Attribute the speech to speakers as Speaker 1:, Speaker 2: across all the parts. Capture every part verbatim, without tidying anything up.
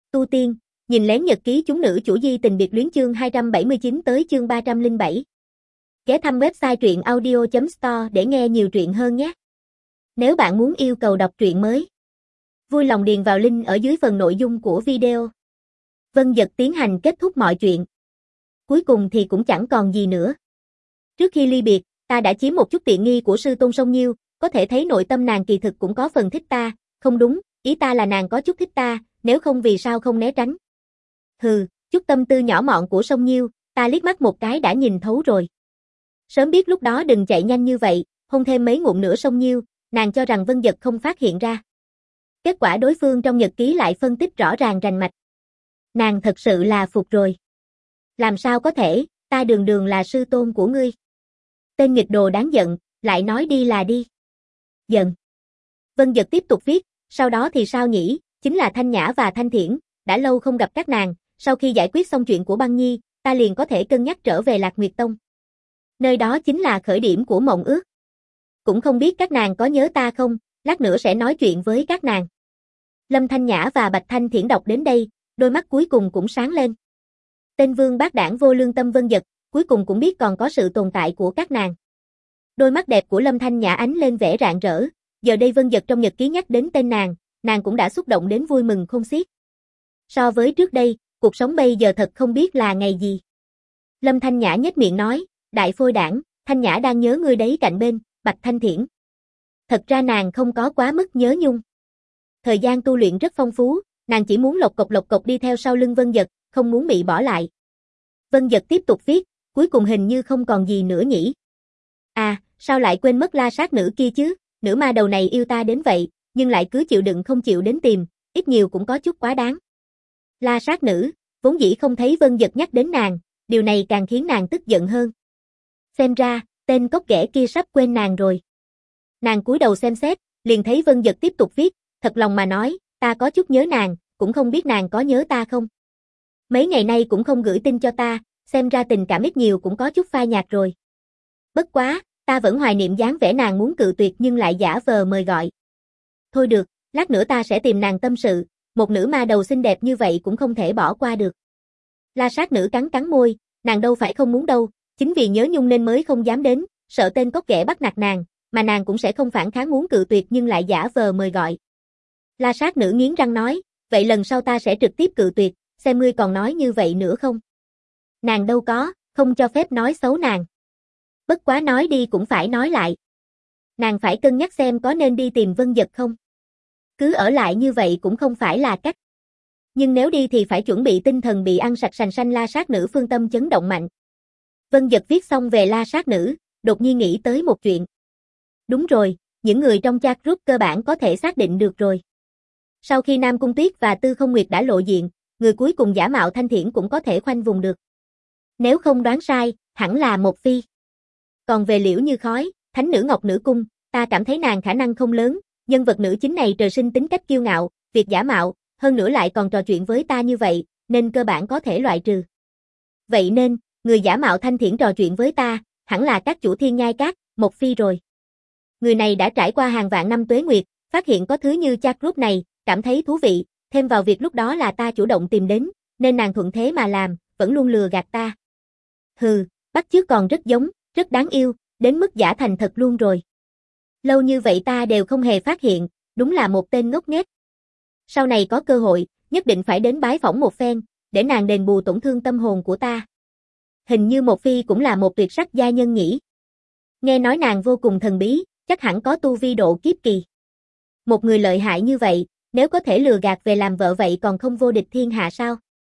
Speaker 1: Tu tiên, nhìn lén nhật ký chúng nữ chủ di tình biệt luyến chương hai trăm bảy mươi chín tới chương ba trăm lẻ bảy. Ghé thăm website truyện audio chấm store để nghe nhiều truyện hơn nhé. Nếu bạn muốn yêu cầu đọc truyện mới, vui lòng điền vào link ở dưới phần nội dung của video. Vân Dật tiến hành kết thúc mọi chuyện. Cuối cùng thì cũng chẳng còn gì nữa. Trước khi ly biệt, ta đã chiếm một chút tiện nghi của sư tôn Sông Nhiêu, có thể thấy nội tâm nàng kỳ thực cũng có phần thích ta, không đúng, ý ta là nàng có chút thích ta, nếu không vì sao không né tránh. Hừ, chút tâm tư nhỏ mọn của Sông Nhiêu, ta liếc mắt một cái đã nhìn thấu rồi. Sớm biết lúc đó đừng chạy nhanh như vậy, hôn thêm mấy ngụm nữa Sông Nhiêu, nàng cho rằng Vân Dật không phát hiện ra. Kết quả đối phương trong nhật ký lại phân tích rõ ràng rành mạch. Nàng thật sự là phục rồi. Làm sao có thể, ta đường đường là sư tôn của ngươi. Tên nghịch đồ đáng giận, lại nói đi là đi. Giận. Vân Dật tiếp tục viết, sau đó thì sao nhỉ, chính là Thanh Nhã và Thanh Thiển, đã lâu không gặp các nàng, sau khi giải quyết xong chuyện của Băng Nhi, ta liền có thể cân nhắc trở về Lạc Nguyệt Tông. Nơi đó chính là khởi điểm của mộng ước. Cũng không biết các nàng có nhớ ta không, lát nữa sẽ nói chuyện với các nàng. Lâm Thanh Nhã và Bạch Thanh Thiển đọc đến đây, đôi mắt cuối cùng cũng sáng lên. Tên vương bác đảng vô lương tâm Vân Dật, cuối cùng cũng biết còn có sự tồn tại của các nàng. Đôi mắt đẹp của Lâm Thanh Nhã ánh lên vẻ rạng rỡ, giờ đây Vân Dật trong nhật ký nhắc đến tên nàng, nàng cũng đã xúc động đến vui mừng không xiết. So với trước đây, cuộc sống bây giờ thật không biết là ngày gì. Lâm Thanh Nhã nhếch miệng nói, đại phôi đảng, Thanh Nhã đang nhớ ngươi đấy cạnh bên, Bạch Thanh Thiển. Thật ra nàng không có quá mức nhớ nhung. Thời gian tu luyện rất phong phú, nàng chỉ muốn lộc cộc lộc cộc đi theo sau lưng Vân Dật, không muốn bị bỏ lại. Vân Dật tiếp tục viết, cuối cùng hình như không còn gì nữa nhỉ. À, sao lại quên mất La Sát Nữ kia chứ, nữ ma đầu này yêu ta đến vậy, nhưng lại cứ chịu đựng không chịu đến tìm, ít nhiều cũng có chút quá đáng. La Sát Nữ, vốn dĩ không thấy Vân Dật nhắc đến nàng, điều này càng khiến nàng tức giận hơn. Xem ra, tên cóc ghẻ kia sắp quên nàng rồi. Nàng cúi đầu xem xét, liền thấy Vân Dật tiếp tục viết, thật lòng mà nói, ta có chút nhớ nàng, cũng không biết nàng có nhớ ta không. Mấy ngày nay cũng không gửi tin cho ta, xem ra tình cảm ít nhiều cũng có chút phai nhạt rồi. Bất quá, ta vẫn hoài niệm dáng vẻ nàng muốn cự tuyệt nhưng lại giả vờ mời gọi. Thôi được, lát nữa ta sẽ tìm nàng tâm sự, một nữ ma đầu xinh đẹp như vậy cũng không thể bỏ qua được. La Sát Nữ cắn cắn môi, nàng đâu phải không muốn đâu, chính vì nhớ nhung nên mới không dám đến, sợ tên cóc ghẻ bắt nạt nàng, mà nàng cũng sẽ không phản kháng muốn cự tuyệt nhưng lại giả vờ mời gọi. La Sát Nữ nghiến răng nói, vậy lần sau ta sẽ trực tiếp cự tuyệt, xem ngươi còn nói như vậy nữa không. Nàng đâu có, không cho phép nói xấu nàng. Bất quá nói đi cũng phải nói lại. Nàng phải cân nhắc xem có nên đi tìm Vân Dật không. Cứ ở lại như vậy cũng không phải là cách. Nhưng nếu đi thì phải chuẩn bị tinh thần bị ăn sạch sành xanh. La Sát Nữ phương tâm chấn động mạnh. Vân Dật viết xong về La Sát Nữ, đột nhiên nghĩ tới một chuyện. Đúng rồi, những người trong chat group cơ bản có thể xác định được rồi. Sau khi Nam Cung Tuyết và Tư Không Nguyệt đã lộ diện, người cuối cùng giả mạo Thanh Thiển cũng có thể khoanh vùng được. Nếu không đoán sai, hẳn là một phi. Còn về Liễu Như Khói, thánh nữ Ngọc Nữ Cung, ta cảm thấy nàng khả năng không lớn, nhân vật nữ chính này trời sinh tính cách kiêu ngạo, việc giả mạo, hơn nữa lại còn trò chuyện với ta như vậy, nên cơ bản có thể loại trừ. Vậy nên, người giả mạo Thanh Thiển trò chuyện với ta, hẳn là các chủ Thiên Nhai Các, một phi rồi. Người này đã trải qua hàng vạn năm tuế nguyệt, phát hiện có thứ như chat group này, cảm thấy thú vị, thêm vào việc lúc đó là ta chủ động tìm đến, nên nàng thuận thế mà làm, vẫn luôn lừa gạt ta. Hừ, bắt chước còn rất giống, rất đáng yêu, đến mức giả thành thật luôn rồi. Lâu như vậy ta đều không hề phát hiện, đúng là một tên ngốc nghếch. Sau này có cơ hội, nhất định phải đến bái phỏng một phen, để nàng đền bù tổn thương tâm hồn của ta. Hình như một phi cũng là một tuyệt sắc gia nhân nhỉ. Nghe nói nàng vô cùng thần bí, chắc hẳn có tu vi độ kiếp kỳ. Một người lợi hại như vậy, nếu có thể lừa gạt về làm vợ vậy còn không vô địch thiên hạ sao?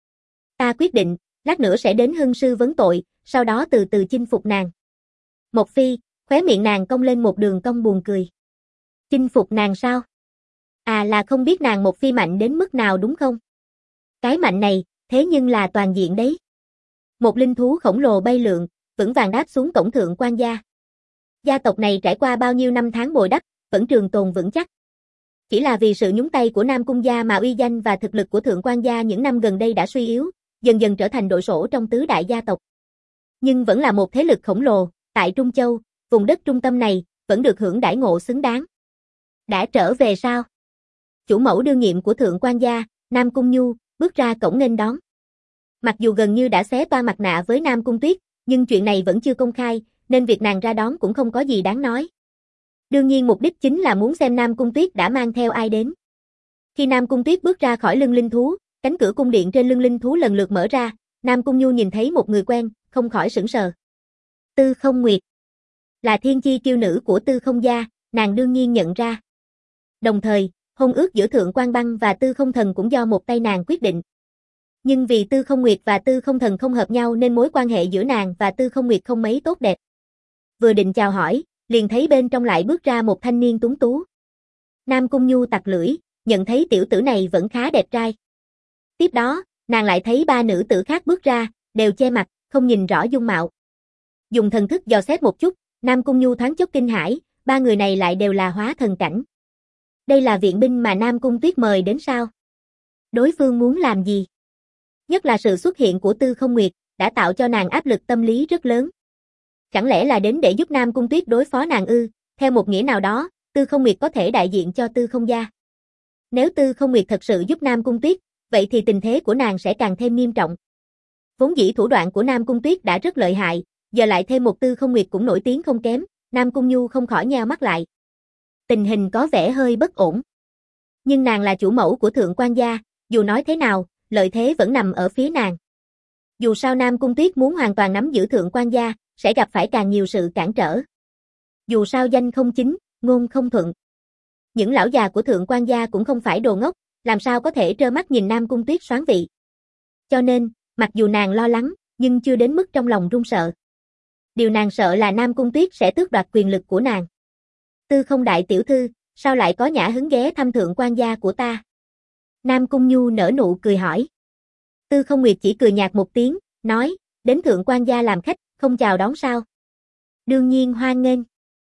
Speaker 1: Ta quyết định, lát nữa sẽ đến hưng sư vấn tội, sau đó từ từ chinh phục nàng. Một phi, khóe miệng nàng cong lên một đường cong buồn cười. Chinh phục nàng sao? À là không biết nàng một phi mạnh đến mức nào đúng không? Cái mạnh này, thế nhưng là toàn diện đấy. Một linh thú khổng lồ bay lượn, vững vàng đáp xuống cổng Thượng Quan gia. Gia tộc này trải qua bao nhiêu năm tháng bồi đắp, vẫn trường tồn vững chắc. Chỉ là vì sự nhúng tay của Nam Cung gia mà uy danh và thực lực của Thượng Quan gia những năm gần đây đã suy yếu, dần dần trở thành đội sổ trong tứ đại gia tộc. Nhưng vẫn là một thế lực khổng lồ, tại Trung Châu, vùng đất trung tâm này, vẫn được hưởng đãi ngộ xứng đáng. Đã trở về sao? Chủ mẫu đương nhiệm của Thượng Quan gia, Nam Cung Nhu, bước ra cổng nghênh đón. Mặc dù gần như đã xé toa mặt nạ với Nam Cung Tuyết, nhưng chuyện này vẫn chưa công khai, nên việc nàng ra đón cũng không có gì đáng nói. Đương nhiên mục đích chính là muốn xem Nam Cung Tuyết đã mang theo ai đến. Khi Nam Cung Tuyết bước ra khỏi lưng linh thú, cánh cửa cung điện trên lưng linh thú lần lượt mở ra, Nam Cung Nhu nhìn thấy một người quen, không khỏi sửng sờ. Tư Không Nguyệt. Là thiên chi kiêu nữ của Tư Không gia, nàng đương nhiên nhận ra. Đồng thời, hôn ước giữa Thượng Quan Băng và Tư Không Thần cũng do một tay nàng quyết định. Nhưng vì Tư Không Nguyệt và Tư Không Thần không hợp nhau nên mối quan hệ giữa nàng và Tư Không Nguyệt không mấy tốt đẹp. Vừa định chào hỏi, liền thấy bên trong lại bước ra một thanh niên tuấn tú. Nam Cung Nhu tặc lưỡi, nhận thấy tiểu tử này vẫn khá đẹp trai. Tiếp đó, nàng lại thấy ba nữ tử khác bước ra, đều che mặt, không nhìn rõ dung mạo. Dùng thần thức dò xét một chút, Nam Cung Nhu thoáng chốc kinh hãi, ba người này lại đều là hóa thần cảnh. Đây là viện binh mà Nam Cung Tuyết mời đến sao? Đối phương muốn làm gì? Nhất là sự xuất hiện của Tư Không Nguyệt, đã tạo cho nàng áp lực tâm lý rất lớn. Chẳng lẽ là đến để giúp Nam Cung Tuyết đối phó nàng ư? Theo một nghĩa nào đó, Tư Không Nguyệt có thể đại diện cho Tư Không gia. Nếu Tư Không Nguyệt thật sự giúp Nam Cung Tuyết, vậy thì tình thế của nàng sẽ càng thêm nghiêm trọng. Vốn dĩ thủ đoạn của Nam Cung Tuyết đã rất lợi hại, giờ lại thêm một Tư Không Nguyệt cũng nổi tiếng không kém, Nam Cung Nhu không khỏi nheo mắt lại. Tình hình có vẻ hơi bất ổn. Nhưng nàng là chủ mẫu của Thượng Quan gia, dù nói thế nào, lợi thế vẫn nằm ở phía nàng. Dù sao Nam Cung Tuyết muốn hoàn toàn nắm giữ Thượng Quan gia, sẽ gặp phải càng nhiều sự cản trở. Dù sao danh không chính, ngôn không thuận. Những lão già của Thượng Quan gia cũng không phải đồ ngốc, làm sao có thể trơ mắt nhìn Nam Cung Tuyết soán vị. Cho nên, mặc dù nàng lo lắng, nhưng chưa đến mức trong lòng run sợ. Điều nàng sợ là Nam Cung Tuyết sẽ tước đoạt quyền lực của nàng. Tư Không đại tiểu thư, sao lại có nhã hứng ghé thăm Thượng Quan gia của ta? Nam Cung Nhu nở nụ cười hỏi. Tư Không Nguyệt chỉ cười nhạt một tiếng, nói, đến Thượng Quan gia làm khách, không chào đón sao? Đương nhiên hoan nghênh.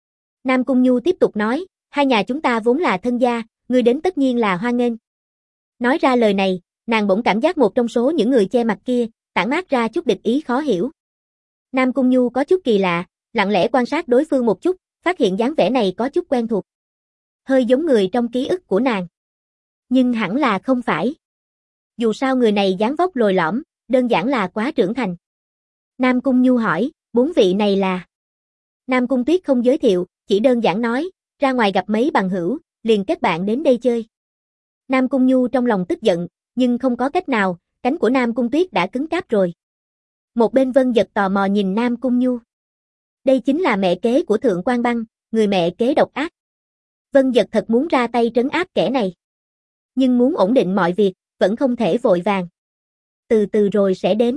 Speaker 1: Nam Cung Nhu tiếp tục nói, hai nhà chúng ta vốn là thân gia, ngươi đến tất nhiên là hoan nghênh. Nói ra lời này, nàng bỗng cảm giác một trong số những người che mặt kia, tản mát ra chút địch ý khó hiểu. Nam Cung Nhu có chút kỳ lạ, lặng lẽ quan sát đối phương một chút, phát hiện dáng vẻ này có chút quen thuộc. Hơi giống người trong ký ức của nàng. Nhưng hẳn là không phải. Dù sao người này dáng vóc lồi lõm, đơn giản là quá trưởng thành. Nam Cung Nhu hỏi, bốn vị này là... Nam Cung Tuyết không giới thiệu, chỉ đơn giản nói, ra ngoài gặp mấy bằng hữu, liền kết bạn đến đây chơi. Nam Cung Nhu trong lòng tức giận, nhưng không có cách nào, cánh của Nam Cung Tuyết đã cứng cáp rồi. Một bên Vân Dật tò mò nhìn Nam Cung Nhu. Đây chính là mẹ kế của Thượng Quan Băng, người mẹ kế độc ác. Vân Dật thật muốn ra tay trấn áp kẻ này. Nhưng muốn ổn định mọi việc, vẫn không thể vội vàng. Từ từ rồi sẽ đến.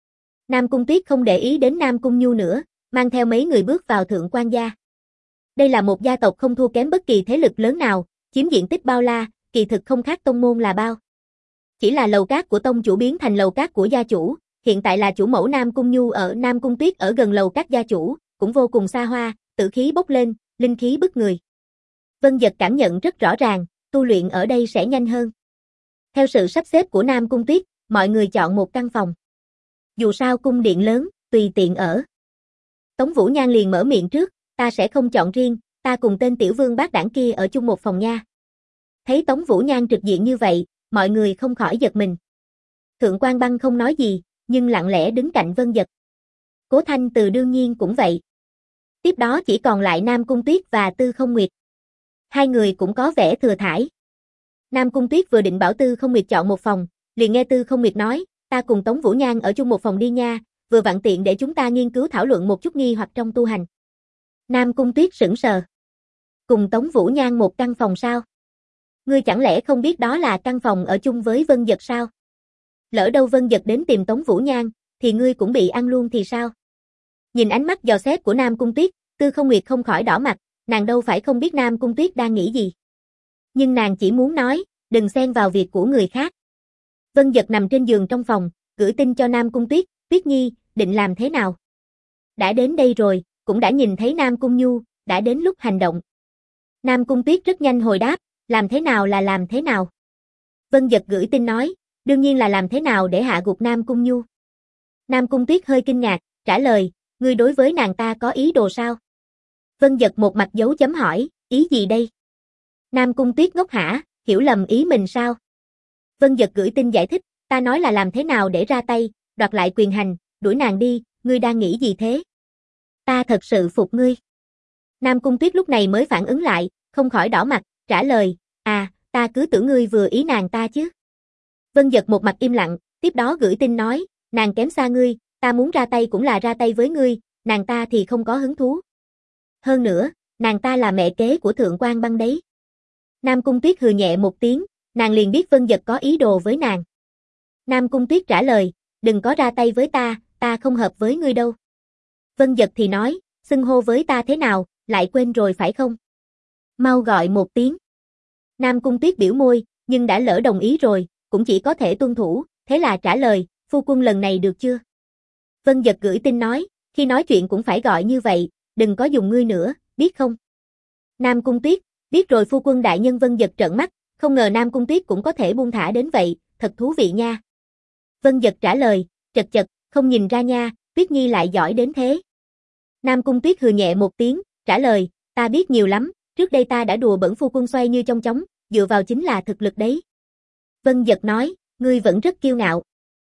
Speaker 1: Nam Cung Tuyết không để ý đến Nam Cung Nhu nữa, mang theo mấy người bước vào Thượng Quan gia. Đây là một gia tộc không thua kém bất kỳ thế lực lớn nào, chiếm diện tích bao la, kỳ thực không khác tông môn là bao. Chỉ là lầu cát của tông chủ biến thành lầu cát của gia chủ, hiện tại là chủ mẫu Nam Cung Nhu ở Nam Cung Tuyết ở gần lầu cát gia chủ, cũng vô cùng xa hoa, tử khí bốc lên, linh khí bức người. Vân Dật cảm nhận rất rõ ràng, tu luyện ở đây sẽ nhanh hơn. Theo sự sắp xếp của Nam Cung Tuyết, mọi người chọn một căn phòng. Dù sao cung điện lớn, tùy tiện ở. Tống Vũ Nhan liền mở miệng trước, ta sẽ không chọn riêng, ta cùng tên tiểu vương bác đảng kia ở chung một phòng nha. Thấy Tống Vũ Nhan trực diện như vậy, mọi người không khỏi giật mình. Thượng Quan Băng không nói gì, nhưng lặng lẽ đứng cạnh Vân Dật. Cố Thanh Từ đương nhiên cũng vậy. Tiếp đó chỉ còn lại Nam Cung Tuyết và Tư Không Nguyệt. Hai người cũng có vẻ thừa thãi. Nam Cung Tuyết vừa định bảo Tư Không Nguyệt chọn một phòng, liền nghe Tư Không Nguyệt nói, ta cùng Tống Vũ Nhan ở chung một phòng đi nha, vừa vặn tiện để chúng ta nghiên cứu thảo luận một chút nghi hoặc trong tu hành. Nam Cung Tuyết sững sờ. Cùng Tống Vũ Nhan một căn phòng sao? Ngươi chẳng lẽ không biết đó là căn phòng ở chung với Vân Dật sao? Lỡ đâu Vân Dật đến tìm Tống Vũ Nhan, thì ngươi cũng bị ăn luôn thì sao? Nhìn ánh mắt dò xét của Nam Cung Tuyết, Tư Không Nguyệt không khỏi đỏ mặt, nàng đâu phải không biết Nam Cung Tuyết đang nghĩ gì. Nhưng nàng chỉ muốn nói, đừng xen vào việc của người khác. Vân Dật nằm trên giường trong phòng, gửi tin cho Nam Cung Tuyết, Tuyết Nhi, định làm thế nào? Đã đến đây rồi, cũng đã nhìn thấy Nam Cung Nhu, đã đến lúc hành động. Nam Cung Tuyết rất nhanh hồi đáp, làm thế nào là làm thế nào? Vân Dật gửi tin nói, đương nhiên là làm thế nào để hạ gục Nam Cung Nhu. Nam Cung Tuyết hơi kinh ngạc, trả lời, ngươi đối với nàng ta có ý đồ sao? Vân Dật một mặt dấu chấm hỏi, ý gì đây? Nam Cung Tuyết ngốc hả, hiểu lầm ý mình sao? Vân Dật gửi tin giải thích, Ta nói là làm thế nào để ra tay, đoạt lại quyền hành, đuổi nàng đi, ngươi đang nghĩ gì thế? Ta thật sự phục ngươi. Nam Cung Tuyết lúc này mới phản ứng lại, không khỏi đỏ mặt, trả lời, à, ta cứ tưởng ngươi vừa ý nàng ta chứ. Vân Dật một mặt im lặng, tiếp đó gửi tin nói, nàng kém xa ngươi, ta muốn ra tay cũng là ra tay với ngươi, nàng ta thì không có hứng thú. Hơn nữa, nàng ta là mẹ kế của Thượng Quan Băng đấy. Nam Cung Tuyết hừ nhẹ một tiếng, nàng liền biết Vân Dật có ý đồ với nàng. Nam Cung Tuyết trả lời, đừng có ra tay với ta, ta không hợp với ngươi đâu. Vân Dật thì nói, xưng hô với ta thế nào, lại quên rồi phải không? Mau gọi một tiếng. Nam Cung Tuyết biểu môi, nhưng đã lỡ đồng ý rồi, cũng chỉ có thể tuân thủ, thế là trả lời, phu quân lần này được chưa? Vân Dật gửi tin nói, khi nói chuyện cũng phải gọi như vậy, đừng có dùng ngươi nữa, biết không? Nam Cung Tuyết, biết rồi phu quân đại nhân. Vân Dật trợn mắt, không ngờ Nam Cung Tuyết cũng có thể buông thả đến vậy, thật thú vị nha. Vân Dật trả lời, chật chật, không nhìn ra nha, Tuyết Nhi lại giỏi đến thế. Nam Cung Tuyết hừ nhẹ một tiếng, trả lời, ta biết nhiều lắm, trước đây ta đã đùa bỡn phu quân xoay như trong chóng, dựa vào chính là thực lực đấy. Vân Dật nói, ngươi vẫn rất kiêu ngạo.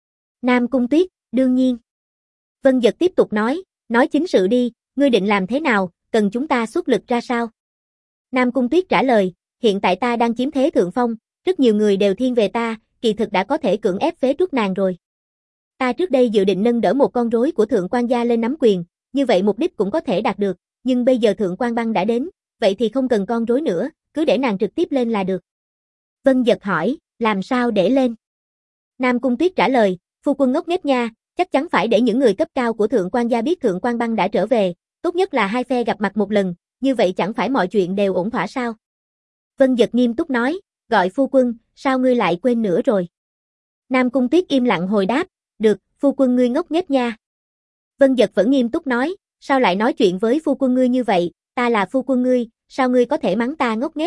Speaker 1: Nam Cung Tuyết, đương nhiên. Vân Dật tiếp tục nói, nói chính sự đi, ngươi định làm thế nào, cần chúng ta xuất lực ra sao? Nam Cung Tuyết trả lời, hiện tại ta đang chiếm thế thượng phong, rất nhiều người đều thiên về ta, kỳ thực đã có thể cưỡng ép phế truất nàng rồi. Ta trước đây dự định nâng đỡ một con rối của Thượng Quan gia lên nắm quyền, như vậy mục đích cũng có thể đạt được, nhưng bây giờ Thượng Quan Băng đã đến, vậy thì không cần con rối nữa, cứ để nàng trực tiếp lên là được. Vân Dật hỏi, làm sao để lên? Nam Cung Tuyết trả lời, phu quân ngốc nghếch nha, chắc chắn phải để những người cấp cao của Thượng Quan gia biết Thượng Quan Băng đã trở về, tốt nhất là hai phe gặp mặt một lần, như vậy chẳng phải mọi chuyện đều ổn thỏa sao? Vân Dật nghiêm túc nói, gọi phu quân, sao ngươi lại quên nữa rồi? Nam Cung Tuyết im lặng hồi đáp, được, phu quân ngươi ngốc nghếch nha. Vân Dật vẫn nghiêm túc nói, sao lại nói chuyện với phu quân ngươi như vậy, ta là phu quân ngươi, sao ngươi có thể mắng ta ngốc nghếch?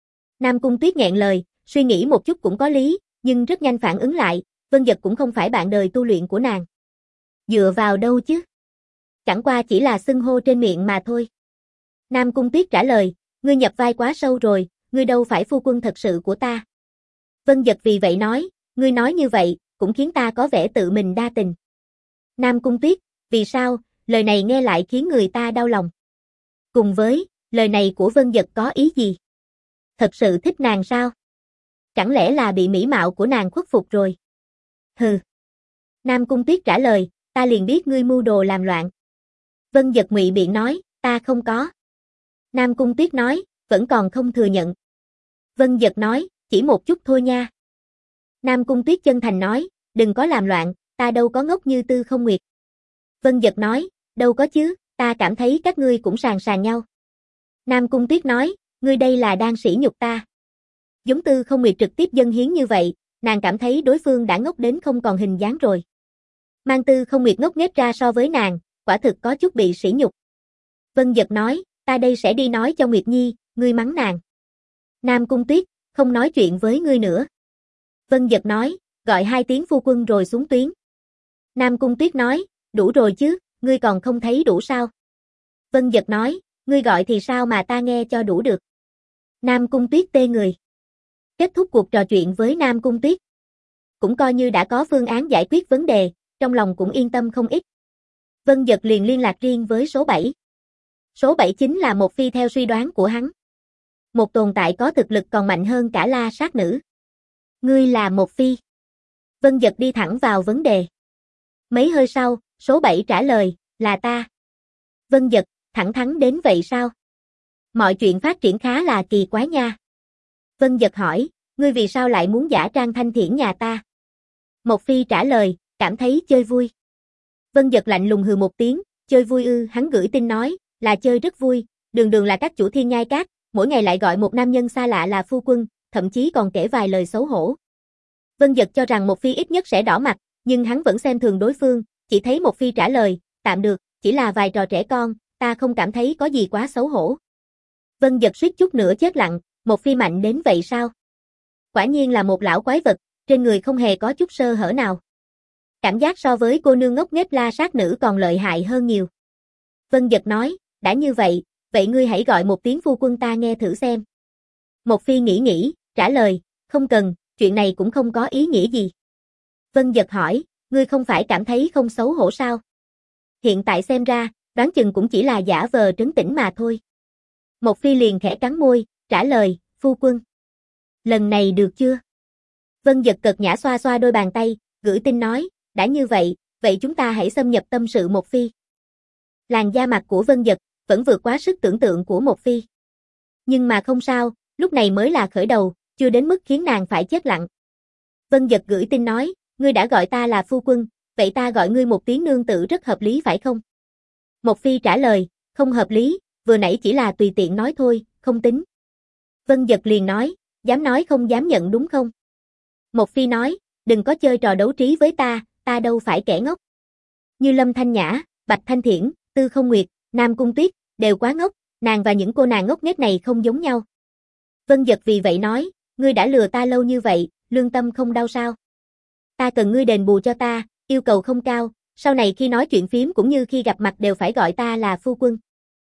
Speaker 1: Nam Cung Tuyết nghẹn lời, suy nghĩ một chút cũng có lý, nhưng rất nhanh phản ứng lại, Vân Dật cũng không phải bạn đời tu luyện của nàng. Dựa vào đâu chứ? Chẳng qua chỉ là xưng hô trên miệng mà thôi. Nam Cung Tuyết trả lời, ngươi nhập vai quá sâu rồi, ngươi đâu phải phu quân thật sự của ta. Vân Dật vì vậy nói, ngươi nói như vậy, cũng khiến ta có vẻ tự mình đa tình. Nam Cung Tuyết, vì sao, lời này nghe lại khiến người ta đau lòng. Cùng với, lời này của Vân Dật có ý gì? Thật sự thích nàng sao? Chẳng lẽ là bị mỹ mạo của nàng khuất phục rồi? Hừ. Nam Cung Tuyết trả lời, ta liền biết ngươi mưu đồ làm loạn. Vân Dật ngụy biện nói, ta không có. Nam Cung Tuyết nói, vẫn còn không thừa nhận. Vân Dật nói, chỉ một chút thôi nha. Nam Cung Tuyết chân thành nói, đừng có làm loạn, ta đâu có ngốc như Tư Không Nguyệt. Vân Dật nói, đâu có chứ, ta cảm thấy các ngươi cũng sàng sàng nhau. Nam Cung Tuyết nói, ngươi đây là đang sỉ nhục ta. Giống Tư Không Nguyệt trực tiếp dâng hiến như vậy, nàng cảm thấy đối phương đã ngốc đến không còn hình dáng rồi. Mang Tư Không Nguyệt ngốc nghếch ra so với nàng, quả thực có chút bị sỉ nhục. Vân Dật nói, ta đây sẽ đi nói cho Nguyệt Nhi, ngươi mắng nàng. Nam Cung Tuyết, không nói chuyện với ngươi nữa. Vân Dật nói, gọi hai tiếng phu quân rồi xuống tuyến. Nam Cung Tuyết nói, đủ rồi chứ, ngươi còn không thấy đủ sao? Vân Dật nói, ngươi gọi thì sao mà ta nghe cho đủ được. Nam Cung Tuyết tê người. Kết thúc cuộc trò chuyện với Nam Cung Tuyết. Cũng coi như đã có phương án giải quyết vấn đề, trong lòng cũng yên tâm không ít. Vân Dật liền liên lạc riêng với số bảy. Số bảy chính là một phi theo suy đoán của hắn. Một tồn tại có thực lực còn mạnh hơn cả La Sát Nữ. Ngươi là một phi. Vân Dật đi thẳng vào vấn đề. Mấy hơi sau, số bảy trả lời, là ta. Vân Dật, thẳng thắn đến vậy sao? Mọi chuyện phát triển khá là kỳ quái nha. Vân Dật hỏi, ngươi vì sao lại muốn giả trang thanh thiển nhà ta? Một phi trả lời, cảm thấy chơi vui. Vân Dật lạnh lùng hừ một tiếng, chơi vui ư? Hắn gửi tin nói, là chơi rất vui, đường đường là các chủ thiên nhai cát, mỗi ngày lại gọi một nam nhân xa lạ là phu quân, thậm chí còn kể vài lời xấu hổ. Vân Dật cho rằng một phi ít nhất sẽ đỏ mặt, nhưng hắn vẫn xem thường đối phương, chỉ thấy một phi trả lời, tạm được, chỉ là vài trò trẻ con, ta không cảm thấy có gì quá xấu hổ. Vân Dật suýt chút nữa chết lặng, một phi mạnh đến vậy sao? Quả nhiên là một lão quái vật, trên người không hề có chút sơ hở nào. Cảm giác so với cô nương ngốc nghếch La Sát Nữ còn lợi hại hơn nhiều. Vân Dật nói, đã như vậy, vậy ngươi hãy gọi một tiếng phu quân ta nghe thử xem. Một phi nghĩ nghĩ, trả lời, không cần, chuyện này cũng không có ý nghĩa gì. Vân Dật hỏi, ngươi không phải cảm thấy không xấu hổ sao? Hiện tại xem ra, đoán chừng cũng chỉ là giả vờ trấn tĩnh mà thôi. Một Phi liền khẽ cắn môi, trả lời, phu quân. Lần này được chưa? Vân Dật cợt nhã xoa xoa đôi bàn tay, gửi tin nói, đã như vậy, vậy chúng ta hãy xâm nhập tâm sự Một Phi. Làn da mặt của Vân Dật vẫn vượt quá sức tưởng tượng của Một Phi. Nhưng mà không sao, lúc này mới là khởi đầu, chưa đến mức khiến nàng phải chết lặng. Vân Dật gửi tin nói, ngươi đã gọi ta là phu quân, vậy ta gọi ngươi một tiếng nương tử rất hợp lý phải không? Một Phi trả lời, không hợp lý, vừa nãy chỉ là tùy tiện nói thôi, không tính. Vân Dật liền nói, dám nói không dám nhận đúng không? Một Phi nói, đừng có chơi trò đấu trí với ta, ta đâu phải kẻ ngốc. Như Lâm Thanh Nhã, Bạch Thanh Thiển, Tư Không Nguyệt, Nam Cung Tuyết, đều quá ngốc, nàng và những cô nàng ngốc nghếch này không giống nhau. Vân Dật vì vậy nói, ngươi đã lừa ta lâu như vậy, lương tâm không đau sao? Ta cần ngươi đền bù cho ta, yêu cầu không cao, sau này khi nói chuyện phím cũng như khi gặp mặt đều phải gọi ta là phu quân.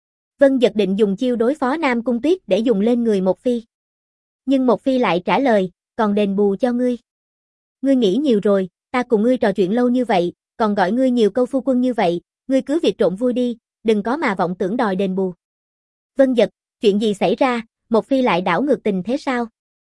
Speaker 1: Vân Dật định dùng chiêu đối phó Nam Cung Tuyết để dùng lên người Một Phi. Nhưng Một Phi lại trả lời, còn đền bù cho ngươi. Ngươi nghĩ nhiều rồi, ta cùng ngươi trò chuyện lâu như vậy, còn gọi ngươi nhiều câu phu quân như vậy, ngươi cứ việc trộn vui đi, đừng có mà vọng tưởng đòi đền bù. Vân Dật, chuyện gì xảy ra, Một Phi lại đảo ngược tình thế sao?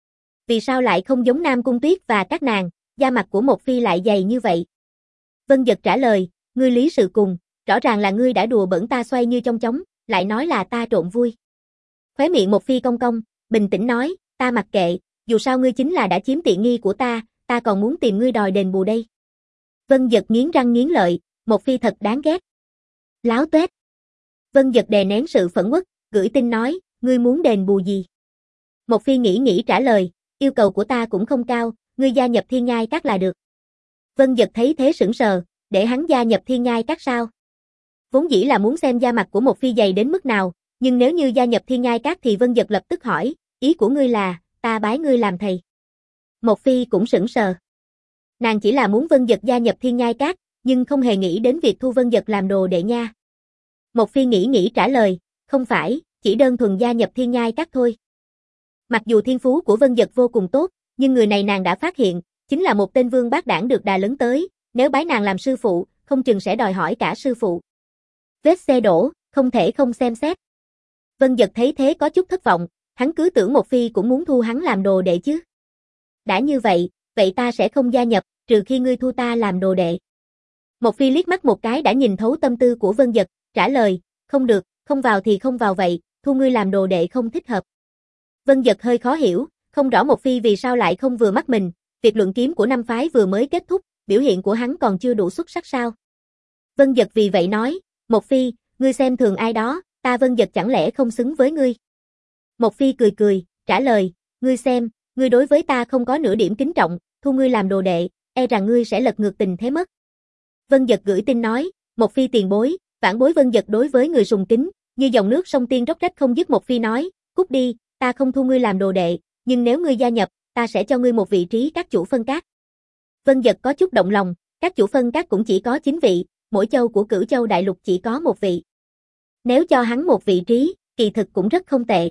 Speaker 1: Vì sao lại không giống Nam Cung Tuyết và các nàng, da mặt của Một Phi lại dày như vậy? Vân Dật trả lời, ngươi lý sự cùng, rõ ràng là ngươi đã đùa bỡn ta xoay như trong chóng, lại nói là ta trộn vui. Khóe miệng Một Phi cong cong, bình tĩnh nói, ta mặc kệ, dù sao ngươi chính là đã chiếm tiện nghi của ta, ta còn muốn tìm ngươi đòi đền bù đây. Vân Dật nghiến răng nghiến lợi, Một Phi thật đáng ghét. Láo tuét. Vân Dật đè nén sự phẫn uất, gửi tin nói, ngươi muốn đền bù gì? Một Phi nghĩ nghĩ trả lời, yêu cầu của ta cũng không cao, ngươi gia nhập Thiên Nhai Các là được. Vân Dật thấy thế sững sờ, để hắn gia nhập Thiên Nhai Các sao? Vốn dĩ là muốn xem da mặt của Một Phi dày đến mức nào, nhưng nếu như gia nhập Thiên Nhai Các thì Vân Dật lập tức hỏi, ý của ngươi là, ta bái ngươi làm thầy. Một Phi cũng sững sờ. Nàng chỉ là muốn Vân Dật gia nhập Thiên Nhai Các, nhưng không hề nghĩ đến việc thu Vân Dật làm đồ đệ nha. Một Phi nghĩ nghĩ trả lời, không phải, chỉ đơn thuần gia nhập Thiên Nhai Các thôi. Mặc dù thiên phú của Vân Dật vô cùng tốt, nhưng người này nàng đã phát hiện, chính là một tên vương bát đảng được đà lớn tới, nếu bái nàng làm sư phụ, không chừng sẽ đòi hỏi cả sư phụ. Vết xe đổ, không thể không xem xét. Vân Dật thấy thế có chút thất vọng, hắn cứ tưởng Một Phi cũng muốn thu hắn làm đồ đệ chứ. Đã như vậy, vậy ta sẽ không gia nhập, trừ khi ngươi thu ta làm đồ đệ. Một Phi liếc mắt một cái đã nhìn thấu tâm tư của Vân Dật, trả lời, không được, không vào thì không vào vậy, thu ngươi làm đồ đệ không thích hợp. Vân Dật hơi khó hiểu, không rõ Một Phi vì sao lại không vừa mắt mình, việc luận kiếm của năm phái vừa mới kết thúc, biểu hiện của hắn còn chưa đủ xuất sắc sao. Vân Dật vì vậy nói, Một Phi, ngươi xem thường ai đó, ta Vân Dật chẳng lẽ không xứng với ngươi. Một Phi cười cười, trả lời, ngươi xem, ngươi đối với ta không có nửa điểm kính trọng, thu ngươi làm đồ đệ, e rằng ngươi sẽ lật ngược tình thế mất. Vân Dật gửi tin nói, Một Phi tiền bối, vãn bối Vân Dật đối với người sùng kính, như dòng nước sông tiên róc rách không dứt. Một Phi nói, cút đi, ta không thu ngươi làm đồ đệ, nhưng nếu ngươi gia nhập, ta sẽ cho ngươi một vị trí các chủ phân các. Vân Dật có chút động lòng, các chủ phân các cũng chỉ có chín vị, mỗi châu của Cửu Châu đại lục chỉ có một vị. Nếu cho hắn một vị trí, kỳ thực cũng rất không tệ.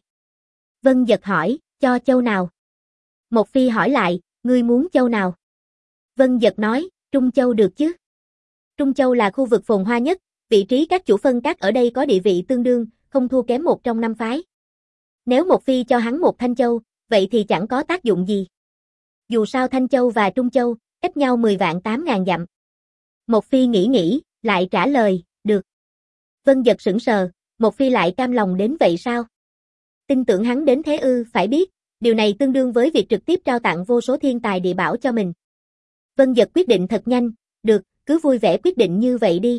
Speaker 1: Vân Dật hỏi, cho châu nào? Một Phi hỏi lại, ngươi muốn châu nào? Vân Dật nói, Trung Châu được chứ? Trung Châu là khu vực phồn hoa nhất, vị trí các chủ phân các ở đây có địa vị tương đương, không thua kém một trong năm phái. Nếu Một Phi cho hắn một Thanh Châu, vậy thì chẳng có tác dụng gì. Dù sao Thanh Châu và Trung Châu, cách nhau mười vạn tám ngàn dặm. Một Phi nghĩ nghĩ, lại trả lời, được. Vân Dật sững sờ, Một Phi lại cam lòng đến vậy sao? Tin tưởng hắn đến thế ư? Phải biết, điều này tương đương với việc trực tiếp trao tặng vô số thiên tài địa bảo cho mình. Vân Dật quyết định thật nhanh, được, cứ vui vẻ quyết định như vậy đi.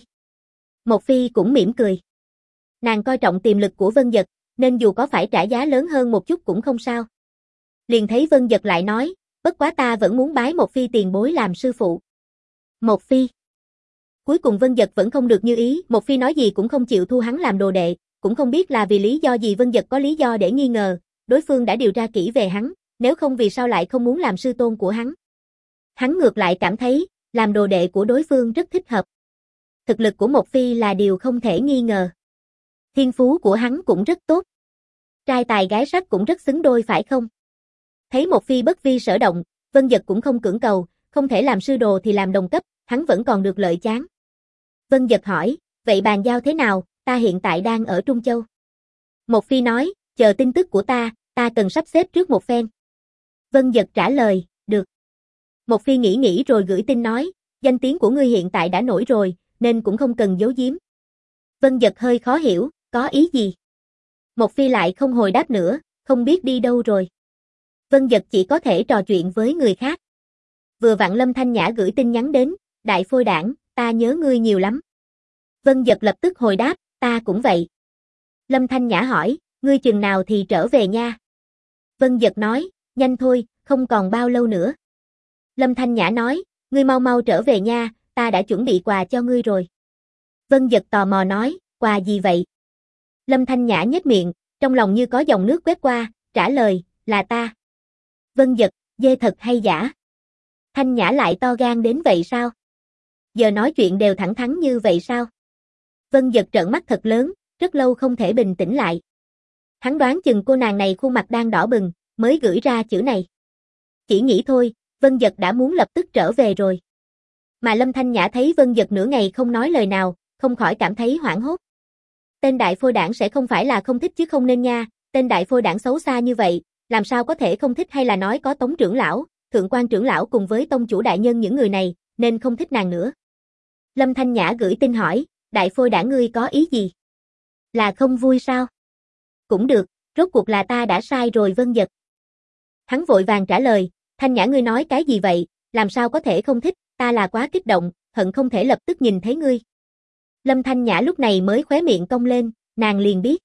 Speaker 1: Một Phi cũng mỉm cười. Nàng coi trọng tiềm lực của Vân Dật, nên dù có phải trả giá lớn hơn một chút cũng không sao. Liền thấy Vân Dật lại nói, bất quá ta vẫn muốn bái Một Phi tiền bối làm sư phụ. Một Phi. Cuối cùng Vân Dật vẫn không được như ý, Một Phi nói gì cũng không chịu thu hắn làm đồ đệ, cũng không biết là vì lý do gì. Vân Dật có lý do để nghi ngờ, đối phương đã điều tra kỹ về hắn, nếu không vì sao lại không muốn làm sư tôn của hắn. Hắn ngược lại cảm thấy, làm đồ đệ của đối phương rất thích hợp. Thực lực của Một Phi là điều không thể nghi ngờ. Thiên phú của hắn cũng rất tốt. Trai tài gái sắc cũng rất xứng đôi phải không? Thấy Một Phi bất vi sở động, Vân Dật cũng không cưỡng cầu, không thể làm sư đồ thì làm đồng cấp, hắn vẫn còn được lợi chán. Vân Dật hỏi, vậy bàn giao thế nào, ta hiện tại đang ở Trung Châu. Một Phi nói, chờ tin tức của ta, ta cần sắp xếp trước một phen. Vân Dật trả lời, được. Một Phi nghĩ nghĩ rồi gửi tin nói, danh tiếng của ngươi hiện tại đã nổi rồi, nên cũng không cần giấu giếm. Vân Dật hơi khó hiểu, có ý gì? Một Phi lại không hồi đáp nữa, không biết đi đâu rồi. Vân Dật chỉ có thể trò chuyện với người khác. Vừa vặn Lâm Thanh Nhã gửi tin nhắn đến, đại phôi đảng, ta nhớ ngươi nhiều lắm. Vân Dật lập tức hồi đáp, ta cũng vậy. Lâm Thanh Nhã hỏi, ngươi chừng nào thì trở về nha? Vân Dật nói, nhanh thôi, không còn bao lâu nữa. Lâm Thanh Nhã nói, ngươi mau mau trở về nha, ta đã chuẩn bị quà cho ngươi rồi. Vân Dật tò mò nói, quà gì vậy? Lâm Thanh Nhã nhếch miệng, trong lòng như có dòng nước quét qua, trả lời, là ta. Vân Dật, dê thật hay giả? Thanh Nhã lại to gan đến vậy sao? Giờ nói chuyện đều thẳng thắn như vậy sao? Vân Dật trợn mắt thật lớn, rất lâu không thể bình tĩnh lại. Hắn đoán chừng cô nàng này khuôn mặt đang đỏ bừng, mới gửi ra chữ này. Chỉ nghĩ thôi, Vân Dật đã muốn lập tức trở về rồi. Mà Lâm Thanh Nhã thấy Vân Dật nửa ngày không nói lời nào, không khỏi cảm thấy hoảng hốt. Tên đại phôi đảng sẽ không phải là không thích chứ không nên nha, tên đại phôi đảng xấu xa như vậy, làm sao có thể không thích, hay là nói có Tống trưởng lão, Thượng quan trưởng lão cùng với tông chủ đại nhân những người này, nên không thích nàng nữa. Lâm Thanh Nhã gửi tin hỏi, đại phôi đảng ngươi có ý gì? Là không vui sao? Cũng được, rốt cuộc là ta đã sai rồi Vân Dật. Hắn vội vàng trả lời, Thanh Nhã ngươi nói cái gì vậy, làm sao có thể không thích, ta là quá kích động, hận không thể lập tức nhìn thấy ngươi. Lâm Thanh Nhã lúc này mới khóe miệng cong lên, nàng liền biết.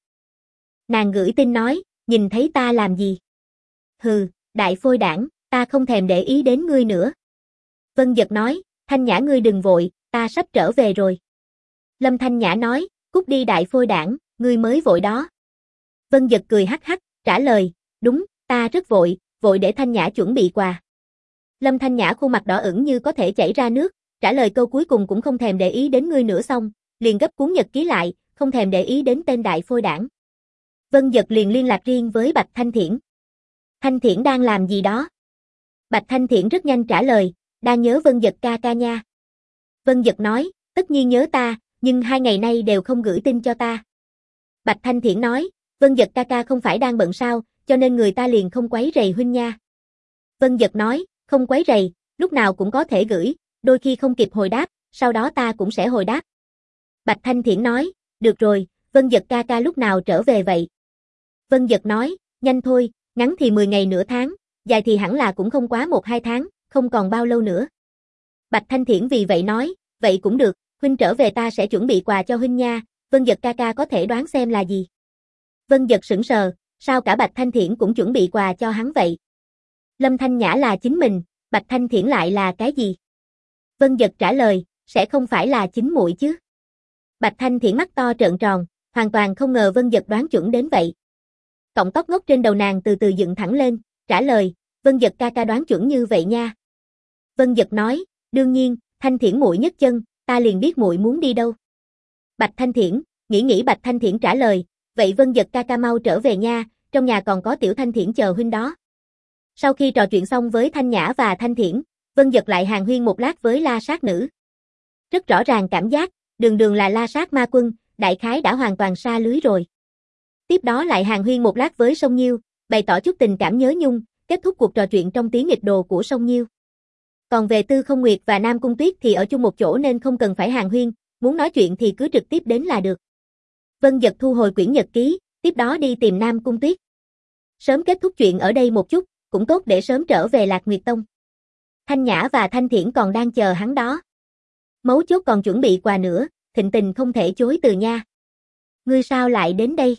Speaker 1: Nàng gửi tin nói, nhìn thấy ta làm gì? Hừ, đại phôi đảng, ta không thèm để ý đến ngươi nữa. Vân Dật nói, Thanh Nhã ngươi đừng vội, ta sắp trở về rồi. Lâm Thanh Nhã nói, cút đi đại phôi đảng, ngươi mới vội đó. Vân Dật cười hắc hắc, trả lời, đúng, ta rất vội, vội để Thanh Nhã chuẩn bị quà. Lâm Thanh Nhã khuôn mặt đỏ ửng như có thể chảy ra nước, trả lời câu cuối cùng cũng không thèm để ý đến ngươi nữa xong, liền gấp cuốn nhật ký lại, không thèm để ý đến tên đại phôi đảng. Vân Dật liền liên lạc riêng với Bạch Thanh Thiển. Thanh Thiển đang làm gì đó? Bạch Thanh Thiển rất nhanh trả lời, đang nhớ Vân Dật ca ca nha. Vân Dật nói, tất nhiên nhớ ta, nhưng hai ngày nay đều không gửi tin cho ta. Bạch Thanh Thiển nói, Vân Dật ca ca không phải đang bận sao, cho nên người ta liền không quấy rầy huynh nha. Vân Dật nói, không quấy rầy, lúc nào cũng có thể gửi, đôi khi không kịp hồi đáp, sau đó ta cũng sẽ hồi đáp. Bạch Thanh Thiển nói, được rồi, Vân Dật ca ca lúc nào trở về vậy? Vân Dật nói, nhanh thôi, ngắn thì mười ngày nửa tháng, dài thì hẳn là cũng không quá một hai tháng, không còn bao lâu nữa. Bạch Thanh Thiển vì vậy nói, vậy cũng được, huynh trở về ta sẽ chuẩn bị quà cho huynh nha, Vân Dật ca ca có thể đoán xem là gì. Vân Dật sững sờ, sao cả Bạch Thanh Thiển cũng chuẩn bị quà cho hắn vậy? Lâm Thanh Nhã là chính mình, Bạch Thanh Thiển lại là cái gì? Vân Dật trả lời, sẽ không phải là chính muội chứ? Bạch Thanh Thiển mắt to trợn tròn, hoàn toàn không ngờ Vân Dật đoán chuẩn đến vậy. Cọng tóc ngốc trên đầu nàng từ từ dựng thẳng lên, trả lời, Vân Dật ca ca đoán chuẩn như vậy nha. Vân Dật nói, đương nhiên, Thanh Thiển muội nhấc chân, ta liền biết muội muốn đi đâu. Bạch Thanh Thiển, nghĩ nghĩ Bạch Thanh Thiển trả lời, vậy Vân Dật ca ca mau trở về nha, trong nhà còn có tiểu Thanh Thiển chờ huynh đó. Sau khi trò chuyện xong với Thanh Nhã và Thanh Thiển, Vân Dật lại hàn huyên một lát với La Sát Nữ. Rất rõ ràng cảm giác, đường đường là La Sát ma quân, đại khái đã hoàn toàn sa lưới rồi. Tiếp đó lại hàn huyên một lát với Song Nhiêu, bày tỏ chút tình cảm nhớ nhung, kết thúc cuộc trò chuyện trong tiếng nghịch đồ của Song Nhiêu. Còn về Tư Không Nguyệt và Nam Cung Tuyết thì ở chung một chỗ nên không cần phải hàn huyên, muốn nói chuyện thì cứ trực tiếp đến là được. Vân Dật thu hồi quyển nhật ký, tiếp đó đi tìm Nam Cung Tuyết. Sớm kết thúc chuyện ở đây một chút, cũng tốt để sớm trở về Lạc Nguyệt Tông. Thanh Nhã và Thanh Thiển còn đang chờ hắn đó. Mấu chốt còn chuẩn bị quà nữa, Thịnh Tình không thể chối từ nha. Ngươi sao lại đến đây?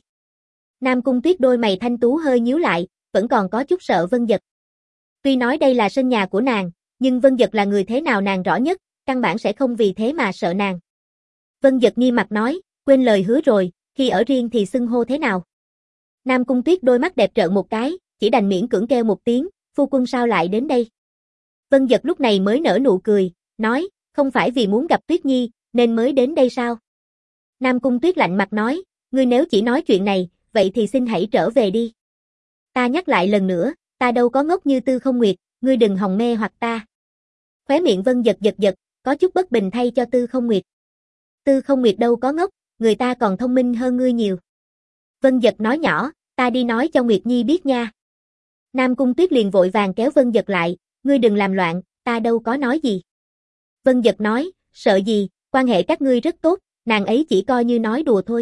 Speaker 1: Nam Cung Tuyết đôi mày thanh tú hơi nhíu lại, vẫn còn có chút sợ Vân Dật. Tuy nói đây là sân nhà của nàng, nhưng Vân Dật là người thế nào nàng rõ nhất, căn bản sẽ không vì thế mà sợ nàng. Vân Dật nghi mặt nói, quên lời hứa rồi, khi ở riêng thì xưng hô thế nào? Nam Cung Tuyết đôi mắt đẹp trợn một cái, chỉ đành miễn cưỡng kêu một tiếng, phu quân sao lại đến đây? Vân Dật lúc này mới nở nụ cười, nói, không phải vì muốn gặp Tuyết Nhi, nên mới đến đây sao? Nam Cung Tuyết lạnh mặt nói, ngươi nếu chỉ nói chuyện này, vậy thì xin hãy trở về đi. Ta nhắc lại lần nữa, ta đâu có ngốc như Tư Không Nguyệt, ngươi đừng hòng mê hoặc ta. Khóe miệng Vân Dật giật giật, có chút bất bình thay cho Tư Không Nguyệt. Tư Không Nguyệt đâu có ngốc, người ta còn thông minh hơn ngươi nhiều. Vân Dật nói nhỏ, ta đi nói cho Nguyệt Nhi biết nha. Nam Cung Tuyết liền vội vàng kéo Vân Dật lại, ngươi đừng làm loạn, ta đâu có nói gì. Vân Dật nói, sợ gì, quan hệ các ngươi rất tốt, nàng ấy chỉ coi như nói đùa thôi.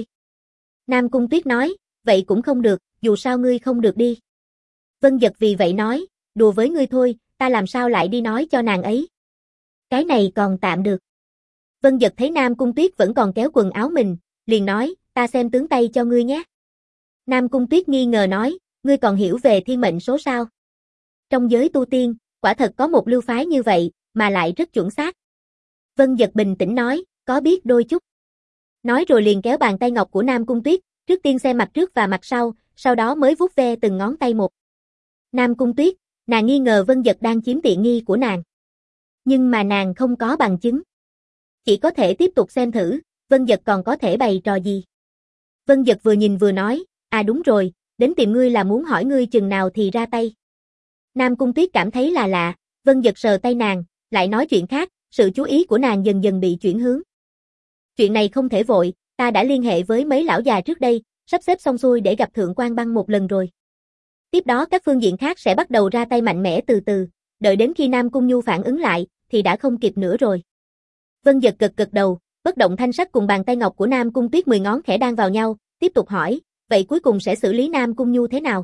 Speaker 1: Nam Cung Tuyết nói, vậy cũng không được, dù sao ngươi không được đi. Vân Dật vì vậy nói, đùa với ngươi thôi, ta làm sao lại đi nói cho nàng ấy. Cái này còn tạm được. Vân Dật thấy Nam Cung Tuyết vẫn còn kéo quần áo mình, liền nói, ta xem tướng tay cho ngươi nhé. Nam Cung Tuyết nghi ngờ nói, ngươi còn hiểu về thiên mệnh số sao? Trong giới tu tiên, quả thật có một lưu phái như vậy, mà lại rất chuẩn xác. Vân Dật bình tĩnh nói, có biết đôi chút. Nói rồi liền kéo bàn tay ngọc của Nam Cung Tuyết, trước tiên xem mặt trước và mặt sau, sau đó mới vuốt ve từng ngón tay một. Nam Cung Tuyết, nàng nghi ngờ Vân Dật đang chiếm tiện nghi của nàng. Nhưng mà nàng không có bằng chứng. Chỉ có thể tiếp tục xem thử, Vân Dật còn có thể bày trò gì. Vân Dật vừa nhìn vừa nói, à đúng rồi, đến tìm ngươi là muốn hỏi ngươi chừng nào thì ra tay. Nam Cung Tuyết cảm thấy là lạ, Vân Dật sờ tay nàng, lại nói chuyện khác, sự chú ý của nàng dần dần bị chuyển hướng. Chuyện này không thể vội, ta đã liên hệ với mấy lão già trước đây, sắp xếp xong xuôi để gặp Thượng Quan Băng một lần rồi. Tiếp đó các phương diện khác sẽ bắt đầu ra tay mạnh mẽ từ từ, đợi đến khi Nam Cung Nhu phản ứng lại, thì đã không kịp nữa rồi. Vân Dật gật gật đầu, bất động thanh sắc cùng bàn tay ngọc của Nam Cung Tuyết mười ngón khẽ đan vào nhau, tiếp tục hỏi, vậy cuối cùng sẽ xử lý Nam Cung Nhu thế nào?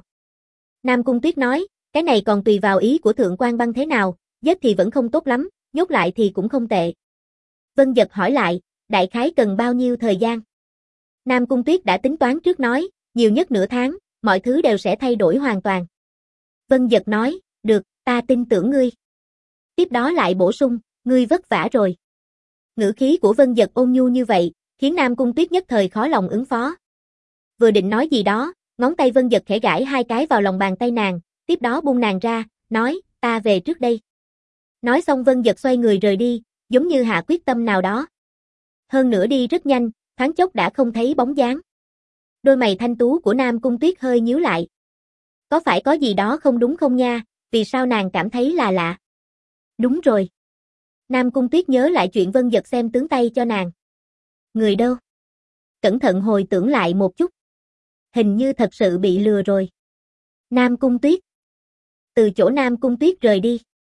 Speaker 1: Nam Cung Tuyết nói, cái này còn tùy vào ý của Thượng Quan Băng thế nào, giết thì vẫn không tốt lắm, nhốt lại thì cũng không tệ. Vân Dật hỏi lại, đại khái cần bao nhiêu thời gian? Nam Cung Tuyết đã tính toán trước nói, nhiều nhất nửa tháng, mọi thứ đều sẽ thay đổi hoàn toàn. Vân Dật nói, được, ta tin tưởng ngươi. Tiếp đó lại bổ sung, ngươi vất vả rồi. Ngữ khí của Vân Dật ôn nhu như vậy, khiến Nam Cung Tuyết nhất thời khó lòng ứng phó. Vừa định nói gì đó, ngón tay Vân Dật khẽ gãi hai cái vào lòng bàn tay nàng, tiếp đó buông nàng ra, nói, ta về trước đây. Nói xong Vân Dật xoay người rời đi, giống như hạ quyết tâm nào đó. Hơn nữa đi rất nhanh, thoáng chốc đã không thấy bóng dáng. Đôi mày thanh tú của Nam Cung Tuyết hơi nhíu lại. Có phải có gì đó không đúng không nha, vì sao nàng cảm thấy là lạ? Đúng rồi. Nam Cung Tuyết nhớ lại chuyện Vân Dật xem tướng tay cho nàng. Người đâu? Cẩn thận hồi tưởng lại một chút. Hình như thật sự bị lừa rồi. Nam Cung Tuyết. Từ chỗ Nam Cung Tuyết rời đi.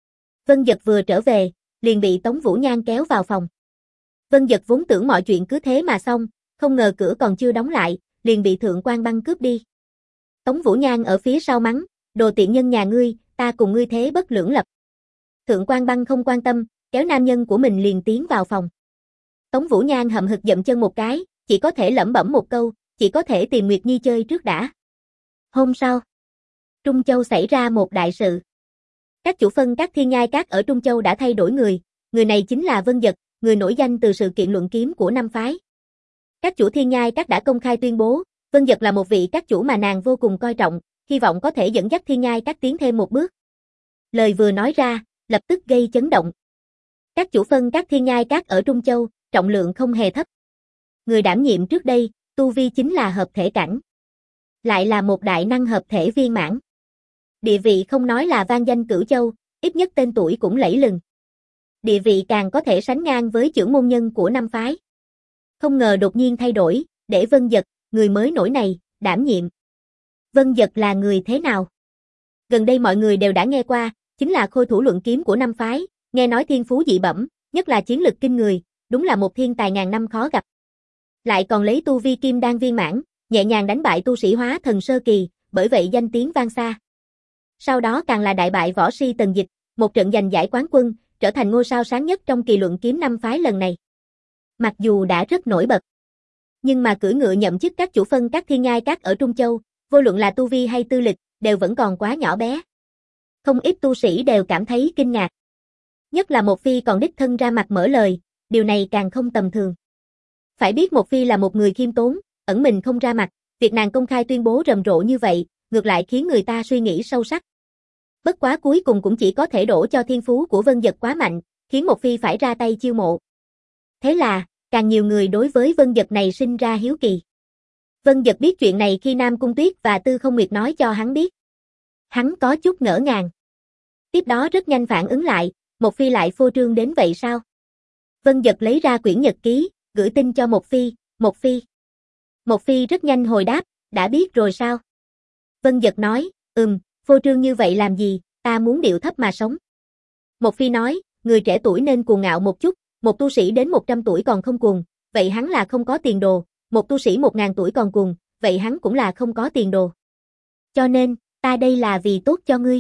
Speaker 1: Vân Dật vừa trở về, liền bị Tống Vũ Nhan kéo vào phòng. Vân Dật vốn tưởng mọi chuyện cứ thế mà xong, không ngờ cửa còn chưa đóng lại, liền bị Thượng Quan Băng cướp đi. Tống Vũ Nhan ở phía sau mắng, đồ tiện nhân nhà ngươi, ta cùng ngươi thế bất lưỡng lập. Thượng Quan Băng không quan tâm, kéo nam nhân của mình liền tiến vào phòng. Tống Vũ Nhan hậm hực dậm chân một cái, chỉ có thể lẩm bẩm một câu, chỉ có thể tìm Nguyệt Nhi chơi trước đã. Hôm sau, Trung Châu xảy ra một đại sự. Các chủ phân các thiên nhai các ở Trung Châu đã thay đổi người, người này chính là Vân Dật, người nổi danh từ sự kiện luận kiếm của năm phái. Các chủ thiên nhai các đã công khai tuyên bố, Vân Dật là một vị các chủ mà nàng vô cùng coi trọng, hy vọng có thể dẫn dắt thiên nhai các tiến thêm một bước. Lời vừa nói ra, lập tức gây chấn động. Các chủ phân các thiên nhai các ở Trung Châu, trọng lượng không hề thấp. Người đảm nhiệm trước đây, tu vi chính là hợp thể cảnh. Lại là một đại năng hợp thể viên mãn. Địa vị không nói là vang danh cửu châu, ít nhất tên tuổi cũng lẫy lừng. Địa vị càng có thể sánh ngang với trưởng môn nhân của năm phái. Không ngờ đột nhiên thay đổi, để Vân Dật, người mới nổi này, đảm nhiệm. Vân Dật là người thế nào? Gần đây mọi người đều đã nghe qua, chính là khôi thủ luận kiếm của năm phái, nghe nói thiên phú dị bẩm, nhất là chiến lực kinh người, đúng là một thiên tài ngàn năm khó gặp. Lại còn lấy tu vi kim đan viên mãn, nhẹ nhàng đánh bại tu sĩ hóa thần sơ kỳ, bởi vậy danh tiếng vang xa. Sau đó càng là đại bại võ si Tần Dịch, một trận giành giải quán quân, trở thành ngôi sao sáng nhất trong kỳ luận kiếm năm phái lần này. Mặc dù đã rất nổi bật, nhưng mà cưỡi ngựa nhậm chức các chủ phân các thiên nhai các ở Trung Châu, vô luận là tu vi hay tư lịch, đều vẫn còn quá nhỏ bé. Không ít tu sĩ đều cảm thấy kinh ngạc. Nhất là Một Phi còn đích thân ra mặt mở lời, điều này càng không tầm thường. Phải biết Một Phi là một người khiêm tốn, ẩn mình không ra mặt, việc nàng công khai tuyên bố rầm rộ như vậy, ngược lại khiến người ta suy nghĩ sâu sắc. Bất quá cuối cùng cũng chỉ có thể đổ cho thiên phú của Vân Dật quá mạnh, khiến Một Phi phải ra tay chiêu mộ. Thế là, càng nhiều người đối với Vân Dật này sinh ra hiếu kỳ. Vân Dật biết chuyện này khi Nam Cung Tuyết và Tư Không Nguyệt nói cho hắn biết. Hắn có chút ngỡ ngàng. Tiếp đó rất nhanh phản ứng lại, Một Phi lại phô trương đến vậy sao? Vân Dật lấy ra quyển nhật ký, gửi tin cho Một Phi, Một Phi. Một Phi rất nhanh hồi đáp, đã biết rồi sao? Vân Dật nói, ừm, phô trương như vậy làm gì, ta muốn điệu thấp mà sống. Một Phi nói, người trẻ tuổi nên cuồng ngạo một chút, một tu sĩ đến một trăm tuổi còn không cuồng, vậy hắn là không có tiền đồ, một tu sĩ một ngàn tuổi còn cuồng, vậy hắn cũng là không có tiền đồ. Cho nên, ta đây là vì tốt cho ngươi.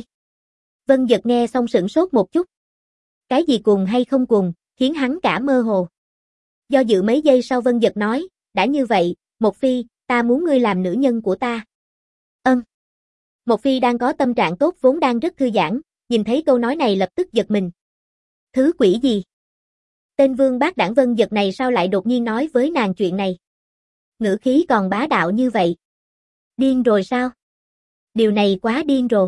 Speaker 1: Vân Dật nghe xong sửng sốt một chút. Cái gì cuồng hay không cuồng, khiến hắn cả mơ hồ. Do dự mấy giây sau Vân Dật nói, đã như vậy, Một Phi, ta muốn ngươi làm nữ nhân của ta. Ân. Một Phi đang có tâm trạng tốt vốn đang rất thư giãn, nhìn thấy câu nói này lập tức giật mình. Thứ quỷ gì? Tên vương bác đảng Vân Dật này sao lại đột nhiên nói với nàng chuyện này? Ngữ khí còn bá đạo như vậy. Điên rồi sao? Điều này quá điên rồi.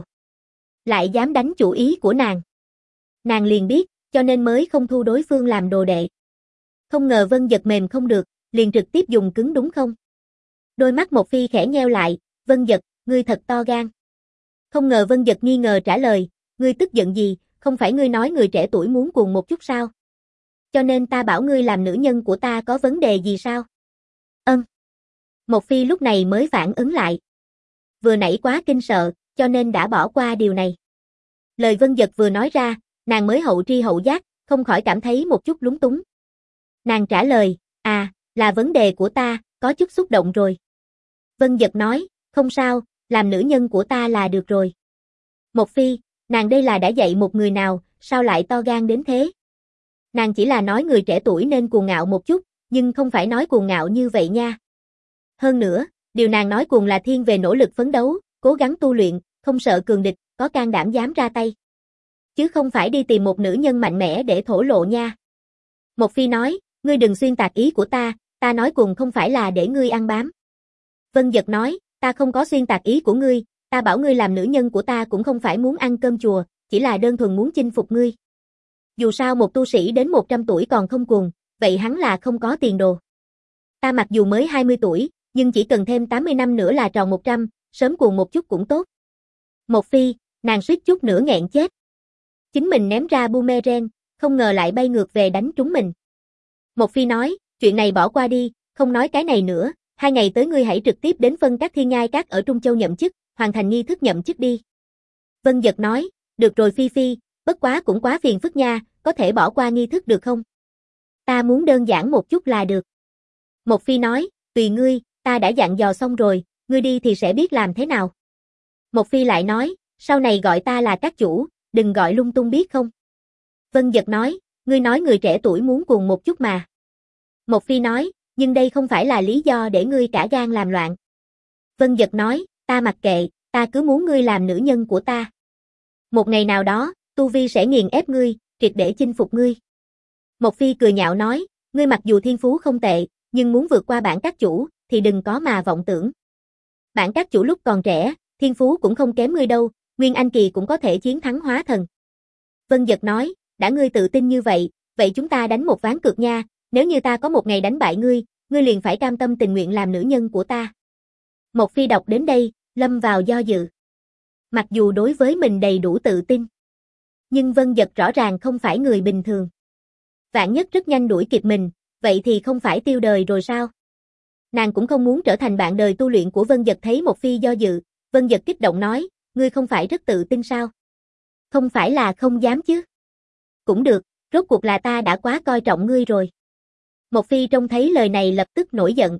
Speaker 1: Lại dám đánh chủ ý của nàng. Nàng liền biết, cho nên mới không thu đối phương làm đồ đệ. Không ngờ Vân Dật mềm không được, liền trực tiếp dùng cứng đúng không? Đôi mắt Một Phi khẽ nheo lại, Vân Dật, ngươi thật to gan. Không ngờ Vân Dật nghi ngờ trả lời, ngươi tức giận gì, không phải ngươi nói người trẻ tuổi muốn cuồng một chút sao? Cho nên ta bảo ngươi làm nữ nhân của ta có vấn đề gì sao? Ân. Một Phi lúc này mới phản ứng lại. Vừa nãy quá kinh sợ, cho nên đã bỏ qua điều này. Lời Vân Dật vừa nói ra, nàng mới hậu tri hậu giác, không khỏi cảm thấy một chút lúng túng. Nàng trả lời, à, là vấn đề của ta, có chút xúc động rồi. Vân Dật nói, không sao, làm nữ nhân của ta là được rồi. Một Phi, nàng đây là đã dạy một người nào, sao lại to gan đến thế? Nàng chỉ là nói người trẻ tuổi nên cuồng ngạo một chút, nhưng không phải nói cuồng ngạo như vậy nha. Hơn nữa, điều nàng nói cuồng là thiên về nỗ lực phấn đấu, cố gắng tu luyện, không sợ cường địch, có can đảm dám ra tay. Chứ không phải đi tìm một nữ nhân mạnh mẽ để thổ lộ nha. Một Phi nói, ngươi đừng xuyên tạc ý của ta, ta nói cuồng không phải là để ngươi ăn bám. Vân Dật nói, ta không có xuyên tạc ý của ngươi, ta bảo ngươi làm nữ nhân của ta cũng không phải muốn ăn cơm chùa, chỉ là đơn thuần muốn chinh phục ngươi. Dù sao một tu sĩ đến một trăm tuổi còn không cuồng, vậy hắn là không có tiền đồ. Ta mặc dù mới hai mươi tuổi, nhưng chỉ cần thêm tám mươi năm nữa là tròn một trăm, sớm cuồng một chút cũng tốt. Một Phi, nàng suýt chút nữa nghẹn chết. Chính mình ném ra boomerang, không ngờ lại bay ngược về đánh trúng mình. Một Phi nói, chuyện này bỏ qua đi, không nói cái này nữa, hai ngày tới ngươi hãy trực tiếp đến phân các thiên nhai các ở Trung Châu nhậm chức, hoàn thành nghi thức nhậm chức đi. Vân Dật nói, được rồi Phi Phi, bất quá cũng quá phiền phức nha, có thể bỏ qua nghi thức được không? Ta muốn đơn giản một chút là được. Một Phi nói, tùy ngươi, ta đã dặn dò xong rồi, ngươi đi thì sẽ biết làm thế nào. Một Phi lại nói, sau này gọi ta là các chủ, đừng gọi lung tung biết không? Vân Dật nói, ngươi nói người trẻ tuổi muốn cuồng một chút mà. Một Phi nói, nhưng đây không phải là lý do để ngươi cả gan làm loạn. Vân Dật nói, ta mặc kệ, ta cứ muốn ngươi làm nữ nhân của ta. Một ngày nào đó, Tu Vi sẽ nghiền ép ngươi, triệt để chinh phục ngươi. Một Phi cười nhạo nói, ngươi mặc dù thiên phú không tệ, nhưng muốn vượt qua bản các chủ, thì đừng có mà vọng tưởng. Bản các chủ lúc còn trẻ, thiên phú cũng không kém ngươi đâu, Nguyên Anh Kỳ cũng có thể chiến thắng hóa thần. Vân Dật nói, đã ngươi tự tin như vậy, vậy chúng ta đánh một ván cược nha, nếu như ta có một ngày đánh bại ngươi, ngươi liền phải cam tâm tình nguyện làm nữ nhân của ta. Một Phi đọc đến đây, lâm vào do dự. Mặc dù đối với mình đầy đủ tự tin, nhưng Vân Dật rõ ràng không phải người bình thường. Vạn nhất rất nhanh đuổi kịp mình, vậy thì không phải tiêu đời rồi sao? Nàng cũng không muốn trở thành bạn đời tu luyện của Vân Dật. Thấy Một Phi do dự, Vân Dật kích động nói, ngươi không phải rất tự tin sao? Không phải là không dám chứ? Cũng được, rốt cuộc là ta đã quá coi trọng ngươi rồi. Một Phi trông thấy lời này lập tức nổi giận.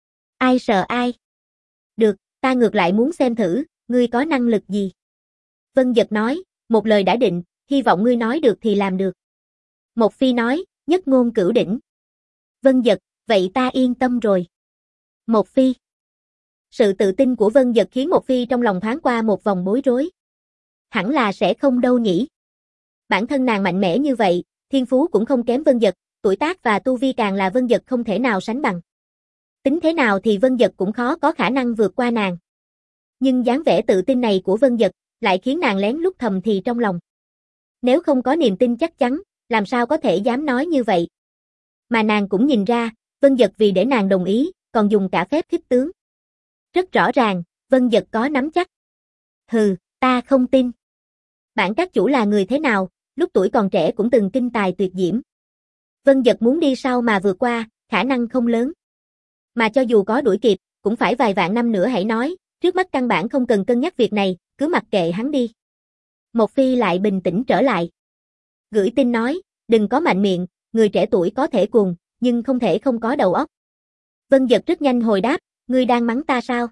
Speaker 1: Ai sợ ai? Được, ta ngược lại muốn xem thử, ngươi có năng lực gì? Vân Dật nói, một lời đã định, hy vọng ngươi nói được thì làm được. Một Phi nói, nhất ngôn cửu đỉnh. Vân Dật, vậy ta yên tâm rồi. Một Phi. Sự tự tin của Vân Dật khiến Một Phi trong lòng thoáng qua một vòng bối rối. Hẳn là sẽ không đâu nhỉ. Bản thân nàng mạnh mẽ như vậy, thiên phú cũng không kém Vân Dật, tuổi tác và tu vi càng là Vân Dật không thể nào sánh bằng. Tính thế nào thì Vân Dật cũng khó có khả năng vượt qua nàng. Nhưng dáng vẻ tự tin này của Vân Dật lại khiến nàng lén lút thầm thì trong lòng. Nếu không có niềm tin chắc chắn, làm sao có thể dám nói như vậy. Mà nàng cũng nhìn ra, Vân Dật vì để nàng đồng ý, còn dùng cả phép khích tướng. Rất rõ ràng, Vân Dật có nắm chắc. Hừ, ta không tin. Bản các chủ là người thế nào, lúc tuổi còn trẻ cũng từng kinh tài tuyệt diễm. Vân Dật muốn đi sau mà vượt qua, khả năng không lớn. Mà cho dù có đuổi kịp, cũng phải vài vạn năm nữa hãy nói, trước mắt căn bản không cần cân nhắc việc này, cứ mặc kệ hắn đi. Một Phi lại bình tĩnh trở lại. Gửi tin nói, đừng có mạnh miệng, người trẻ tuổi có thể cuồng, nhưng không thể không có đầu óc. Vân Dật rất nhanh hồi đáp, ngươi đang mắng ta sao?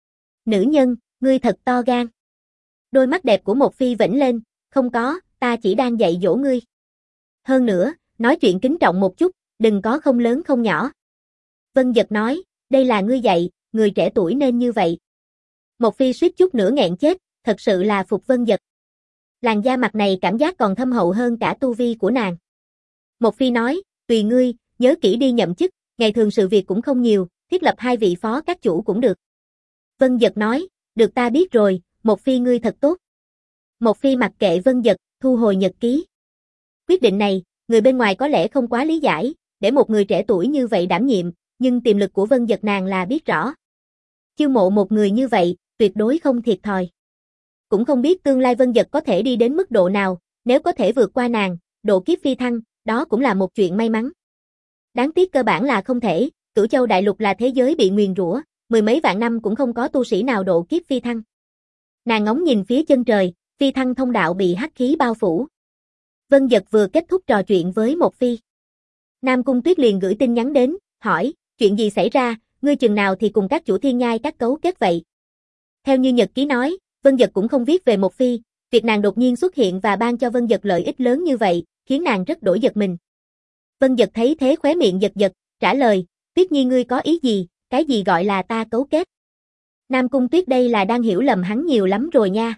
Speaker 1: Nữ nhân, ngươi thật to gan. Đôi mắt đẹp của Một Phi vểnh lên, không có, ta chỉ đang dạy dỗ ngươi. Hơn nữa, nói chuyện kính trọng một chút, đừng có không lớn không nhỏ. Vân Dật nói, đây là ngươi dạy, người trẻ tuổi nên như vậy. Một Phi suýt chút nữa nghẹn chết, thật sự là phục Vân Dật. Làn da mặt này cảm giác còn thâm hậu hơn cả tu vi của nàng. Một Phi nói, tùy ngươi, nhớ kỹ đi nhậm chức, ngày thường sự việc cũng không nhiều, thiết lập hai vị phó các chủ cũng được. Vân Dật nói, được ta biết rồi, Một Phi ngươi thật tốt. Một Phi mặc kệ Vân Dật, thu hồi nhật ký. Quyết định này, người bên ngoài có lẽ không quá lý giải, để một người trẻ tuổi như vậy đảm nhiệm, nhưng tiềm lực của Vân Dật nàng là biết rõ. Chiêu mộ một người như vậy, tuyệt đối không thiệt thòi. Cũng không biết tương lai Vân Dật có thể đi đến mức độ nào, nếu có thể vượt qua nàng, độ kiếp phi thăng, đó cũng là một chuyện may mắn. Đáng tiếc cơ bản là không thể, Cửu Châu đại lục là thế giới bị nguyền rủa, mười mấy vạn năm cũng không có tu sĩ nào độ kiếp phi thăng. Nàng ngóng nhìn phía chân trời, phi thăng thông đạo bị hắc khí bao phủ. Vân Dật vừa kết thúc trò chuyện với Một Phi. Nam Cung Tuyết liền gửi tin nhắn đến, hỏi, chuyện gì xảy ra, ngươi chừng nào thì cùng các chủ thiên nhai các cấu kết vậy? Theo như nhật ký nói, Vân Dật cũng không viết về Một Phi, việc nàng đột nhiên xuất hiện và ban cho Vân Dật lợi ích lớn như vậy, khiến nàng rất đổi giật mình. Vân Dật thấy thế khóe miệng giật giật, trả lời, Tuyết Nhi ngươi có ý gì, cái gì gọi là ta cấu kết? Nam Cung Tuyết đây là đang hiểu lầm hắn nhiều lắm rồi nha.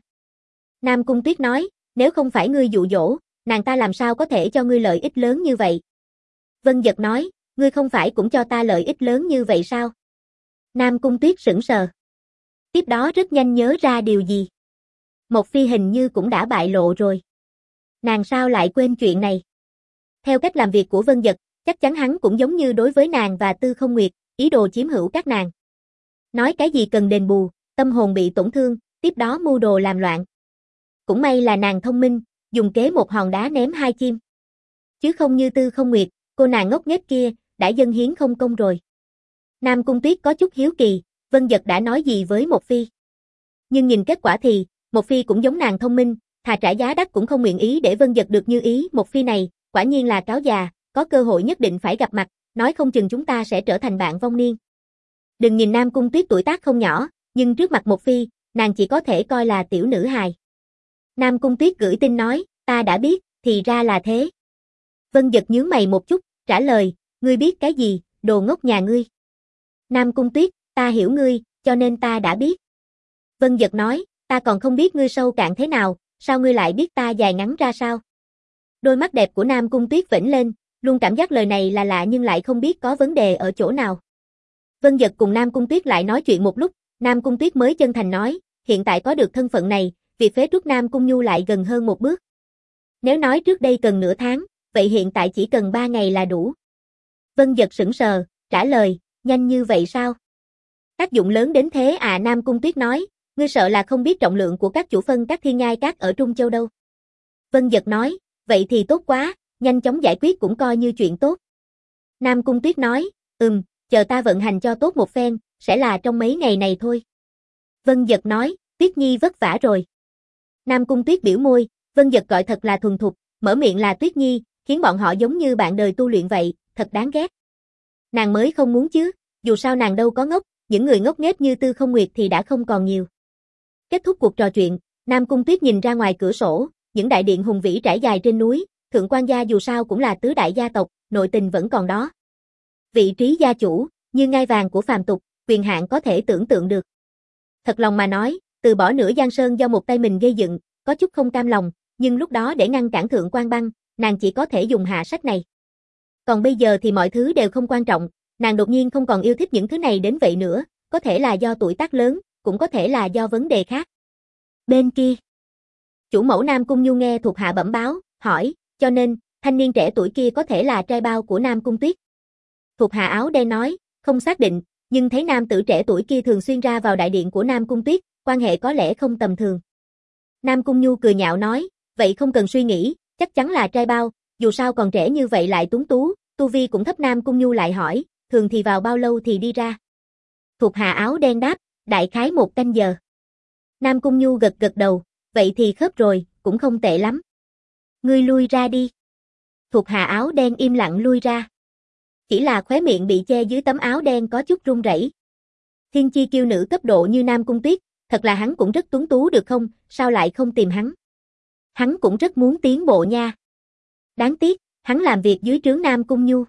Speaker 1: Nam Cung Tuyết nói, nếu không phải ngươi dụ dỗ, nàng ta làm sao có thể cho ngươi lợi ích lớn như vậy? Vân Dật nói, ngươi không phải cũng cho ta lợi ích lớn như vậy sao? Nam Cung Tuyết sững sờ. Tiếp đó rất nhanh nhớ ra điều gì. Một Phi hình như cũng đã bại lộ rồi. Nàng sao lại quên chuyện này? Theo cách làm việc của Vân Dật, chắc chắn hắn cũng giống như đối với nàng và Tư Không Nguyệt, ý đồ chiếm hữu các nàng. Nói cái gì cần đền bù, tâm hồn bị tổn thương, tiếp đó mưu đồ làm loạn. Cũng may là nàng thông minh, dùng kế một hòn đá ném hai chim. Chứ không như Tư Không Nguyệt, cô nàng ngốc nghếch kia, đã dâng hiến không công rồi. Nam Cung Tuyết có chút hiếu kỳ, Vân Dật đã nói gì với Một Phi. Nhưng nhìn kết quả thì, Một Phi cũng giống nàng thông minh, thà trả giá đắt cũng không nguyện ý để Vân Dật được như ý. Một Phi này, quả nhiên là cáo già, có cơ hội nhất định phải gặp mặt, nói không chừng chúng ta sẽ trở thành bạn vong niên. Đừng nhìn Nam Cung Tuyết tuổi tác không nhỏ, nhưng trước mặt Một Phi, nàng chỉ có thể coi là tiểu nữ hài. Nam Cung Tuyết gửi tin nói, ta đã biết, thì ra là thế. Vân Dật nhướng mày một chút, trả lời, ngươi biết cái gì, đồ ngốc nhà ngươi. Nam Cung Tuyết, ta hiểu ngươi, cho nên ta đã biết. Vân Dật nói, ta còn không biết ngươi sâu cạn thế nào, sao ngươi lại biết ta dài ngắn ra sao? Đôi mắt đẹp của Nam Cung Tuyết vểnh lên, luôn cảm giác lời này là lạ nhưng lại không biết có vấn đề ở chỗ nào. Vân Dật cùng Nam Cung Tuyết lại nói chuyện một lúc, Nam Cung Tuyết mới chân thành nói, hiện tại có được thân phận này, việc phế truất Nam Cung Nhu lại gần hơn một bước. Nếu nói trước đây cần nửa tháng, vậy hiện tại chỉ cần ba ngày là đủ. Vân Dật sững sờ, trả lời, nhanh như vậy sao? Tác dụng lớn đến thế à? Nam Cung Tuyết nói, ngươi sợ là không biết trọng lượng của các chủ phân các thiên nhai các ở Trung Châu đâu. Vân Dật nói, vậy thì tốt quá, nhanh chóng giải quyết cũng coi như chuyện tốt. Nam Cung Tuyết nói, ừm, chờ ta vận hành cho tốt một phen, sẽ là trong mấy ngày này thôi. Vân Dật nói, Tuyết Nhi vất vả rồi. Nam Cung Tuyết biểu môi, Vân Dật gọi thật là thuần thục, mở miệng là Tuyết Nhi, khiến bọn họ giống như bạn đời tu luyện vậy, thật đáng ghét. Nàng mới không muốn chứ, dù sao nàng đâu có ngốc, những người ngốc nghếch như Tư Không Nguyệt thì đã không còn nhiều. Kết thúc cuộc trò chuyện, Nam Cung Tuyết nhìn ra ngoài cửa sổ, những đại điện hùng vĩ trải dài trên núi, Thượng Quan gia dù sao cũng là tứ đại gia tộc, nội tình vẫn còn đó. Vị trí gia chủ, như ngai vàng của phàm tục, quyền hạn có thể tưởng tượng được. Thật lòng mà nói, từ bỏ nửa Giang Sơn do một tay mình gây dựng, có chút không cam lòng, nhưng lúc đó để ngăn cản Thượng Quan Băng, nàng chỉ có thể dùng hạ sách này. Còn bây giờ thì mọi thứ đều không quan trọng, nàng đột nhiên không còn yêu thích những thứ này đến vậy nữa, có thể là do tuổi tác lớn, cũng có thể là do vấn đề khác. Bên kia, chủ mẫu Nam Cung Nhu nghe thuộc hạ bẩm báo, hỏi, cho nên, thanh niên trẻ tuổi kia có thể là trai bao của Nam Cung Tuyết. Thuộc hạ áo đen nói, không xác định, nhưng thấy nam tử trẻ tuổi kia thường xuyên ra vào đại điện của Nam Cung Tuyết, quan hệ có lẽ không tầm thường. Nam Cung Nhu cười nhạo nói, vậy không cần suy nghĩ, chắc chắn là trai bao, dù sao còn trẻ như vậy lại tuấn tú, tu vi cũng thấp. Nam Cung Nhu lại hỏi, thường thì vào bao lâu thì đi ra? Thuộc hạ áo đen đáp, đại khái một canh giờ. Nam Cung Nhu gật gật đầu, vậy thì khớp rồi, cũng không tệ lắm. Ngươi lui ra đi. Thuộc hạ áo đen im lặng lui ra. Chỉ là khóe miệng bị che dưới tấm áo đen có chút run rẩy. Thiên chi kiêu nữ cấp độ như Nam Cung Tuyết, thật là hắn cũng rất tuấn tú được không, sao lại không tìm hắn? Hắn cũng rất muốn tiến bộ nha. Đáng tiếc, hắn làm việc dưới trướng Nam Cung Nhu.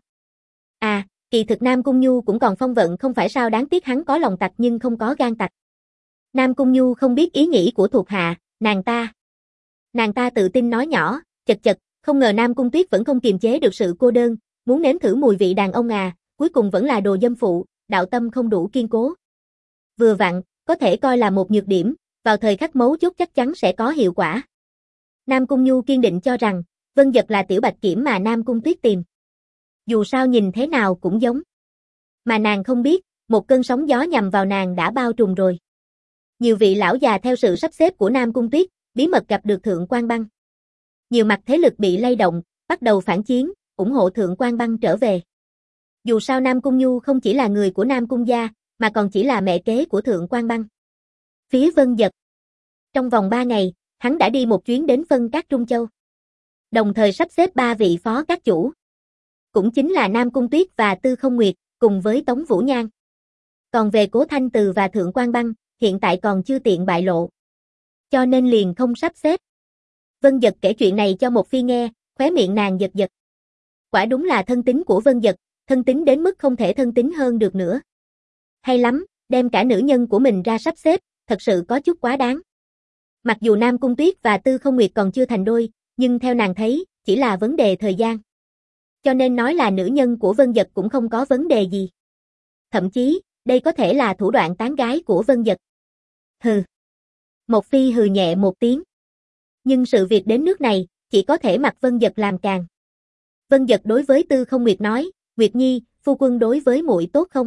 Speaker 1: À, kỳ thực Nam Cung Nhu cũng còn phong vận không phải sao, đáng tiếc hắn có lòng tặc nhưng không có gan tặc. Nam Cung Nhu không biết ý nghĩ của thuộc hạ, nàng ta. Nàng ta tự tin nói nhỏ, chật chật, không ngờ Nam Cung Tuyết vẫn không kiềm chế được sự cô đơn, muốn nếm thử mùi vị đàn ông à, cuối cùng vẫn là đồ dâm phụ, đạo tâm không đủ kiên cố. Vừa vặn, có thể coi là một nhược điểm, vào thời khắc mấu chốt chắc chắn sẽ có hiệu quả. Nam Cung Nhu kiên định cho rằng, Vân Dật là tiểu bạch kiểm mà Nam Cung Tuyết tìm. Dù sao nhìn thế nào cũng giống. Mà nàng không biết, một cơn sóng gió nhằm vào nàng đã bao trùm rồi. Nhiều vị lão già theo sự sắp xếp của Nam Cung Tuyết, bí mật gặp được Thượng Quan Băng. Nhiều mặt thế lực bị lay động, bắt đầu phản chiến, ủng hộ Thượng Quan Băng trở về. Dù sao Nam Cung Nhu không chỉ là người của Nam Cung gia, mà còn chỉ là mẹ kế của Thượng Quan Băng. Phía Vân Dật. Trong vòng ba ngày, hắn đã đi một chuyến đến Vân Các Trung Châu. Đồng thời sắp xếp ba vị phó các chủ. Cũng chính là Nam Cung Tuyết và Tư Không Nguyệt, cùng với Tống Vũ Nhan. Còn về Cố Thanh Từ và Thượng Quan Băng, hiện tại còn chưa tiện bại lộ. Cho nên liền không sắp xếp. Vân Dật kể chuyện này cho Một Phi nghe, khóe miệng nàng giật giật. Quả đúng là thân tín của Vân Dật, thân tín đến mức không thể thân tín hơn được nữa. Hay lắm, đem cả nữ nhân của mình ra sắp xếp, thật sự có chút quá đáng. Mặc dù Nam Cung Tuyết và Tư Không Nguyệt còn chưa thành đôi, nhưng theo nàng thấy, chỉ là vấn đề thời gian. Cho nên nói là nữ nhân của Vân Dật cũng không có vấn đề gì. Thậm chí, đây có thể là thủ đoạn tán gái của Vân Dật. Hừ. Một Phi hừ nhẹ một tiếng. Nhưng sự việc đến nước này, chỉ có thể mặc Vân Dật làm càng. Vân Dật đối với Tư Không Nguyệt nói, Nguyệt Nhi, phu quân đối với muội tốt không?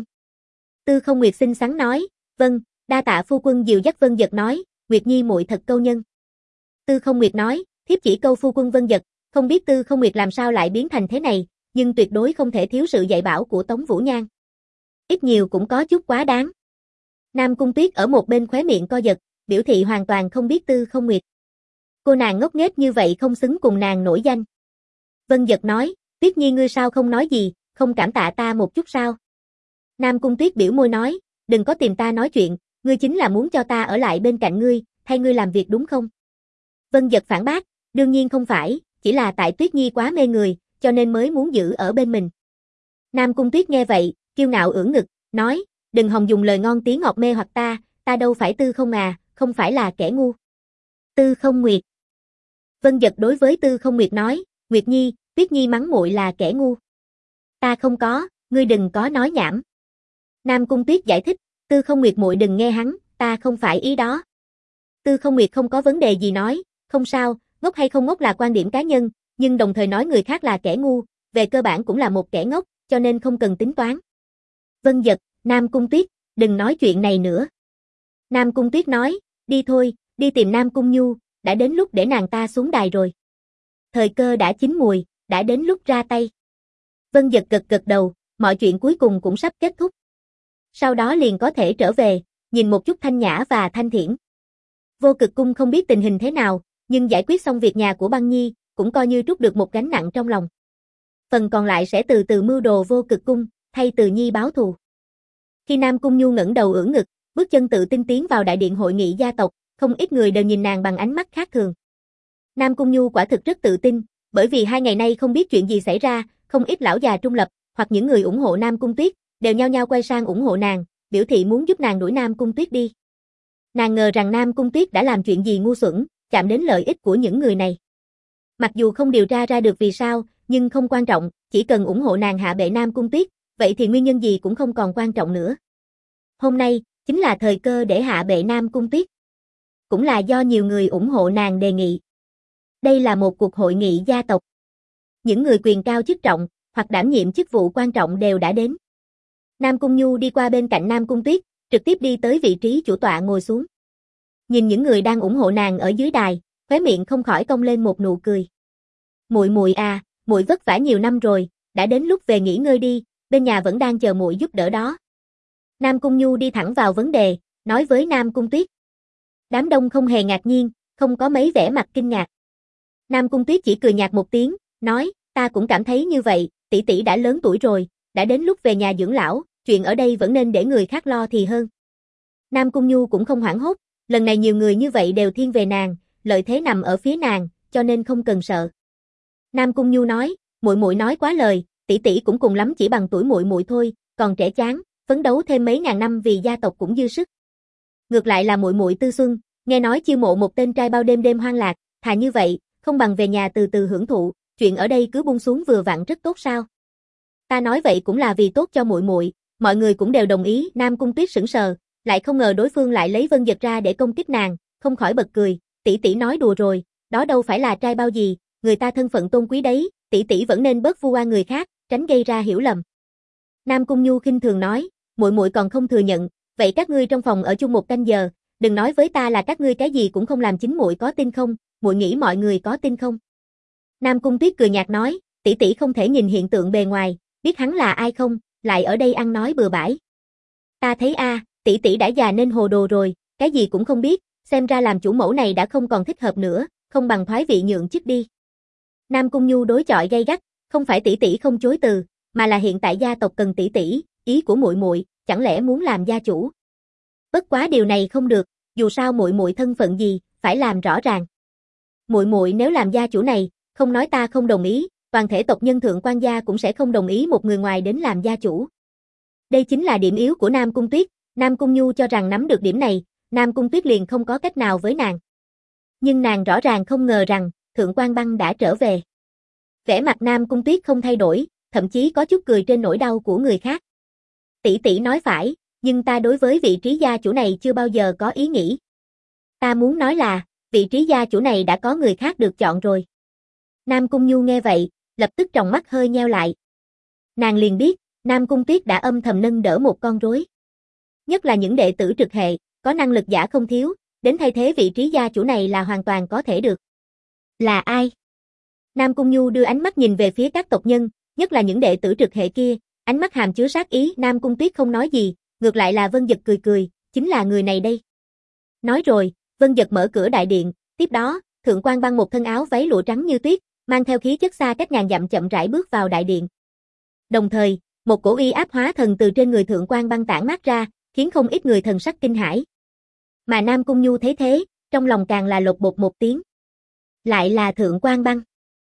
Speaker 1: Tư Không Nguyệt xinh xắn nói, vâng, đa tạ phu quân dìu dắt. Vân Dật nói, Nguyệt Nhi muội thật câu nhân. Tư Không Nguyệt nói, thiếp chỉ câu phu quân. Vân Dật, không biết Tư Không Nguyệt làm sao lại biến thành thế này, nhưng tuyệt đối không thể thiếu sự dạy bảo của Tống Vũ Nhan. Ít nhiều cũng có chút quá đáng. Nam Cung Tuyết ở một bên khóe miệng co giật, biểu thị hoàn toàn không biết Tư Không Nguyệt. Cô nàng ngốc nghếch như vậy không xứng cùng nàng nổi danh. Vân Dật nói, Tuyết Nhi ngươi sao không nói gì, không cảm tạ ta một chút sao? Nam Cung Tuyết biểu môi nói, đừng có tìm ta nói chuyện, ngươi chính là muốn cho ta ở lại bên cạnh ngươi, thay ngươi làm việc đúng không? Vân Dật phản bác, đương nhiên không phải, chỉ là tại Tuyết Nhi quá mê người, cho nên mới muốn giữ ở bên mình. Nam Cung Tuyết nghe vậy, kiêu ngạo ưỡn ngực, nói, đừng hòng dùng lời ngon tiếng ngọt mê hoặc ta, ta đâu phải Tư Không à, không phải là kẻ ngu. Tư Không Nguyệt. Vân Dật đối với Tư Không Nguyệt nói, Nguyệt Nhi, Tuyết Nhi mắng muội là kẻ ngu. Ta không có, ngươi đừng có nói nhảm. Nam Cung Tuyết giải thích, Tư Không Nguyệt muội đừng nghe hắn, ta không phải ý đó. Tư Không Nguyệt không có vấn đề gì nói, không sao, ngốc hay không ngốc là quan điểm cá nhân, nhưng đồng thời nói người khác là kẻ ngu, về cơ bản cũng là một kẻ ngốc, cho nên không cần tính toán. Vân Dật, Nam Cung Tuyết, đừng nói chuyện này nữa. Nam Cung Tuyết nói, đi thôi, đi tìm Nam Cung Nhu, đã đến lúc để nàng ta xuống đài rồi. Thời cơ đã chín mùi, đã đến lúc ra tay. Vân Dật gật gật đầu, mọi chuyện cuối cùng cũng sắp kết thúc. Sau đó liền có thể trở về, nhìn một chút Thanh Nhã và Thanh Thiển. Vô Cực Cung không biết tình hình thế nào, nhưng giải quyết xong việc nhà của Băng Nhi, cũng coi như trút được một gánh nặng trong lòng. Phần còn lại sẽ từ từ mưu đồ Vô Cực Cung, thay Từ Nhi báo thù. Khi Nam Cung Nhu ngẩng đầu ưỡn ngực, bước chân tự tin tiến vào đại điện hội nghị gia tộc, không ít người đều nhìn nàng bằng ánh mắt khác thường. Nam Cung Nhu quả thực rất tự tin, bởi vì hai ngày nay không biết chuyện gì xảy ra, không ít lão già trung lập, hoặc những người ủng hộ Nam Cung Tuyết, đều nhao nhao quay sang ủng hộ nàng, biểu thị muốn giúp nàng đuổi Nam Cung Tuyết đi. Nàng ngờ rằng Nam Cung Tuyết đã làm chuyện gì ngu xuẩn, chạm đến lợi ích của những người này. Mặc dù không điều tra ra được vì sao, nhưng không quan trọng, chỉ cần ủng hộ nàng hạ bệ Nam Cung Tuyết, vậy thì nguyên nhân gì cũng không còn quan trọng nữa. Hôm nay, chính là thời cơ để hạ bệ Nam Cung Tuyết. Cũng là do nhiều người ủng hộ nàng đề nghị. Đây là một cuộc hội nghị gia tộc. Những người quyền cao chức trọng, hoặc đảm nhiệm chức vụ quan trọng đều đã đến. Nam Cung Nhu đi qua bên cạnh Nam Cung Tuyết, trực tiếp đi tới vị trí chủ tọa ngồi xuống. Nhìn những người đang ủng hộ nàng ở dưới đài, khóe miệng không khỏi cong lên một nụ cười. Muội muội à, muội vất vả nhiều năm rồi, đã đến lúc về nghỉ ngơi đi, bên nhà vẫn đang chờ muội giúp đỡ đó. Nam Cung Nhu đi thẳng vào vấn đề, nói với Nam Cung Tuyết. Đám đông không hề ngạc nhiên, không có mấy vẻ mặt kinh ngạc. Nam Cung Tuyết chỉ cười nhạt một tiếng, nói, ta cũng cảm thấy như vậy, tỷ tỷ đã lớn tuổi rồi, đã đến lúc về nhà dưỡng lão, chuyện ở đây vẫn nên để người khác lo thì hơn. Nam Cung Nhu cũng không hoảng hốt, lần này nhiều người như vậy đều thiên về nàng, lợi thế nằm ở phía nàng, cho nên không cần sợ. Nam Cung Nhu nói, muội muội nói quá lời, tỷ tỷ cũng cùng lắm chỉ bằng tuổi muội muội thôi, còn trẻ chán, phấn đấu thêm mấy ngàn năm vì gia tộc cũng dư sức. Ngược lại là muội muội Tư Xuân, nghe nói chiêu mộ một tên trai bao đêm đêm hoang lạc, thà như vậy, không bằng về nhà từ từ hưởng thụ, chuyện ở đây cứ buông xuống vừa vặn rất tốt sao? Ta nói vậy cũng là vì tốt cho muội muội, mọi người cũng đều đồng ý. Nam Cung Tuyết sững sờ, lại không ngờ đối phương lại lấy Vân Dật ra để công kích nàng, không khỏi bật cười, tỷ tỷ nói đùa rồi, đó đâu phải là trai bao gì, người ta thân phận tôn quý đấy, tỷ tỷ vẫn nên bớt vu oan người khác, tránh gây ra hiểu lầm. Nam Cung Nhu khinh thường nói, muội muội còn không thừa nhận, vậy các ngươi trong phòng ở chung một canh giờ, đừng nói với ta là các ngươi cái gì cũng không làm, chính muội có tin không, muội nghĩ mọi người có tin không? Nam Cung Tuyết cười nhạt nói, tỷ tỷ không thể nhìn hiện tượng bề ngoài, biết hắn là ai không, lại ở đây ăn nói bừa bãi. Ta thấy a, à, tỷ tỷ đã già nên hồ đồ rồi, cái gì cũng không biết, xem ra làm chủ mẫu này đã không còn thích hợp nữa, không bằng thoái vị nhượng chức đi. Nam Cung Nhu đối chọi gay gắt, không phải tỷ tỷ không chối từ, mà là hiện tại gia tộc cần tỷ tỷ, ý của muội muội, chẳng lẽ muốn làm gia chủ? Bất quá điều này không được, dù sao muội muội thân phận gì, phải làm rõ ràng. Muội muội nếu làm gia chủ này, không nói ta không đồng ý, toàn thể tộc nhân Thượng Quan gia cũng sẽ không đồng ý một người ngoài đến làm gia chủ. Đây chính là điểm yếu của Nam Cung Tuyết, Nam Cung Nhu cho rằng nắm được điểm này, Nam Cung Tuyết liền không có cách nào với nàng. Nhưng nàng rõ ràng không ngờ rằng, Thượng Quan Băng đã trở về. Vẻ mặt Nam Cung Tuyết không thay đổi, thậm chí có chút cười trên nỗi đau của người khác. Tỷ tỷ nói phải, nhưng ta đối với vị trí gia chủ này chưa bao giờ có ý nghĩ. Ta muốn nói là, vị trí gia chủ này đã có người khác được chọn rồi. Nam Cung Nhu nghe vậy, lập tức tròng mắt hơi nheo lại. Nàng liền biết, Nam Cung Tuyết đã âm thầm nâng đỡ một con rối. Nhất là những đệ tử trực hệ, có năng lực giả không thiếu, đến thay thế vị trí gia chủ này là hoàn toàn có thể được. Là ai? Nam Cung Nhu đưa ánh mắt nhìn về phía các tộc nhân, nhất là những đệ tử trực hệ kia, ánh mắt hàm chứa sát ý. Nam Cung Tuyết không nói gì, ngược lại là Vân Dật cười cười, chính là người này đây. Nói rồi, Vân Dật mở cửa đại điện, tiếp đó, Thượng Quan Băng một thân áo váy lụa trắng như tuyết, mang theo khí chất xa cách ngàn dặm chậm rãi bước vào đại điện. Đồng thời, một cổ uy áp hóa thần từ trên người Thượng Quan Băng tản mát ra, khiến không ít người thần sắc kinh hãi. Mà Nam Cung Nhu thấy thế, trong lòng càng là lột bột một tiếng. Lại là Thượng Quan Băng.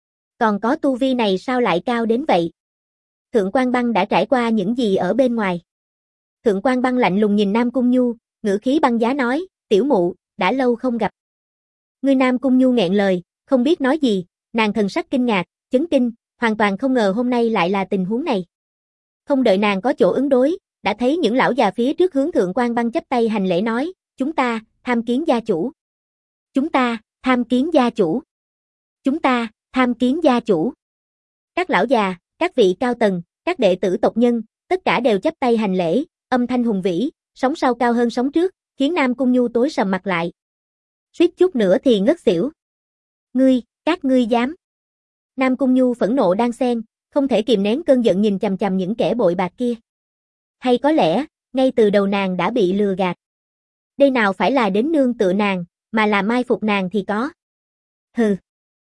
Speaker 1: Còn có tu vi này sao lại cao đến vậy? Thượng Quan Băng đã trải qua những gì ở bên ngoài? Thượng Quan Băng lạnh lùng nhìn Nam Cung Nhu, ngữ khí băng giá nói, tiểu mụ, đã lâu không gặp. Người Nam Cung Nhu nghẹn lời, không biết nói gì, nàng thần sắc kinh ngạc, chấn kinh, hoàn toàn không ngờ hôm nay lại là tình huống này. Không đợi nàng có chỗ ứng đối, đã thấy những lão già phía trước hướng Thượng Quan Băng chắp tay hành lễ nói, chúng ta, tham kiến gia chủ. Chúng ta, tham kiến gia chủ. Chúng ta, tham kiến gia chủ. Các lão già, các vị cao tầng, các đệ tử tộc nhân, tất cả đều chắp tay hành lễ, âm thanh hùng vĩ, sóng sau cao hơn sóng trước, khiến Nam Cung Nhu tối sầm mặt lại. Suýt chút nữa thì ngất xỉu. Ngươi, các ngươi dám. Nam Cung Nhu phẫn nộ đang xen, không thể kìm nén cơn giận nhìn chằm chằm những kẻ bội bạc kia. Hay có lẽ, ngay từ đầu nàng đã bị lừa gạt. Đây nào phải là đến nương tựa nàng, mà là mai phục nàng thì có. Hừ.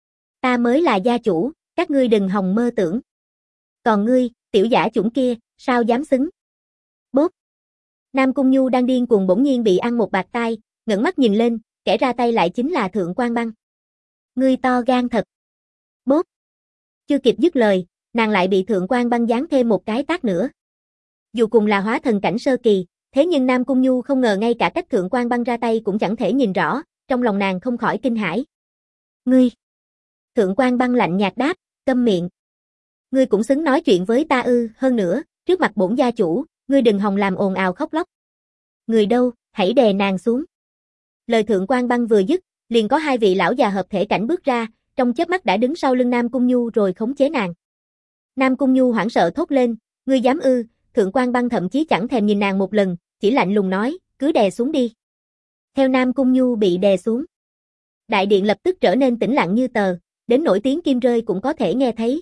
Speaker 1: Ta mới là gia chủ, các ngươi đừng hòng mơ tưởng. Còn ngươi, tiểu giả chủng kia, sao dám xứng? Bốp. Nam Cung Nhu đang điên cuồng bỗng nhiên bị ăn một bạt tai, ngẩng mắt nhìn lên, kẻ ra tay lại chính là Thượng Quan Băng. Ngươi to gan thật. Bốp. Chưa kịp dứt lời, nàng lại bị Thượng Quan Băng giáng thêm một cái tát nữa. Dù cùng là hóa thần cảnh sơ kỳ, thế nhưng Nam Cung Nhu không ngờ ngay cả cách Thượng Quan Băng ra tay cũng chẳng thể nhìn rõ, trong lòng nàng không khỏi kinh hãi. Ngươi. Thượng Quan Băng lạnh nhạt đáp, câm miệng. Ngươi cũng xứng nói chuyện với ta ư? Hơn nữa, trước mặt bổn gia chủ, ngươi đừng hòng làm ồn ào khóc lóc. Người đâu, hãy đè nàng xuống. Lời Thượng Quan Băng vừa dứt, liền có hai vị lão già hợp thể cảnh bước ra, trong chớp mắt đã đứng sau lưng Nam Cung Nhu rồi khống chế nàng. Nam Cung Nhu hoảng sợ thốt lên, ngươi dám ư? Thượng Quan Băng thậm chí chẳng thèm nhìn nàng một lần, chỉ lạnh lùng nói, cứ đè xuống đi. Theo Nam Cung Nhu bị đè xuống, đại điện lập tức trở nên tĩnh lặng như tờ, đến nỗi tiếng kim rơi cũng có thể nghe thấy.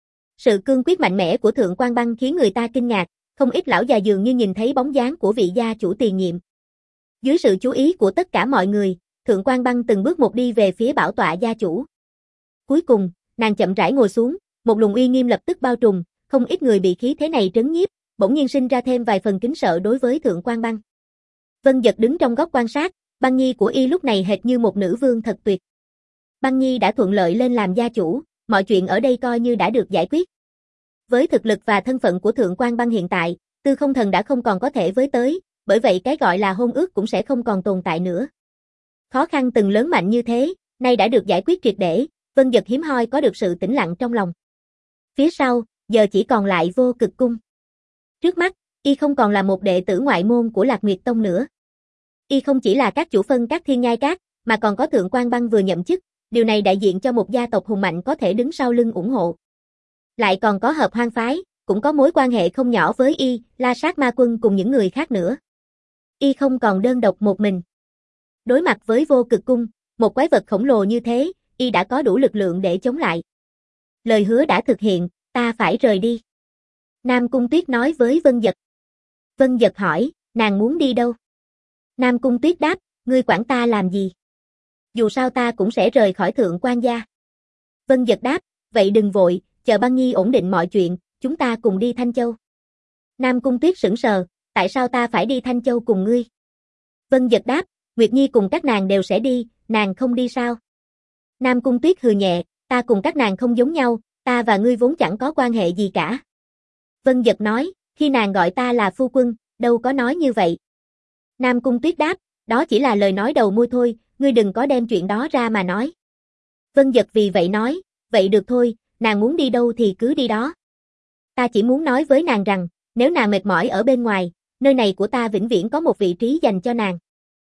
Speaker 1: Sự cương quyết mạnh mẽ của Thượng Quan Băng khiến người ta kinh ngạc, không ít lão già dường như nhìn thấy bóng dáng của vị gia chủ tiền nhiệm. Dưới sự chú ý của tất cả mọi người, Thượng Quan Băng từng bước một đi về phía bảo tọa gia chủ. Cuối cùng, nàng chậm rãi ngồi xuống, một luồng uy nghiêm lập tức bao trùm, không ít người bị khí thế này trấn nhiếp, bỗng nhiên sinh ra thêm vài phần kính sợ đối với Thượng Quan Băng. Vân Dật đứng trong góc quan sát, Băng Nhi của y lúc này hệt như một nữ vương thật tuyệt. Băng Nhi đã thuận lợi lên làm gia chủ, mọi chuyện ở đây coi như đã được giải quyết. Với thực lực và thân phận của Thượng Quan Băng hiện tại, Tư Không Thần đã không còn có thể với tới, bởi vậy cái gọi là hôn ước cũng sẽ không còn tồn tại nữa. Khó khăn từng lớn mạnh như thế, nay đã được giải quyết triệt để, Vân Dật hiếm hoi có được sự tĩnh lặng trong lòng. Phía sau, giờ chỉ còn lại Vô Cực Cung. Trước mắt, y không còn là một đệ tử ngoại môn của Lạc Nguyệt Tông nữa. Y không chỉ là các chủ phân các thiên nhai các, mà còn có Thượng Quan Băng vừa nhậm chức, điều này đại diện cho một gia tộc hùng mạnh có thể đứng sau lưng ủng hộ. Lại còn có Hợp Hoang phái, cũng có mối quan hệ không nhỏ với y, La Sát Ma Quân cùng những người khác nữa. Y không còn đơn độc một mình. Đối mặt với Vô Cực Cung, một quái vật khổng lồ như thế, y đã có đủ lực lượng để chống lại. Lời hứa đã thực hiện, ta phải rời đi. Nam Cung Tuyết nói với Vân Dật. Vân Dật hỏi, nàng muốn đi đâu? Nam Cung Tuyết đáp, ngươi quản ta làm gì? Dù sao ta cũng sẽ rời khỏi Thượng Quan gia. Vân Dật đáp, vậy đừng vội, chờ Băng Nhi ổn định mọi chuyện, chúng ta cùng đi Thanh Châu. Nam Cung Tuyết sững sờ, tại sao ta phải đi Thanh Châu cùng ngươi? Vân Dật đáp, Nguyệt Nhi cùng các nàng đều sẽ đi, nàng không đi sao? Nam Cung Tuyết hừ nhẹ, ta cùng các nàng không giống nhau, ta và ngươi vốn chẳng có quan hệ gì cả. Vân Dật nói, khi nàng gọi ta là phu quân, đâu có nói như vậy. Nam Cung Tuyết đáp, đó chỉ là lời nói đầu môi thôi, ngươi đừng có đem chuyện đó ra mà nói. Vân Dật vì vậy nói, vậy được thôi, nàng muốn đi đâu thì cứ đi đó. Ta chỉ muốn nói với nàng rằng, nếu nàng mệt mỏi ở bên ngoài, nơi này của ta vĩnh viễn có một vị trí dành cho nàng.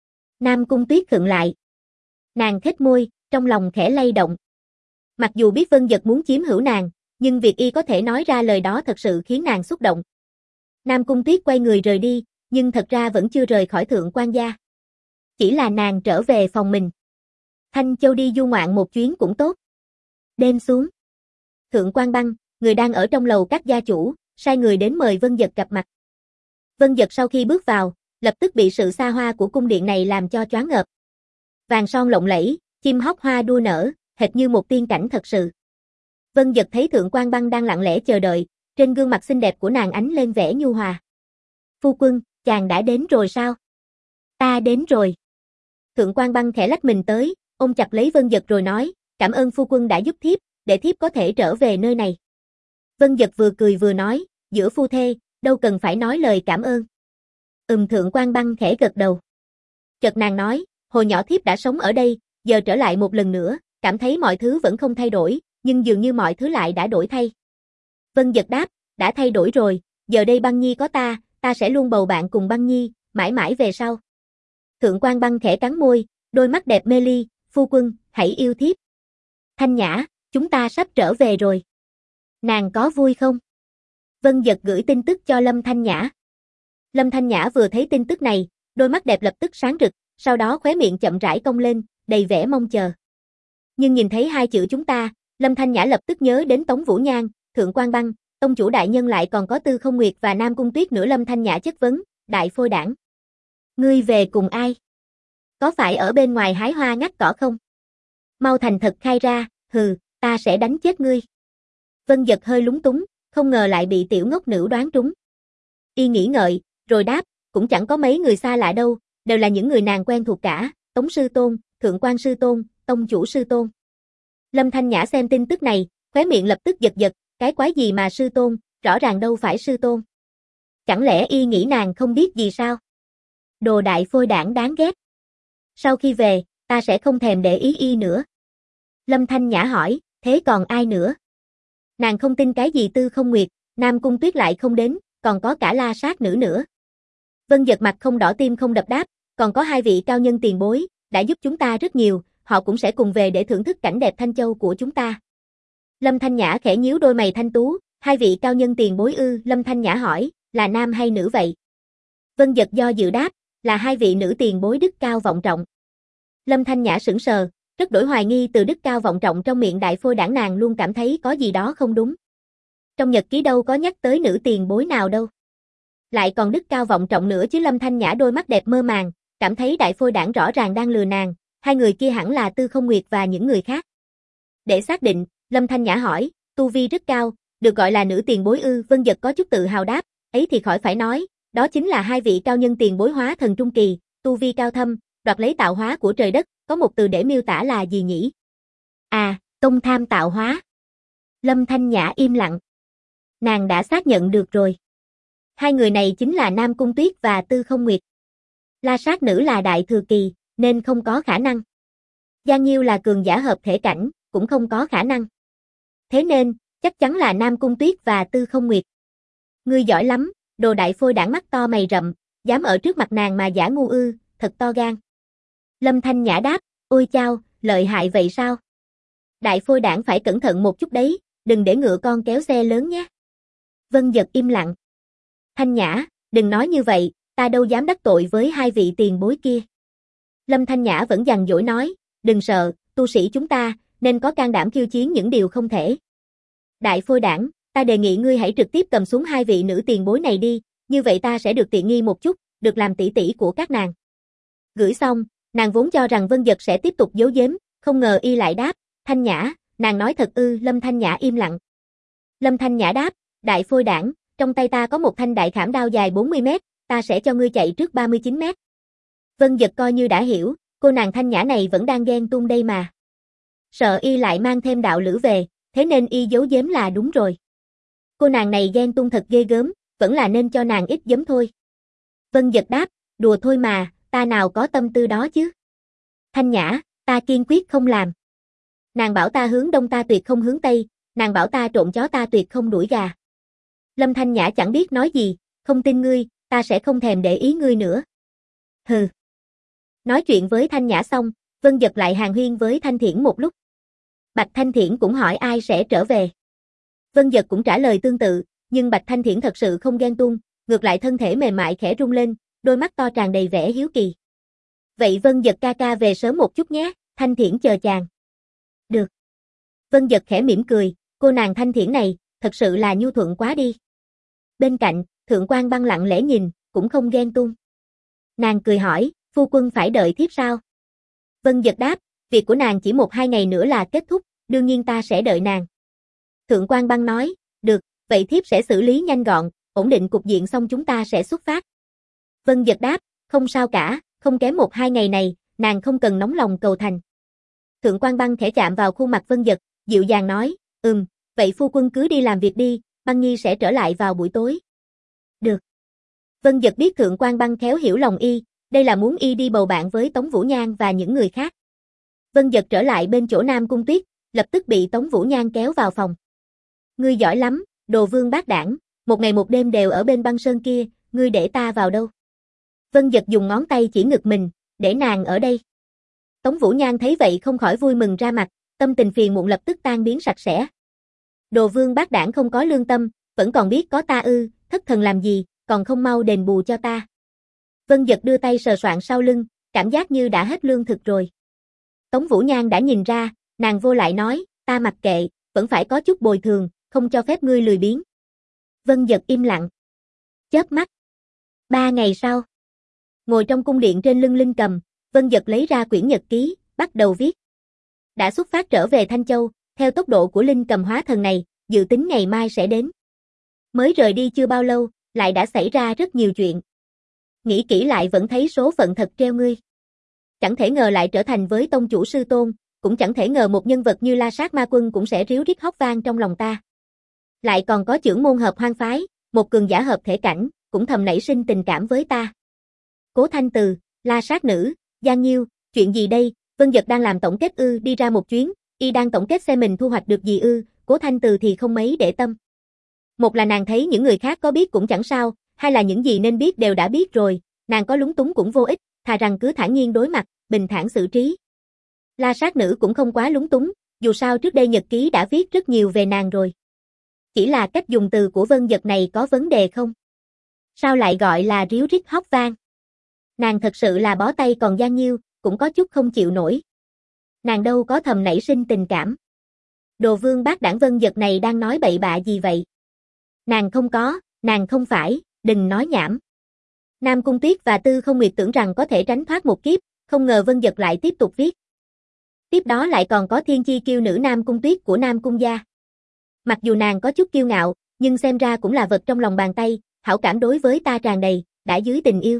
Speaker 1: Nam Cung Tuyết khựng lại. Nàng khếch môi, trong lòng khẽ lay động. Mặc dù biết Vân Dật muốn chiếm hữu nàng, nhưng việc y có thể nói ra lời đó thật sự khiến nàng xúc động. Nam Cung Tuyết quay người rời đi, nhưng thật ra vẫn chưa rời khỏi Thượng Quan gia. Chỉ là nàng trở về phòng mình. Thanh Châu đi du ngoạn một chuyến cũng tốt. Đêm xuống. Thượng Quan Băng, người đang ở trong lầu các gia chủ, sai người đến mời Vân Dật gặp mặt. Vân Dật sau khi bước vào, lập tức bị sự xa hoa của cung điện này làm cho choáng ngợp. Vàng son lộng lẫy, chim hót hoa đua nở, hệt như một tiên cảnh thật sự. Vân Dật thấy Thượng Quan Băng đang lặng lẽ chờ đợi, trên gương mặt xinh đẹp của nàng ánh lên vẻ nhu hòa. Phu quân, chàng đã đến rồi sao? Ta đến rồi. Thượng Quan Băng khẽ lách mình tới, ôm chặt lấy Vân Dật rồi nói, cảm ơn phu quân đã giúp thiếp, để thiếp có thể trở về nơi này. Vân Dật vừa cười vừa nói, giữa phu thê, đâu cần phải nói lời cảm ơn. Ừm Thượng Quan Băng khẽ gật đầu. Chợt nàng nói, hồi nhỏ thiếp đã sống ở đây, giờ trở lại một lần nữa, cảm thấy mọi thứ vẫn không thay đổi, nhưng dường như mọi thứ lại đã đổi thay. Vân Dật đáp, đã thay đổi rồi, giờ đây Băng Nhi có ta, ta sẽ luôn bầu bạn cùng Băng Nhi, mãi mãi về sau. Thượng Quan Băng khẽ cắn môi, đôi mắt đẹp mê ly, phu quân, hãy yêu thiếp. Thanh Nhã, chúng ta sắp trở về rồi. Nàng có vui không? Vân Dật gửi tin tức cho Lâm Thanh Nhã. Lâm Thanh Nhã vừa thấy tin tức này, đôi mắt đẹp lập tức sáng rực, sau đó khóe miệng chậm rãi cong lên, đầy vẻ mong chờ. Nhưng nhìn thấy hai chữ chúng ta, Lâm Thanh Nhã lập tức nhớ đến Tống Vũ Nhan, Thượng Quan Băng, tông chủ đại nhân lại còn có Tư Không Nguyệt và Nam Cung Tuyết nữa. Lâm Thanh Nhã chất vấn, đại phôi đảng. Ngươi về cùng ai? Có phải ở bên ngoài hái hoa ngắt cỏ không? Mau thành thật khai ra, hừ, ta sẽ đánh chết ngươi. Vân Dật hơi lúng túng, không ngờ lại bị tiểu ngốc nữ đoán trúng. Y nghĩ ngợi, rồi đáp, cũng chẳng có mấy người xa lạ đâu, đều là những người nàng quen thuộc cả, Tống sư tôn, Thượng Quan sư tôn, tông chủ sư tôn. Lâm Thanh Nhã xem tin tức này, khóe miệng lập tức giật giật, cái quái gì mà sư tôn, rõ ràng đâu phải sư tôn. Chẳng lẽ y nghĩ nàng không biết gì sao? Đồ đại phôi đảng đáng ghét. Sau khi về, ta sẽ không thèm để ý y nữa. Lâm Thanh Nhã hỏi, thế còn ai nữa? Nàng không tin cái gì Tư Không Nguyệt, Nam Cung Tuyết lại không đến, còn có cả La Sát nữ nữa. Vân Dật mặt không đỏ tim không đập đáp, còn có hai vị cao nhân tiền bối, đã giúp chúng ta rất nhiều, họ cũng sẽ cùng về để thưởng thức cảnh đẹp Thanh Châu của chúng ta. Lâm Thanh Nhã khẽ nhíu đôi mày thanh tú, hai vị cao nhân tiền bối ư? Lâm Thanh Nhã hỏi, là nam hay nữ vậy? Vân Dật do dự đáp, là hai vị nữ tiền bối đức cao vọng trọng. Lâm Thanh Nhã sững sờ, Rất đổi hoài nghi từ đức cao vọng trọng trong miệng đại phôi đảng, nàng luôn cảm thấy có gì đó không đúng. Trong nhật ký đâu có nhắc tới nữ tiền bối nào đâu. Lại còn đức cao vọng trọng nữa chứ. Lâm Thanh Nhã đôi mắt đẹp mơ màng, cảm thấy đại phôi đảng rõ ràng đang lừa nàng, hai người kia hẳn là Tư Không Nguyệt và những người khác. Để xác định, Lâm Thanh Nhã hỏi, tu vi rất cao, được gọi là nữ tiền bối ư? Vân Dật có chút tự hào đáp, ấy thì khỏi phải nói, đó chính là hai vị cao nhân tiền bối hóa thần trung kỳ, tu vi cao thâm, đoạt lấy tạo hóa của trời đất, có một từ để miêu tả là gì nhỉ? À, công tham tạo hóa. Lâm Thanh Nhã im lặng. Nàng đã xác nhận được rồi. Hai người này chính là Nam Cung Tuyết và Tư Không Nguyệt. La Sát Nữ là đại thừa kỳ, nên không có khả năng. Giang Nhiêu là cường giả hợp thể cảnh, cũng không có khả năng. Thế nên, chắc chắn là Nam Cung Tuyết và Tư Không Nguyệt. Ngươi giỏi lắm, đồ đại phôi đảng mắt to mày rậm, dám ở trước mặt nàng mà giả ngu ư, thật to gan. Lâm Thanh Nhã đáp, ôi chao, lợi hại vậy sao? Đại phôi đảng phải cẩn thận một chút đấy, đừng để ngựa con kéo xe lớn nhé. Vân Dật im lặng. Thanh Nhã, đừng nói như vậy, ta đâu dám đắc tội với hai vị tiền bối kia. Lâm Thanh Nhã vẫn dằn dỗi nói, đừng sợ, tu sĩ chúng ta, nên có can đảm khiêu chiến những điều không thể. Đại phôi đảng, ta đề nghị ngươi hãy trực tiếp cầm xuống hai vị nữ tiền bối này đi, như vậy ta sẽ được tiện nghi một chút, được làm tỷ tỷ của các nàng. Gửi xong, nàng vốn cho rằng Vân Dật sẽ tiếp tục giấu giếm, không ngờ y lại đáp, Thanh Nhã, nàng nói thật ư? Lâm Thanh Nhã im lặng. Lâm Thanh Nhã đáp, đại phôi đảng, trong tay ta có một thanh đại khảm đao dài bốn mươi mét, ta sẽ cho ngươi chạy trước ba mươi chín mét. Vân Dật coi như đã hiểu, cô nàng Thanh Nhã này vẫn đang ghen tuông đây mà. Sợ y lại mang thêm đạo lữ về, thế nên y giấu giếm là đúng rồi. Cô nàng này ghen tuông thật ghê gớm, vẫn là nên cho nàng ít giấm thôi. Vân Dật đáp, đùa thôi mà, ta nào có tâm tư đó chứ. Thanh Nhã, ta kiên quyết không làm. Nàng bảo ta hướng đông ta tuyệt không hướng tây, nàng bảo ta trộn chó ta tuyệt không đuổi gà. Lâm Thanh Nhã chẳng biết nói gì, không tin ngươi, ta sẽ không thèm để ý ngươi nữa. Hừ. Nói chuyện với Thanh Nhã xong, Vân Dật lại hàn huyên với Thanh Thiển một lúc. Bạch Thanh Thiển cũng hỏi ai sẽ trở về. Vân Dật cũng trả lời tương tự, nhưng Bạch Thanh Thiển thật sự không ghen tuông, ngược lại thân thể mềm mại khẽ rung lên, đôi mắt to tràn đầy vẻ hiếu kỳ. Vậy Vân Dật ca ca về sớm một chút nhé, Thanh Thiển chờ chàng. Được. Vân Dật khẽ mỉm cười, cô nàng Thanh Thiển này, thật sự là nhu thuận quá đi. Bên cạnh, Thượng Quan Băng lặng lẽ nhìn, cũng không ghen tuông. Nàng cười hỏi, phu quân phải đợi thiếp sao? Vân Dật đáp, việc của nàng chỉ một hai ngày nữa là kết thúc, đương nhiên ta sẽ đợi nàng. Thượng Quan Băng nói, được, vậy thiếp sẽ xử lý nhanh gọn, ổn định cục diện xong chúng ta sẽ xuất phát. Vân Dật đáp, không sao cả, không kém một hai ngày này, nàng không cần nóng lòng cầu thành. Thượng Quan Băng khẽ chạm vào khuôn mặt Vân Dật, dịu dàng nói, ừm, vậy phu quân cứ đi làm việc đi, Băng Nhi sẽ trở lại vào buổi tối. Được. Vân Dật biết Thượng Quan Băng khéo hiểu lòng y, đây là muốn y đi bầu bạn với Tống Vũ Nhan và những người khác. Vân Dật trở lại bên chỗ Nam Cung Tuyết, lập tức bị Tống Vũ Nhan kéo vào phòng. Ngươi giỏi lắm, đồ vương bát đảng, một ngày một đêm đều ở bên băng sơn kia, ngươi để ta vào đâu? Vân Dật dùng ngón tay chỉ ngực mình, để nàng ở đây. Tống Vũ Nhan thấy vậy không khỏi vui mừng ra mặt, tâm tình phiền muộn lập tức tan biến sạch sẽ. Đồ vương bát đảng không có lương tâm, vẫn còn biết có ta ư, thất thần làm gì, còn không mau đền bù cho ta. Vân Dật đưa tay sờ soạng sau lưng, cảm giác như đã hết lương thực rồi. Tống Vũ Nhan đã nhìn ra, nàng vô lại nói, ta mặc kệ, vẫn phải có chút bồi thường, không cho phép ngươi lười biếng. Vân Dật im lặng. Chớp mắt. Ba ngày sau. Ngồi trong cung điện trên lưng Linh Cầm, Vân Dật lấy ra quyển nhật ký, bắt đầu viết. Đã xuất phát trở về Thanh Châu, theo tốc độ của Linh Cầm hóa thần này, dự tính ngày mai sẽ đến. Mới rời đi chưa bao lâu, lại đã xảy ra rất nhiều chuyện. Nghĩ kỹ lại vẫn thấy số phận thật treo ngươi. Chẳng thể ngờ lại trở thành với tông chủ sư tôn, cũng chẳng thể ngờ một nhân vật như La Sát Ma Quân cũng sẽ ríu rít hót vang trong lòng ta. Lại còn có chưởng môn hợp hoang phái, một cường giả hợp thể cảnh, cũng thầm nảy sinh tình cảm với ta. Cố Thanh Từ, La Sát Nữ, Giang Nhiêu, chuyện gì đây? Vân Dật đang làm tổng kết ư? Đi ra một chuyến, y đang tổng kết xem mình thu hoạch được gì ư? Cố Thanh Từ thì không mấy để tâm. Một là nàng thấy những người khác có biết cũng chẳng sao, hai là những gì nên biết đều đã biết rồi, nàng có lúng túng cũng vô ích, thà rằng cứ thản nhiên đối mặt, bình thản xử trí. La Sát Nữ cũng không quá lúng túng, dù sao trước đây nhật ký đã viết rất nhiều về nàng rồi. Chỉ là cách dùng từ của Vân Dật này có vấn đề không? Sao lại gọi là ríu rít hót vang? Nàng thật sự là bó tay, còn Giang Nhiêu cũng có chút không chịu nổi. Nàng đâu có thầm nảy sinh tình cảm. Đồ vương bác đảng Vân Dật này đang nói bậy bạ gì vậy? Nàng không có, nàng không phải, đừng nói nhảm. Nam Cung Tuyết và Tư Không Nguyệt tưởng rằng có thể tránh thoát một kiếp, không ngờ Vân Dật lại tiếp tục viết. Tiếp đó lại còn có thiên chi kiêu nữ Nam Cung Tuyết của Nam Cung gia. Mặc dù nàng có chút kiêu ngạo, nhưng xem ra cũng là vật trong lòng bàn tay, hảo cảm đối với ta tràn đầy, đã dưới tình yêu.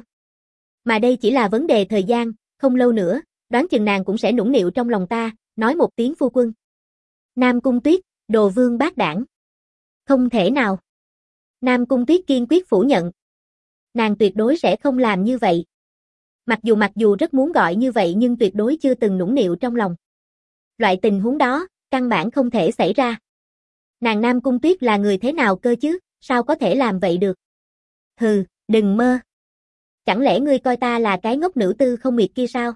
Speaker 1: Mà đây chỉ là vấn đề thời gian, không lâu nữa, đoán chừng nàng cũng sẽ nũng nịu trong lòng ta, nói một tiếng phu quân. Nam Cung Tuyết, đồ vương bác đảng. Không thể nào. Nam Cung Tuyết kiên quyết phủ nhận. Nàng tuyệt đối sẽ không làm như vậy. Mặc dù mặc dù rất muốn gọi như vậy nhưng tuyệt đối chưa từng nũng nịu trong lòng. Loại tình huống đó, căn bản không thể xảy ra. Nàng Nam Cung Tuyết là người thế nào cơ chứ, sao có thể làm vậy được? Hừ, đừng mơ. Chẳng lẽ ngươi coi ta là cái ngốc nữ Tư Không Nguyệt kia sao?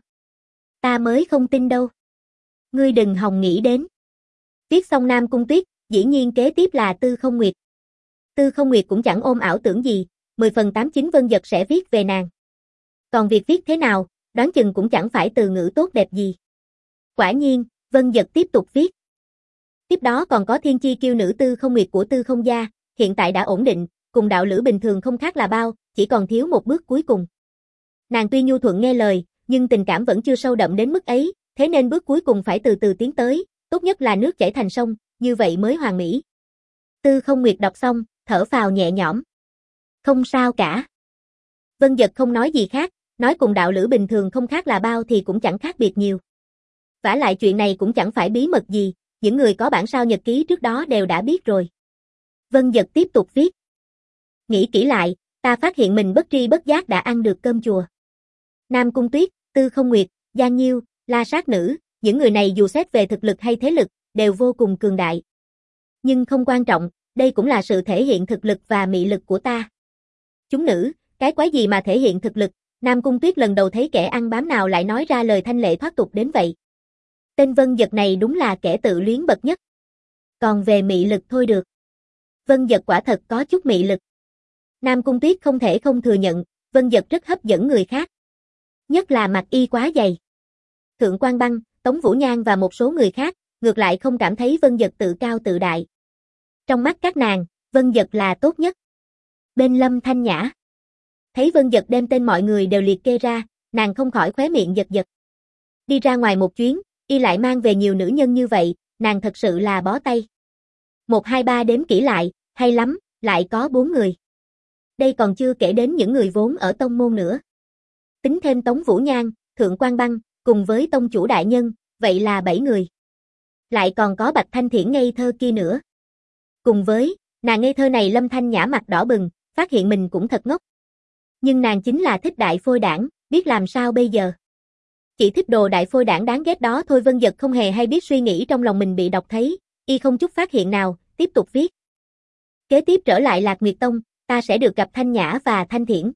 Speaker 1: Ta mới không tin đâu. Ngươi đừng hòng nghĩ đến. Viết xong Nam Cung Tuyết, dĩ nhiên kế tiếp là Tư Không Nguyệt. Tư Không Nguyệt cũng chẳng ôm ảo tưởng gì, mười phần tám chín Vân Dật sẽ viết về nàng. Còn việc viết thế nào, đoán chừng cũng chẳng phải từ ngữ tốt đẹp gì. Quả nhiên, Vân Dật tiếp tục viết. Tiếp đó còn có thiên chi kiêu nữ Tư Không Nguyệt của Tư Không gia, hiện tại đã ổn định, cùng đạo lữ bình thường không khác là bao, chỉ còn thiếu một bước cuối cùng. Nàng tuy nhu thuận nghe lời, nhưng tình cảm vẫn chưa sâu đậm đến mức ấy, thế nên bước cuối cùng phải từ từ tiến tới, tốt nhất là nước chảy thành sông, như vậy mới hoàn mỹ. Tư Không Nguyệt đọc xong, thở phào nhẹ nhõm. Không sao cả. Vân Dật không nói gì khác, nói cùng đạo lữ bình thường không khác là bao thì cũng chẳng khác biệt nhiều. Vả lại chuyện này cũng chẳng phải bí mật gì, những người có bản sao nhật ký trước đó đều đã biết rồi. Vân Dật tiếp tục viết. Nghĩ kỹ lại, ta phát hiện mình bất tri bất giác đã ăn được cơm chùa. Nam Cung Tuyết, Tư Không Nguyệt, Giang Nhiêu, La Sát Nữ, những người này dù xét về thực lực hay thế lực, đều vô cùng cường đại. Nhưng không quan trọng, đây cũng là sự thể hiện thực lực và mị lực của ta. Chúng nữ, cái quái gì mà thể hiện thực lực, Nam Cung Tuyết lần đầu thấy kẻ ăn bám nào lại nói ra lời thanh lệ thoát tục đến vậy. Tên Vân Dật này đúng là kẻ tự luyến bậc nhất. Còn về mị lực thôi được. Vân Dật quả thật có chút mị lực. Nam Cung Tuyết không thể không thừa nhận, Vân Dật rất hấp dẫn người khác. Nhất là mặc y quá dày. Thượng Quan Băng, Tống Vũ Nhan và một số người khác, ngược lại không cảm thấy Vân Dật tự cao tự đại. Trong mắt các nàng, Vân Dật là tốt nhất. Bên Lâm Thanh Nhã. Thấy Vân Dật đem tên mọi người đều liệt kê ra, nàng không khỏi khóe miệng giật giật. Đi ra ngoài một chuyến, y lại mang về nhiều nữ nhân như vậy, nàng thật sự là bó tay. Một hai ba đếm kỹ lại, hay lắm, lại có bốn người. Đây còn chưa kể đến những người vốn ở tông môn nữa. Tính thêm Tống Vũ Nhan, Thượng Quan Băng, cùng với tông chủ đại nhân, vậy là bảy người. Lại còn có Bạch Thanh Thiển ngây thơ kia nữa. Cùng với, nàng ngây thơ này Lâm Thanh Nhã mặt đỏ bừng, phát hiện mình cũng thật ngốc. Nhưng nàng chính là thích đại phôi đảng, biết làm sao bây giờ. Chỉ thích đồ đại phôi đảng đáng ghét đó thôi. Vân Dật không hề hay biết suy nghĩ trong lòng mình bị đọc thấy, y không chút phát hiện nào, tiếp tục viết. Kế tiếp trở lại Lạc Nguyệt Tông, ta sẽ được gặp Thanh Nhã và Thanh Thiển.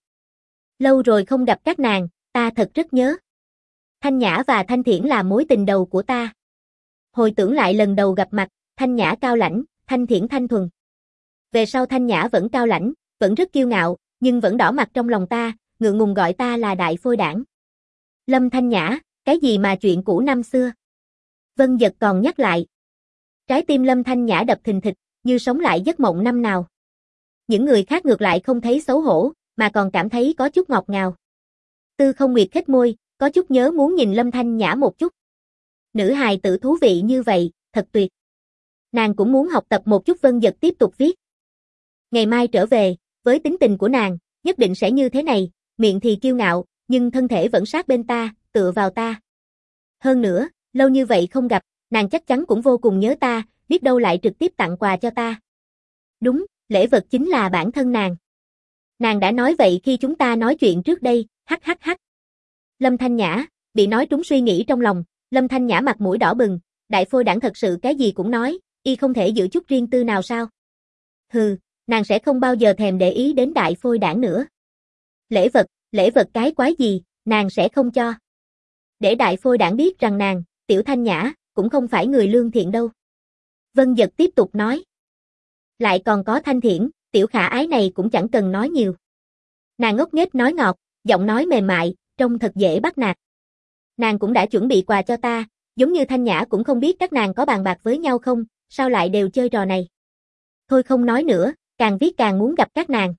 Speaker 1: Lâu rồi không gặp các nàng, ta thật rất nhớ. Thanh Nhã và Thanh Thiển là mối tình đầu của ta. Hồi tưởng lại lần đầu gặp mặt, Thanh Nhã cao lãnh, Thanh Thiển thanh thuần. Về sau Thanh Nhã vẫn cao lãnh, vẫn rất kiêu ngạo, nhưng vẫn đỏ mặt trong lòng ta, ngượng ngùng gọi ta là đại phôi đảng. Lâm Thanh Nhã, cái gì mà chuyện cũ năm xưa? Vân Dật còn nhắc lại. Trái tim Lâm Thanh Nhã đập thình thịch, như sống lại giấc mộng năm nào. Những người khác ngược lại không thấy xấu hổ, mà còn cảm thấy có chút ngọt ngào. Tư Không Nguyệt khếch môi, có chút nhớ muốn nhìn Lâm Thanh Nhã một chút. Nữ hài tử thú vị như vậy, thật tuyệt. Nàng cũng muốn học tập một chút. Vân Dật tiếp tục viết. Ngày mai trở về, với tính tình của nàng, nhất định sẽ như thế này, miệng thì kiêu ngạo, nhưng thân thể vẫn sát bên ta, tựa vào ta. Hơn nữa, lâu như vậy không gặp, nàng chắc chắn cũng vô cùng nhớ ta, biết đâu lại trực tiếp tặng quà cho ta. Đúng, lễ vật chính là bản thân nàng. Nàng đã nói vậy khi chúng ta nói chuyện trước đây, hắc hắc hắc. Lâm Thanh Nhã, bị nói trúng suy nghĩ trong lòng, Lâm Thanh Nhã mặt mũi đỏ bừng, đại phôi đảng thật sự cái gì cũng nói, y không thể giữ chút riêng tư nào sao? Hừ, nàng sẽ không bao giờ thèm để ý đến đại phôi đảng nữa. Lễ vật, lễ vật cái quái gì, nàng sẽ không cho. Để đại phôi đảng biết rằng nàng, Tiểu Thanh Nhã, cũng không phải người lương thiện đâu. Vân Dật tiếp tục nói. Lại còn có Thanh Thiển, tiểu khả ái này cũng chẳng cần nói nhiều. Nàng ngốc nghếch nói ngọt, giọng nói mềm mại, trông thật dễ bắt nạt. Nàng cũng đã chuẩn bị quà cho ta, Giống như Thanh Nhã cũng không biết các nàng có bàn bạc với nhau không, sao lại đều chơi trò này. Thôi không nói nữa, càng viết càng muốn gặp các nàng.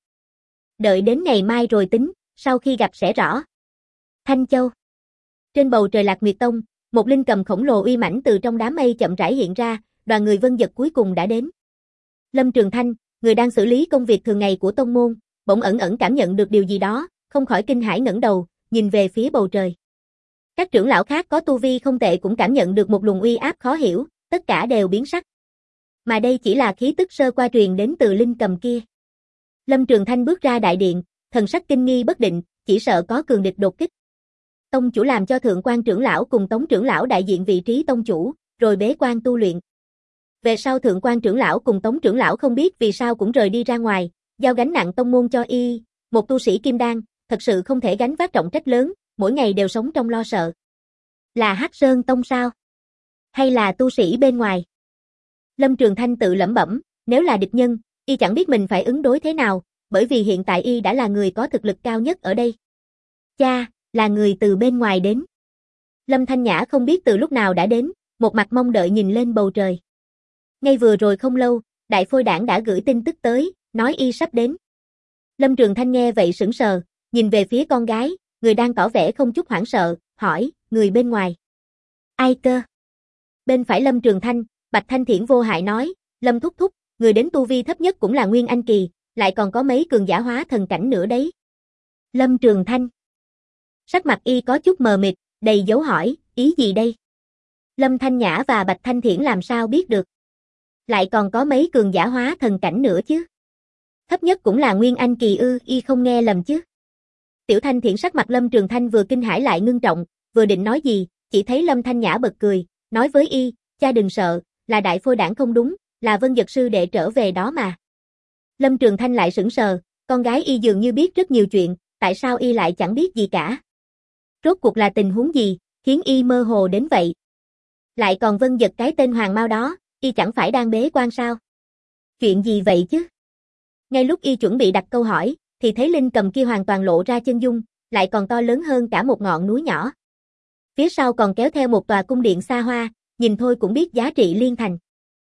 Speaker 1: Đợi đến ngày mai rồi tính, sau khi gặp sẽ rõ. Thanh Châu. Trên bầu trời Lạc Nguyệt Tông, một linh cầm khổng lồ uy mãnh từ trong đám mây chậm rãi hiện ra, đoàn người Vân Dật cuối cùng đã đến. Lâm Trường Thanh, người đang xử lý công việc thường ngày của tông môn, bỗng ẩn ẩn cảm nhận được điều gì đó, không khỏi kinh hãi ngẩng đầu, nhìn về phía bầu trời. Các trưởng lão khác có tu vi không tệ cũng cảm nhận được một luồng uy áp khó hiểu, tất cả đều biến sắc. Mà đây chỉ là khí tức sơ qua truyền đến từ linh cầm kia. Lâm Trường Thanh bước ra đại điện, thần sắc kinh nghi bất định, chỉ sợ có cường địch đột kích. Tông chủ làm cho thượng quan trưởng lão cùng tống trưởng lão đại diện vị trí tông chủ, rồi bế quan tu luyện. Về sau thượng quan trưởng lão cùng tống trưởng lão không biết vì sao cũng rời đi ra ngoài, giao gánh nặng tông môn cho y, một tu sĩ kim đan, thật sự không thể gánh vác trọng trách lớn, mỗi ngày đều sống trong lo sợ. Là Hắc Sơn Tông sao? Hay là tu sĩ bên ngoài? Lâm Trường Thanh tự lẩm bẩm, nếu là địch nhân, y chẳng biết mình phải ứng đối thế nào, bởi vì hiện tại y đã là người có thực lực cao nhất ở đây. Cha, là người từ bên ngoài đến. Lâm Thanh Nhã không biết từ lúc nào đã đến, một mặt mong đợi nhìn lên bầu trời. Ngay vừa rồi không lâu, Đại Phôi Đảng đã gửi tin tức tới, nói y sắp đến. Lâm Trường Thanh nghe vậy sững sờ, nhìn về phía con gái, người đang tỏ vẻ không chút hoảng sợ, hỏi, người bên ngoài. Ai cơ? Bên phải Lâm Trường Thanh, Bạch Thanh Thiển vô hại nói, Lâm thúc thúc, người đến tu vi thấp nhất cũng là Nguyên Anh Kỳ, lại còn có mấy cường giả hóa thần cảnh nữa đấy. Lâm Trường Thanh. Sắc mặt y có chút mờ mịt, đầy dấu hỏi, ý gì đây? Lâm Thanh Nhã và Bạch Thanh Thiển làm sao biết được? Lại còn có mấy cường giả hóa thần cảnh nữa chứ? Thấp nhất cũng là Nguyên Anh Kỳ ư, y không nghe lầm chứ? Tiểu Thanh Thiển sắc mặt Lâm Trường Thanh vừa kinh hãi lại ngưng trọng, vừa định nói gì, chỉ thấy Lâm Thanh Nhã bật cười, nói với y, cha đừng sợ, là Đại Phôi Đảng không đúng, là Vân Dật sư đệ trở về đó mà. Lâm Trường Thanh lại sững sờ, con gái y dường như biết rất nhiều chuyện, tại sao y lại chẳng biết gì cả? Rốt cuộc là tình huống gì, khiến y mơ hồ đến vậy? Lại còn Vân Dật cái tên Hoàng Mao đó, y chẳng phải đang bế quan sao? Chuyện gì vậy chứ? Ngay lúc y chuẩn bị đặt câu hỏi, thì thấy linh cầm kia hoàn toàn lộ ra chân dung, lại còn to lớn hơn cả một ngọn núi nhỏ. Phía sau còn kéo theo một tòa cung điện xa hoa, nhìn thôi cũng biết giá trị liên thành.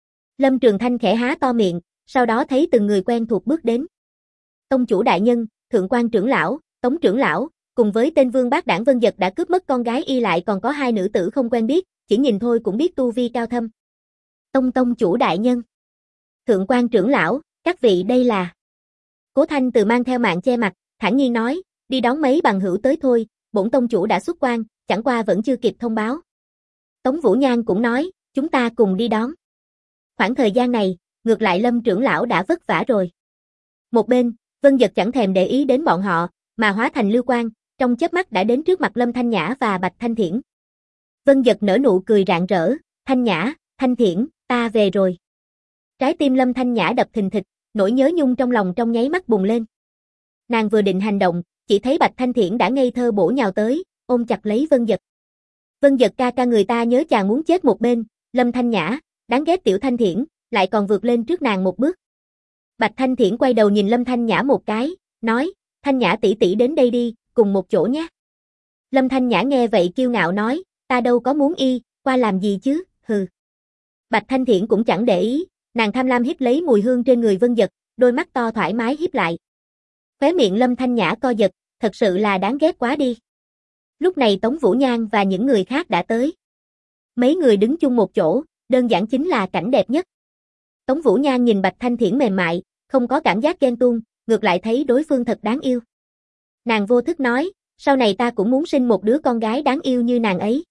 Speaker 1: Lâm Trường Thanh khẽ há to miệng, sau đó thấy từng người quen thuộc bước đến. Tông chủ đại nhân, thượng quan trưởng lão, tống trưởng lão, cùng với tên Vương Bác Đảng Vân Dật đã cướp mất con gái y, lại còn có hai nữ tử không quen biết, chỉ nhìn thôi cũng biết tu vi cao thâm. Tông tông chủ đại nhân, thượng quan trưởng lão, các vị đây là. Cố Thanh từ mang theo mạng che mặt, thản nhiên nói, đi đón mấy bằng hữu tới thôi, bổn tông chủ đã xuất quan, chẳng qua vẫn chưa kịp thông báo. Tống Vũ Nhan cũng nói, chúng ta cùng đi đón. Khoảng thời gian này, ngược lại Lâm trưởng lão đã vất vả rồi. Một bên, Vân Dật chẳng thèm để ý đến bọn họ, mà hóa thành lưu quang, trong chớp mắt đã đến trước mặt Lâm Thanh Nhã và Bạch Thanh Thiển. Vân Dật nở nụ cười rạng rỡ, Thanh Nhã, Thanh Thiển, ta về rồi. Trái tim Lâm Thanh Nhã đập thình thịch, nỗi nhớ nhung trong lòng trong nháy mắt bùng lên. Nàng vừa định hành động, chỉ thấy Bạch Thanh Thiển đã ngây thơ bổ nhào tới, ôm chặt lấy Vân Dật. Vân Dật ca ca, người ta nhớ chàng muốn chết một bên, Lâm Thanh Nhã, đáng ghét tiểu Thanh Thiển, lại còn vượt lên trước nàng một bước. Bạch Thanh Thiển quay đầu nhìn Lâm Thanh Nhã một cái, nói, Thanh Nhã tỷ tỷ đến đây đi, cùng một chỗ nhé. Lâm Thanh Nhã nghe vậy kiêu ngạo nói, ta đâu có muốn y, qua làm gì chứ, hừ. Bạch Thanh Thiển cũng chẳng để ý, nàng tham lam hít lấy mùi hương trên người Vân Dật, đôi mắt to thoải mái híp lại. Khóe miệng Lâm Thanh Nhã co giật, thật sự là đáng ghét quá đi. Lúc này Tống Vũ Nhan và những người khác đã tới. Mấy người đứng chung một chỗ, đơn giản chính là cảnh đẹp nhất. Tống Vũ Nhan nhìn Bạch Thanh Thiển mềm mại, không có cảm giác ghen tuông, ngược lại thấy đối phương thật đáng yêu. Nàng vô thức nói, sau này ta cũng muốn sinh một đứa con gái đáng yêu như nàng ấy.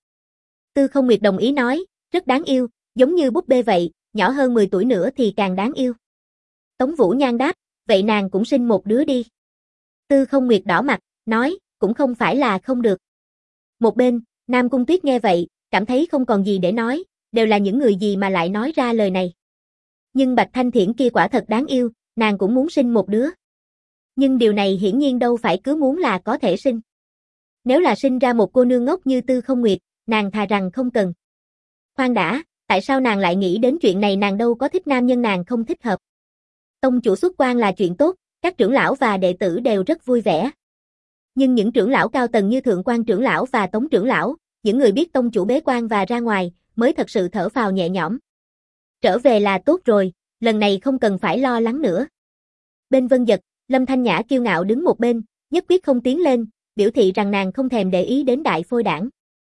Speaker 1: Tư Không Nguyệt đồng ý nói, rất đáng yêu, giống như búp bê vậy, nhỏ hơn mười tuổi nữa thì càng đáng yêu. Tống Vũ Nhan đáp, vậy nàng cũng sinh một đứa đi. Tư Không Nguyệt đỏ mặt, nói, cũng không phải là không được. Một bên, Nam Cung Tuyết nghe vậy, cảm thấy không còn gì để nói, đều là những người gì mà lại nói ra lời này. Nhưng Bạch Thanh Thiển kia quả thật đáng yêu, nàng cũng muốn sinh một đứa. Nhưng điều này hiển nhiên đâu phải cứ muốn là có thể sinh. Nếu là sinh ra một cô nương ngốc như Tư Không Nguyệt, nàng thà rằng không cần. Khoan đã, tại sao nàng lại nghĩ đến chuyện này, nàng đâu có thích nam nhân nàng không thích hợp. Tông chủ xuất quan là chuyện tốt, các trưởng lão và đệ tử đều rất vui vẻ. Nhưng những trưởng lão cao tầng như Thượng quan trưởng lão và Tống trưởng lão, những người biết tông chủ bế quan và ra ngoài, mới thật sự thở phào nhẹ nhõm. Trở về là tốt rồi, lần này không cần phải lo lắng nữa. Bên Vân Dật, Lâm Thanh Nhã kiêu ngạo đứng một bên, nhất quyết không tiến lên, biểu thị rằng nàng không thèm để ý đến đại phôi đảng.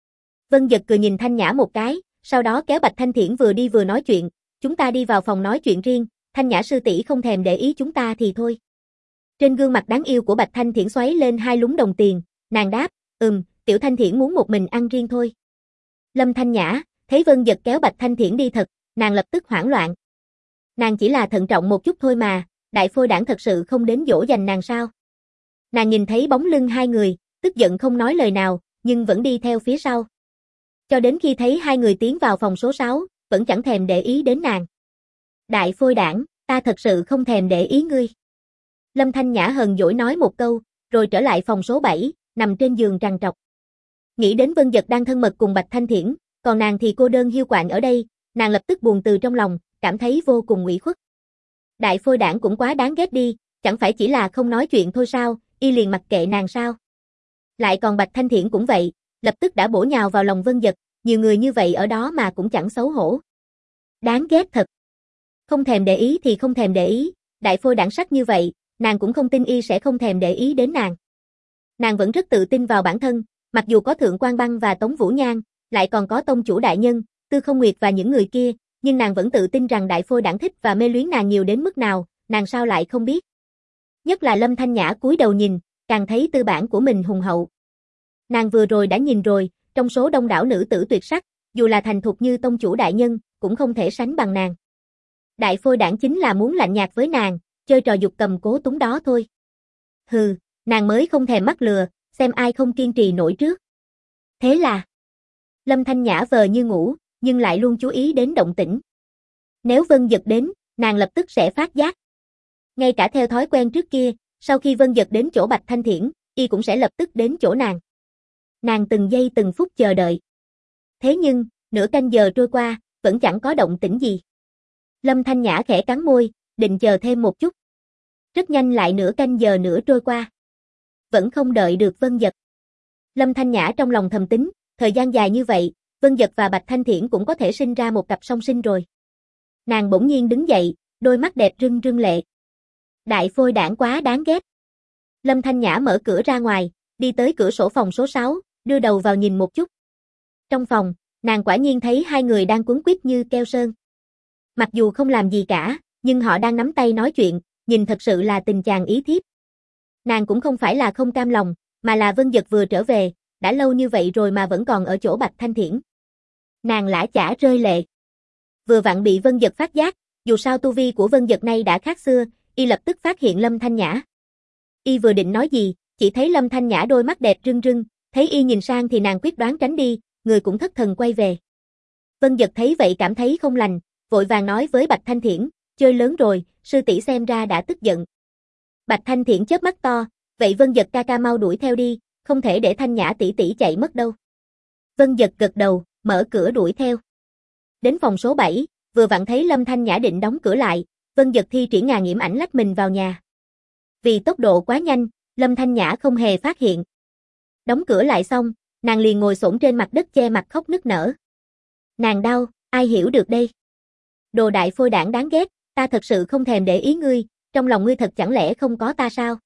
Speaker 1: Vân Dật cười nhìn Thanh Nhã một cái, sau đó kéo Bạch Thanh Thiển vừa đi vừa nói chuyện, chúng ta đi vào phòng nói chuyện riêng, Thanh Nhã sư tỷ không thèm để ý chúng ta thì thôi. Trên gương mặt đáng yêu của Bạch Thanh Thiển xoáy lên hai lúm đồng tiền, nàng đáp, ừm, tiểu Thanh Thiển muốn một mình ăn riêng thôi. Lâm Thanh Nhã, thấy Vân Dật kéo Bạch Thanh Thiển đi thật, nàng lập tức hoảng loạn. Nàng chỉ là thận trọng một chút thôi mà, đại phôi đảng thật sự không đến dỗ dành nàng sao? Nàng nhìn thấy bóng lưng hai người, tức giận không nói lời nào, nhưng vẫn đi theo phía sau. Cho đến khi thấy hai người tiến vào phòng số sáu, vẫn chẳng thèm để ý đến nàng. Đại phôi đảng, ta thật sự không thèm để ý ngươi. Lâm Thanh Nhã hờn dỗi nói một câu, rồi trở lại phòng số bảy, nằm trên giường trằn trọc. Nghĩ đến Vân Dật đang thân mật cùng Bạch Thanh Thiển, còn nàng thì cô đơn hiu quạnh ở đây, nàng lập tức buồn từ trong lòng, cảm thấy vô cùng ủy khuất. Đại phôi đảng cũng quá đáng ghét đi, chẳng phải chỉ là không nói chuyện thôi sao, y liền mặc kệ nàng sao. Lại còn Bạch Thanh Thiển cũng vậy, lập tức đã bổ nhào vào lòng Vân Dật, nhiều người như vậy ở đó mà cũng chẳng xấu hổ. Đáng ghét thật. Không thèm để ý thì không thèm để ý, đại phôi đảng sắc như vậy, nàng cũng không tin y sẽ không thèm để ý đến nàng. Nàng vẫn rất tự tin vào bản thân, mặc dù có Thượng Quan Băng và Tống Vũ Nhan, lại còn có tông chủ đại nhân, Tư Không Nguyệt và những người kia, nhưng nàng vẫn tự tin rằng đại phôi đảng thích và mê luyến nàng nhiều đến mức nào, nàng sao lại không biết. Nhất là Lâm Thanh Nhã cúi đầu nhìn, càng thấy tư bản của mình hùng hậu. Nàng vừa rồi đã nhìn rồi, trong số đông đảo nữ tử tuyệt sắc, dù là thành thục như tông chủ đại nhân, cũng không thể sánh bằng nàng. Đại phôi đảng chính là muốn lạnh nhạt với nàng, chơi trò dục cầm cố túng đó thôi. Hừ, nàng mới không thèm mắc lừa, xem ai không kiên trì nổi trước. Thế là, Lâm Thanh Nhã vờ như ngủ, nhưng lại luôn chú ý đến động tĩnh. Nếu Vân Dật đến, nàng lập tức sẽ phát giác. Ngay cả theo thói quen trước kia, sau khi Vân Dật đến chỗ Bạch Thanh Thiển, y cũng sẽ lập tức đến chỗ nàng. Nàng từng giây từng phút chờ đợi. Thế nhưng, nửa canh giờ trôi qua, vẫn chẳng có động tĩnh gì. Lâm Thanh Nhã khẽ cắn môi, định chờ thêm một chút. Rất nhanh lại nửa canh giờ nữa trôi qua. Vẫn không đợi được Vân Dật. Lâm Thanh Nhã trong lòng thầm tính, thời gian dài như vậy, Vân Dật và Bạch Thanh Thiển cũng có thể sinh ra một cặp song sinh rồi. Nàng bỗng nhiên đứng dậy, đôi mắt đẹp rưng rưng lệ. Đại phôi đảng quá đáng ghét. Lâm Thanh Nhã mở cửa ra ngoài, đi tới cửa sổ phòng số sáu, đưa đầu vào nhìn một chút. Trong phòng, nàng quả nhiên thấy hai người đang quấn quýt như keo sơn. Mặc dù không làm gì cả, nhưng họ đang nắm tay nói chuyện, nhìn thật sự là tình chàng ý thiếp. Nàng cũng không phải là không cam lòng, mà là Vân Dật vừa trở về, đã lâu như vậy rồi mà vẫn còn ở chỗ Bạch Thanh Thiển. Nàng lã chả rơi lệ. Vừa vặn bị Vân Dật phát giác, dù sao tu vi của Vân Dật nay đã khác xưa, y lập tức phát hiện Lâm Thanh Nhã. Y vừa định nói gì, chỉ thấy Lâm Thanh Nhã đôi mắt đẹp rưng rưng, thấy y nhìn sang thì nàng quyết đoán tránh đi, người cũng thất thần quay về. Vân Dật thấy vậy cảm thấy không lành, vội vàng nói với Bạch Thanh Thiển, chơi lớn rồi, sư tỷ xem ra đã tức giận. Bạch Thanh Thiển chớp mắt to, vậy Vân Dật ca ca mau đuổi theo đi, không thể để Thanh Nhã tỷ tỷ chạy mất đâu. Vân Dật gật đầu, mở cửa đuổi theo. Đến phòng số bảy, vừa vặn thấy Lâm Thanh Nhã định đóng cửa lại, Vân Dật thi triển ngà nghiễm ảnh lách mình vào nhà. Vì tốc độ quá nhanh, Lâm Thanh Nhã không hề phát hiện. Đóng cửa lại xong, nàng liền ngồi xổm trên mặt đất che mặt khóc nức nở. Nàng đau, ai hiểu được đây? Đồ đại phôi đảng đáng ghét, ta thật sự không thèm để ý ngươi, trong lòng ngươi thật chẳng lẽ không có ta sao?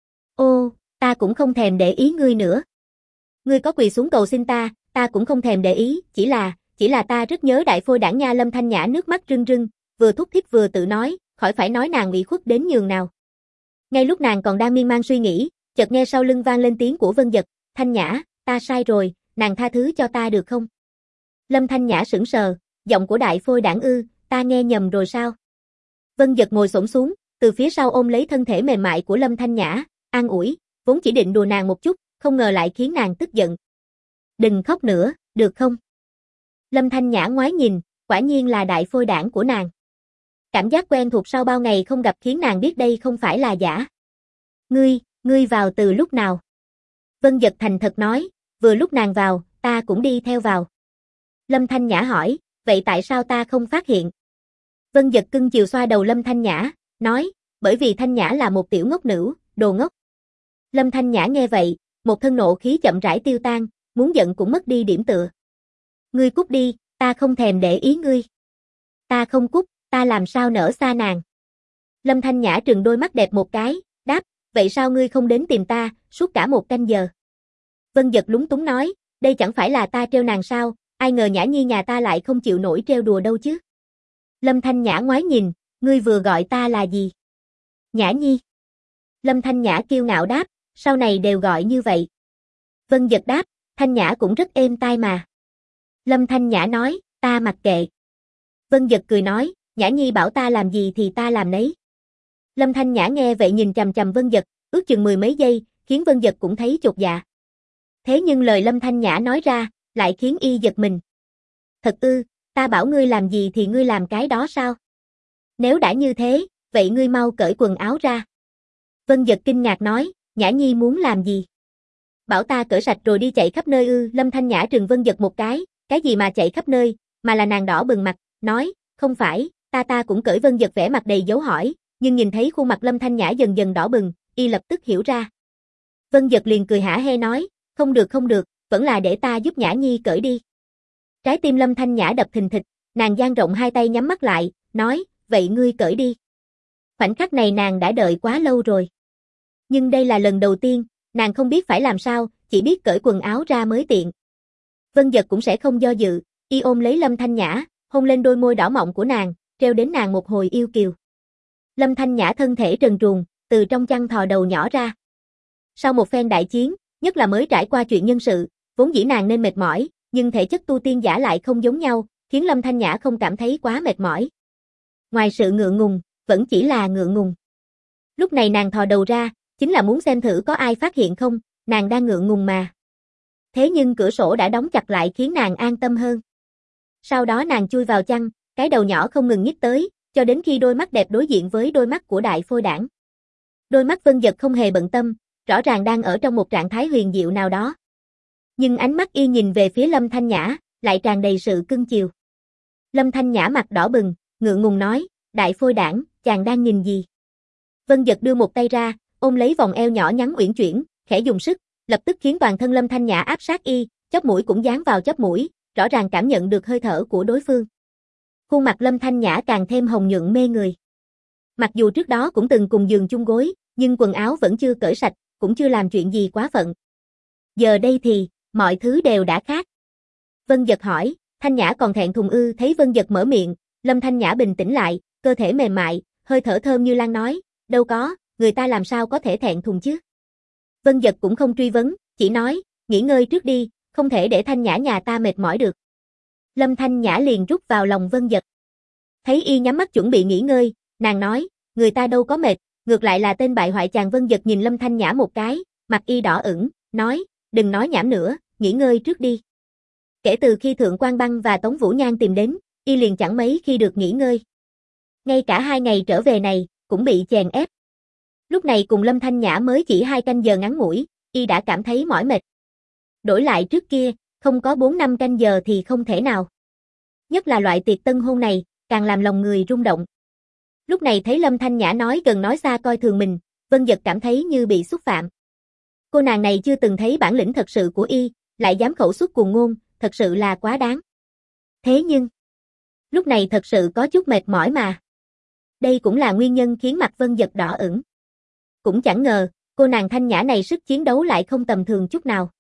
Speaker 1: Ô, ta cũng không thèm để ý ngươi nữa. Ngươi có quỳ xuống cầu xin ta, ta cũng không thèm để ý, chỉ là, chỉ là ta rất nhớ đại phôi đảng nha. Lâm Thanh Nhã nước mắt rưng rưng, vừa thúc thích vừa tự nói, khỏi phải nói nàng ủy khuất đến nhường nào. Ngay lúc nàng còn đang miên man suy nghĩ, chợt nghe sau lưng vang lên tiếng của Vân Dật, Thanh Nhã, ta sai rồi, nàng tha thứ cho ta được không? Lâm Thanh Nhã sững sờ, giọng của đại phôi đảng ư, ta nghe nhầm rồi sao? Vân Dật ngồi xổm xuống, từ phía sau ôm lấy thân thể mềm mại của Lâm Thanh Nhã, an ủi, vốn chỉ định đùa nàng một chút, không ngờ lại khiến nàng tức giận. Đừng khóc nữa, được không? Lâm Thanh Nhã ngoái nhìn, quả nhiên là đại phôi đảng của nàng. Cảm giác quen thuộc sau bao ngày không gặp khiến nàng biết đây không phải là giả. Ngươi, ngươi vào từ lúc nào? Vân Dật thành thật nói, vừa lúc nàng vào, ta cũng đi theo vào. Lâm Thanh Nhã hỏi, vậy tại sao ta không phát hiện? Vân Dật cưng chiều xoa đầu Lâm Thanh Nhã, nói, bởi vì Thanh Nhã là một tiểu ngốc nữ, đồ ngốc. Lâm Thanh Nhã nghe vậy, một thân nộ khí chậm rãi tiêu tan, muốn giận cũng mất đi điểm tựa. Ngươi cút đi, ta không thèm để ý ngươi. Ta không cút, ta làm sao nỡ xa nàng. Lâm Thanh Nhã trừng đôi mắt đẹp một cái, đáp, vậy sao ngươi không đến tìm ta, suốt cả một canh giờ. Vân Dật lúng túng nói, đây chẳng phải là ta trêu nàng sao, ai ngờ Nhã Nhi nhà ta lại không chịu nổi trêu đùa đâu chứ. Lâm Thanh Nhã ngoái nhìn, ngươi vừa gọi ta là gì? Nhã Nhi. Lâm Thanh Nhã kiêu ngạo đáp, sau này đều gọi như vậy. Vân Dật đáp, Thanh Nhã cũng rất êm tai mà. Lâm Thanh Nhã nói, ta mặc kệ. Vân Dật cười nói, Nhã Nhi bảo ta làm gì thì ta làm nấy. Lâm Thanh Nhã nghe vậy nhìn chằm chằm Vân Dật, ước chừng mười mấy giây, khiến Vân Dật cũng thấy chột dạ. Thế nhưng lời Lâm Thanh Nhã nói ra, lại khiến y giật mình. Thật ư, ta bảo ngươi làm gì thì ngươi làm cái đó sao? Nếu đã như thế, vậy ngươi mau cởi quần áo ra. Vân Dật kinh ngạc nói, Nhã Nhi muốn làm gì? Bảo ta cởi sạch rồi đi chạy khắp nơi ư? Lâm Thanh Nhã trừng Vân Dật một cái, cái gì mà chạy khắp nơi, mà là nàng đỏ bừng mặt, nói, không phải, ta ta cũng cởi. Vân Dật vẻ mặt đầy dấu hỏi, nhưng nhìn thấy khuôn mặt Lâm Thanh Nhã dần dần đỏ bừng, y lập tức hiểu ra. Vân Dật liền cười hả hê nói, không được không được, vẫn là để ta giúp Nhã Nhi cởi đi. Trái tim Lâm Thanh Nhã đập thình thịch, nàng dang rộng hai tay nhắm mắt lại, nói, vậy ngươi cởi đi. Khoảnh khắc này nàng đã đợi quá lâu rồi. Nhưng đây là lần đầu tiên, nàng không biết phải làm sao, chỉ biết cởi quần áo ra mới tiện. Vân Dật cũng sẽ không do dự, y ôm lấy Lâm Thanh Nhã, hôn lên đôi môi đỏ mọng của nàng, treo đến nàng một hồi yêu kiều. Lâm Thanh Nhã thân thể trần truồng, từ trong chăn thò đầu nhỏ ra. Sau một phen đại chiến, nhất là mới trải qua chuyện nhân sự, vốn dĩ nàng nên mệt mỏi, nhưng thể chất tu tiên giả lại không giống nhau, khiến Lâm Thanh Nhã không cảm thấy quá mệt mỏi. Ngoài sự ngượng ngùng, vẫn chỉ là ngượng ngùng. Lúc này nàng thò đầu ra, chính là muốn xem thử có ai phát hiện không, nàng đang ngượng ngùng mà. Thế nhưng cửa sổ đã đóng chặt lại khiến nàng an tâm hơn. Sau đó nàng chui vào chăn, cái đầu nhỏ không ngừng nhích tới, cho đến khi đôi mắt đẹp đối diện với đôi mắt của Đại Phôi Đảng. Đôi mắt Vân Dật không hề bận tâm, rõ ràng đang ở trong một trạng thái huyền diệu nào đó. Nhưng ánh mắt y nhìn về phía Lâm Thanh Nhã, lại tràn đầy sự cưng chiều. Lâm Thanh Nhã mặt đỏ bừng, ngượng ngùng nói, Đại Phôi Đảng, chàng đang nhìn gì? Vân Dật đưa một tay ra, ôm lấy vòng eo nhỏ nhắn uyển chuyển, khẽ dùng sức, lập tức khiến toàn thân Lâm Thanh Nhã áp sát y, chóp mũi cũng dán vào chóp mũi, rõ ràng cảm nhận được hơi thở của đối phương. Khuôn mặt Lâm Thanh Nhã càng thêm hồng nhuận mê người. Mặc dù trước đó cũng từng cùng giường chung gối, nhưng quần áo vẫn chưa cởi sạch, cũng chưa làm chuyện gì quá phận. Giờ đây thì, mọi thứ đều đã khác. Vân Dật hỏi, Thanh Nhã còn thẹn thùng ư? Thấy Vân Dật mở miệng, Lâm Thanh Nhã bình tĩnh lại, cơ thể mềm mại, hơi thở thơm như lan nói, đâu có, người ta làm sao có thể thẹn thùng chứ? Vân Dật cũng không truy vấn, chỉ nói, nghỉ ngơi trước đi, không thể để Thanh Nhã nhà ta mệt mỏi được. Lâm Thanh Nhã liền rút vào lòng Vân Dật. Thấy y nhắm mắt chuẩn bị nghỉ ngơi, nàng nói, người ta đâu có mệt, ngược lại là tên bại hoại chàng. Vân Dật nhìn Lâm Thanh Nhã một cái, mặt y đỏ ửng, nói, đừng nói nhảm nữa, nghỉ ngơi trước đi. Kể từ khi Thượng Quan Băng và Tống Vũ Nhan tìm đến, y liền chẳng mấy khi được nghỉ ngơi. Ngay cả hai ngày trở về này, cũng bị chèn ép. Lúc này cùng Lâm Thanh Nhã mới chỉ hai canh giờ ngắn ngủi, y đã cảm thấy mỏi mệt. Đổi lại trước kia, không có bốn năm canh giờ thì không thể nào. Nhất là loại tiệc tân hôn này, càng làm lòng người rung động. Lúc này thấy Lâm Thanh Nhã nói gần nói xa coi thường mình, Vân Dật cảm thấy như bị xúc phạm. Cô nàng này chưa từng thấy bản lĩnh thật sự của y, lại dám khẩu xuất cuồng ngôn, thật sự là quá đáng. Thế nhưng, lúc này thật sự có chút mệt mỏi mà. Đây cũng là nguyên nhân khiến mặt Vân Dật đỏ ửng. Cũng chẳng ngờ, cô nàng Thanh Nhã này sức chiến đấu lại không tầm thường chút nào.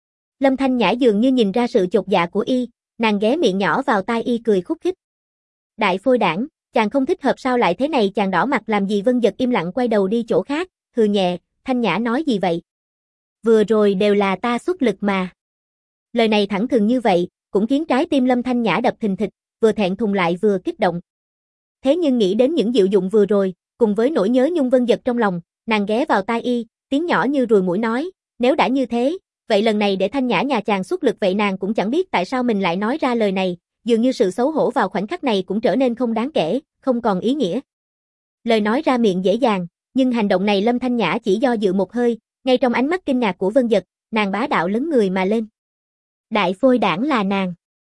Speaker 1: Lâm Thanh Nhã dường như nhìn ra sự chột dạ của y, nàng ghé miệng nhỏ vào tai y cười khúc khích. Đại Phôi Đảng, chàng không thích hợp sao lại thế này? Chàng đỏ mặt làm gì? Vân Dật im lặng quay đầu đi chỗ khác, hừ nhẹ, Thanh Nhã nói gì vậy? Vừa rồi đều là ta xuất lực mà. Lời này thẳng thừng như vậy, cũng khiến trái tim Lâm Thanh Nhã đập thình thịch, vừa thẹn thùng lại vừa kích động. Thế nhưng nghĩ đến những diệu dụng vừa rồi, cùng với nỗi nhớ nhung Vân Dật trong lòng, nàng ghé vào tai y, tiếng nhỏ như ruồi muỗi nói, nếu đã như thế, vậy lần này để Thanh Nhã nhà chàng xuất lực. Vậy nàng cũng chẳng biết tại sao mình lại nói ra lời này, dường như sự xấu hổ vào khoảnh khắc này cũng trở nên không đáng kể, không còn ý nghĩa. Lời nói ra miệng dễ dàng, nhưng hành động này Lâm Thanh Nhã chỉ do dự một hơi, ngay trong ánh mắt kinh ngạc của Vân Dật, nàng bá đạo lấn người mà lên. Đại Phôi Đảng là nàng.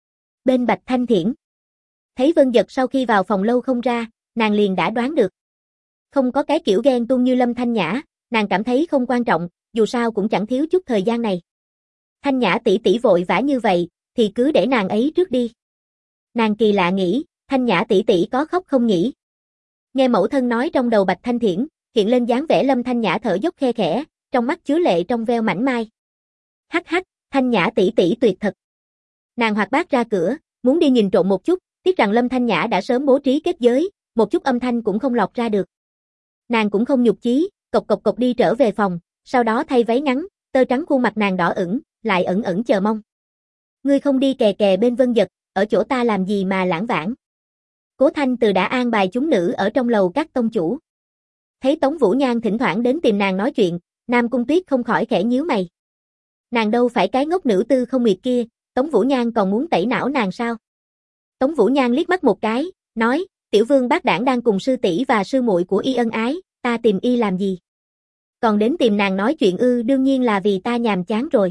Speaker 1: Bên Bạch Thanh Thiển. Thấy Vân Dật sau khi vào phòng lâu không ra, nàng liền đã đoán được. Không có cái kiểu ghen tuông như Lâm Thanh Nhã, nàng cảm thấy không quan trọng, dù sao cũng chẳng thiếu chút thời gian này. Thanh Nhã tỷ tỷ vội vã như vậy, thì cứ để nàng ấy trước đi. Nàng kỳ lạ nghĩ, Thanh Nhã tỷ tỷ có khóc không nhỉ? Nghe mẫu thân nói trong đầu Bạch Thanh Thiển, hiện lên dáng vẻ Lâm Thanh Nhã thở dốc khe khẽ, trong mắt chứa lệ trong veo mảnh mai. Hắc hắc, Thanh Nhã tỷ tỷ tuyệt thật. Nàng hoạt bát ra cửa, muốn đi nhìn trộm một chút, tiếc rằng Lâm Thanh Nhã đã sớm bố trí kết giới, một chút âm thanh cũng không lọt ra được. Nàng cũng không nhục chí, cộc cộc cộc đi trở về phòng, sau đó thay váy ngắn, tơ trắng khuôn mặt nàng đỏ ửng, lại ẩn ẩn chờ mong. Ngươi không đi kè kè bên Vân Dật, ở chỗ ta làm gì mà lãng vãng? Cố Thanh Từ đã an bài chúng nữ ở trong lầu các tông chủ. Thấy Tống Vũ Nhan thỉnh thoảng đến tìm nàng nói chuyện, Nam Cung Tuyết không khỏi khẽ nhíu mày. Nàng đâu phải cái ngốc nữ tư không miệt kia, Tống Vũ Nhan còn muốn tẩy não nàng sao? Tống Vũ Nhan liếc mắt một cái, nói, tiểu vương bác đảng đang cùng sư tỷ và sư muội của y ân ái, ta tìm y làm gì? Còn đến tìm nàng nói chuyện ư? Đương nhiên là vì ta nhàm chán rồi.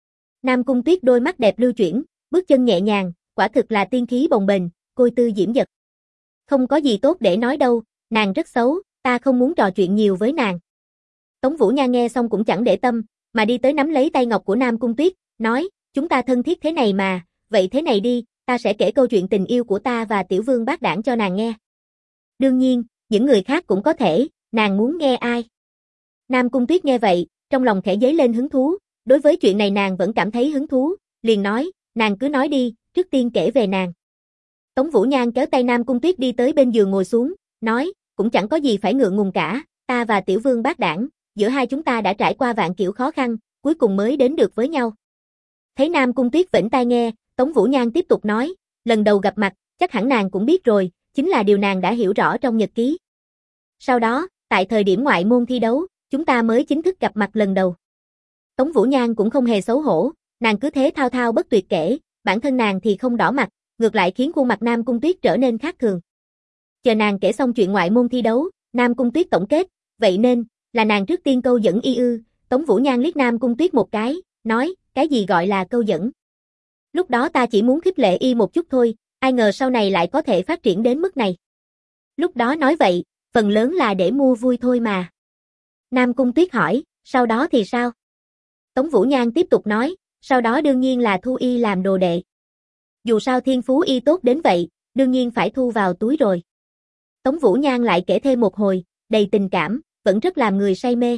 Speaker 1: Nam Cung Tuyết đôi mắt đẹp lưu chuyển, bước chân nhẹ nhàng, quả thực là tiên khí bồng bềnh, côi tư diễm dật. Không có gì tốt để nói đâu, nàng rất xấu, ta không muốn trò chuyện nhiều với nàng. Tống Vũ Nhan nghe xong cũng chẳng để tâm, mà đi tới nắm lấy tay ngọc của Nam Cung Tuyết, nói, chúng ta thân thiết thế này mà, vậy thế này đi, ta sẽ kể câu chuyện tình yêu của ta và tiểu vương bác đảng cho nàng nghe. Đương nhiên, những người khác cũng có thể, nàng muốn nghe ai? Nam Cung Tuyết nghe vậy, trong lòng khẽ dấy lên hứng thú, đối với chuyện này nàng vẫn cảm thấy hứng thú, liền nói, nàng cứ nói đi, trước tiên kể về nàng. Tống Vũ Nhan kéo tay Nam Cung Tuyết đi tới bên giường ngồi xuống, nói, cũng chẳng có gì phải ngượng ngùng cả, ta và tiểu vương bác đảng, giữa hai chúng ta đã trải qua vạn kiểu khó khăn, cuối cùng mới đến được với nhau. Thấy Nam Cung Tuyết vểnh tai nghe, Tống Vũ Nhan tiếp tục nói, lần đầu gặp mặt, chắc hẳn nàng cũng biết rồi, chính là điều nàng đã hiểu rõ trong nhật ký. Sau đó, tại thời điểm ngoại môn thi đấu, chúng ta mới chính thức gặp mặt lần đầu. Tống Vũ Nhan cũng không hề xấu hổ, nàng cứ thế thao thao bất tuyệt kể, bản thân nàng thì không đỏ mặt, ngược lại khiến khuôn mặt Nam Cung Tuyết trở nên khác thường. Chờ nàng kể xong chuyện ngoại môn thi đấu, Nam Cung Tuyết tổng kết, vậy nên, là nàng trước tiên câu dẫn y ư? Tống Vũ Nhan liếc Nam Cung Tuyết một cái, nói, cái gì gọi là câu dẫn? Lúc đó ta chỉ muốn khích lệ y một chút thôi, ai ngờ sau này lại có thể phát triển đến mức này. Lúc đó nói vậy, phần lớn là để mua vui thôi mà. Nam Cung Tuyết hỏi, sau đó thì sao? Tống Vũ Nhan tiếp tục nói, sau đó đương nhiên là thu y làm đồ đệ. Dù sao thiên phú y tốt đến vậy, đương nhiên phải thu vào túi rồi. Tống Vũ Nhan lại kể thêm một hồi, đầy tình cảm, vẫn rất làm người say mê.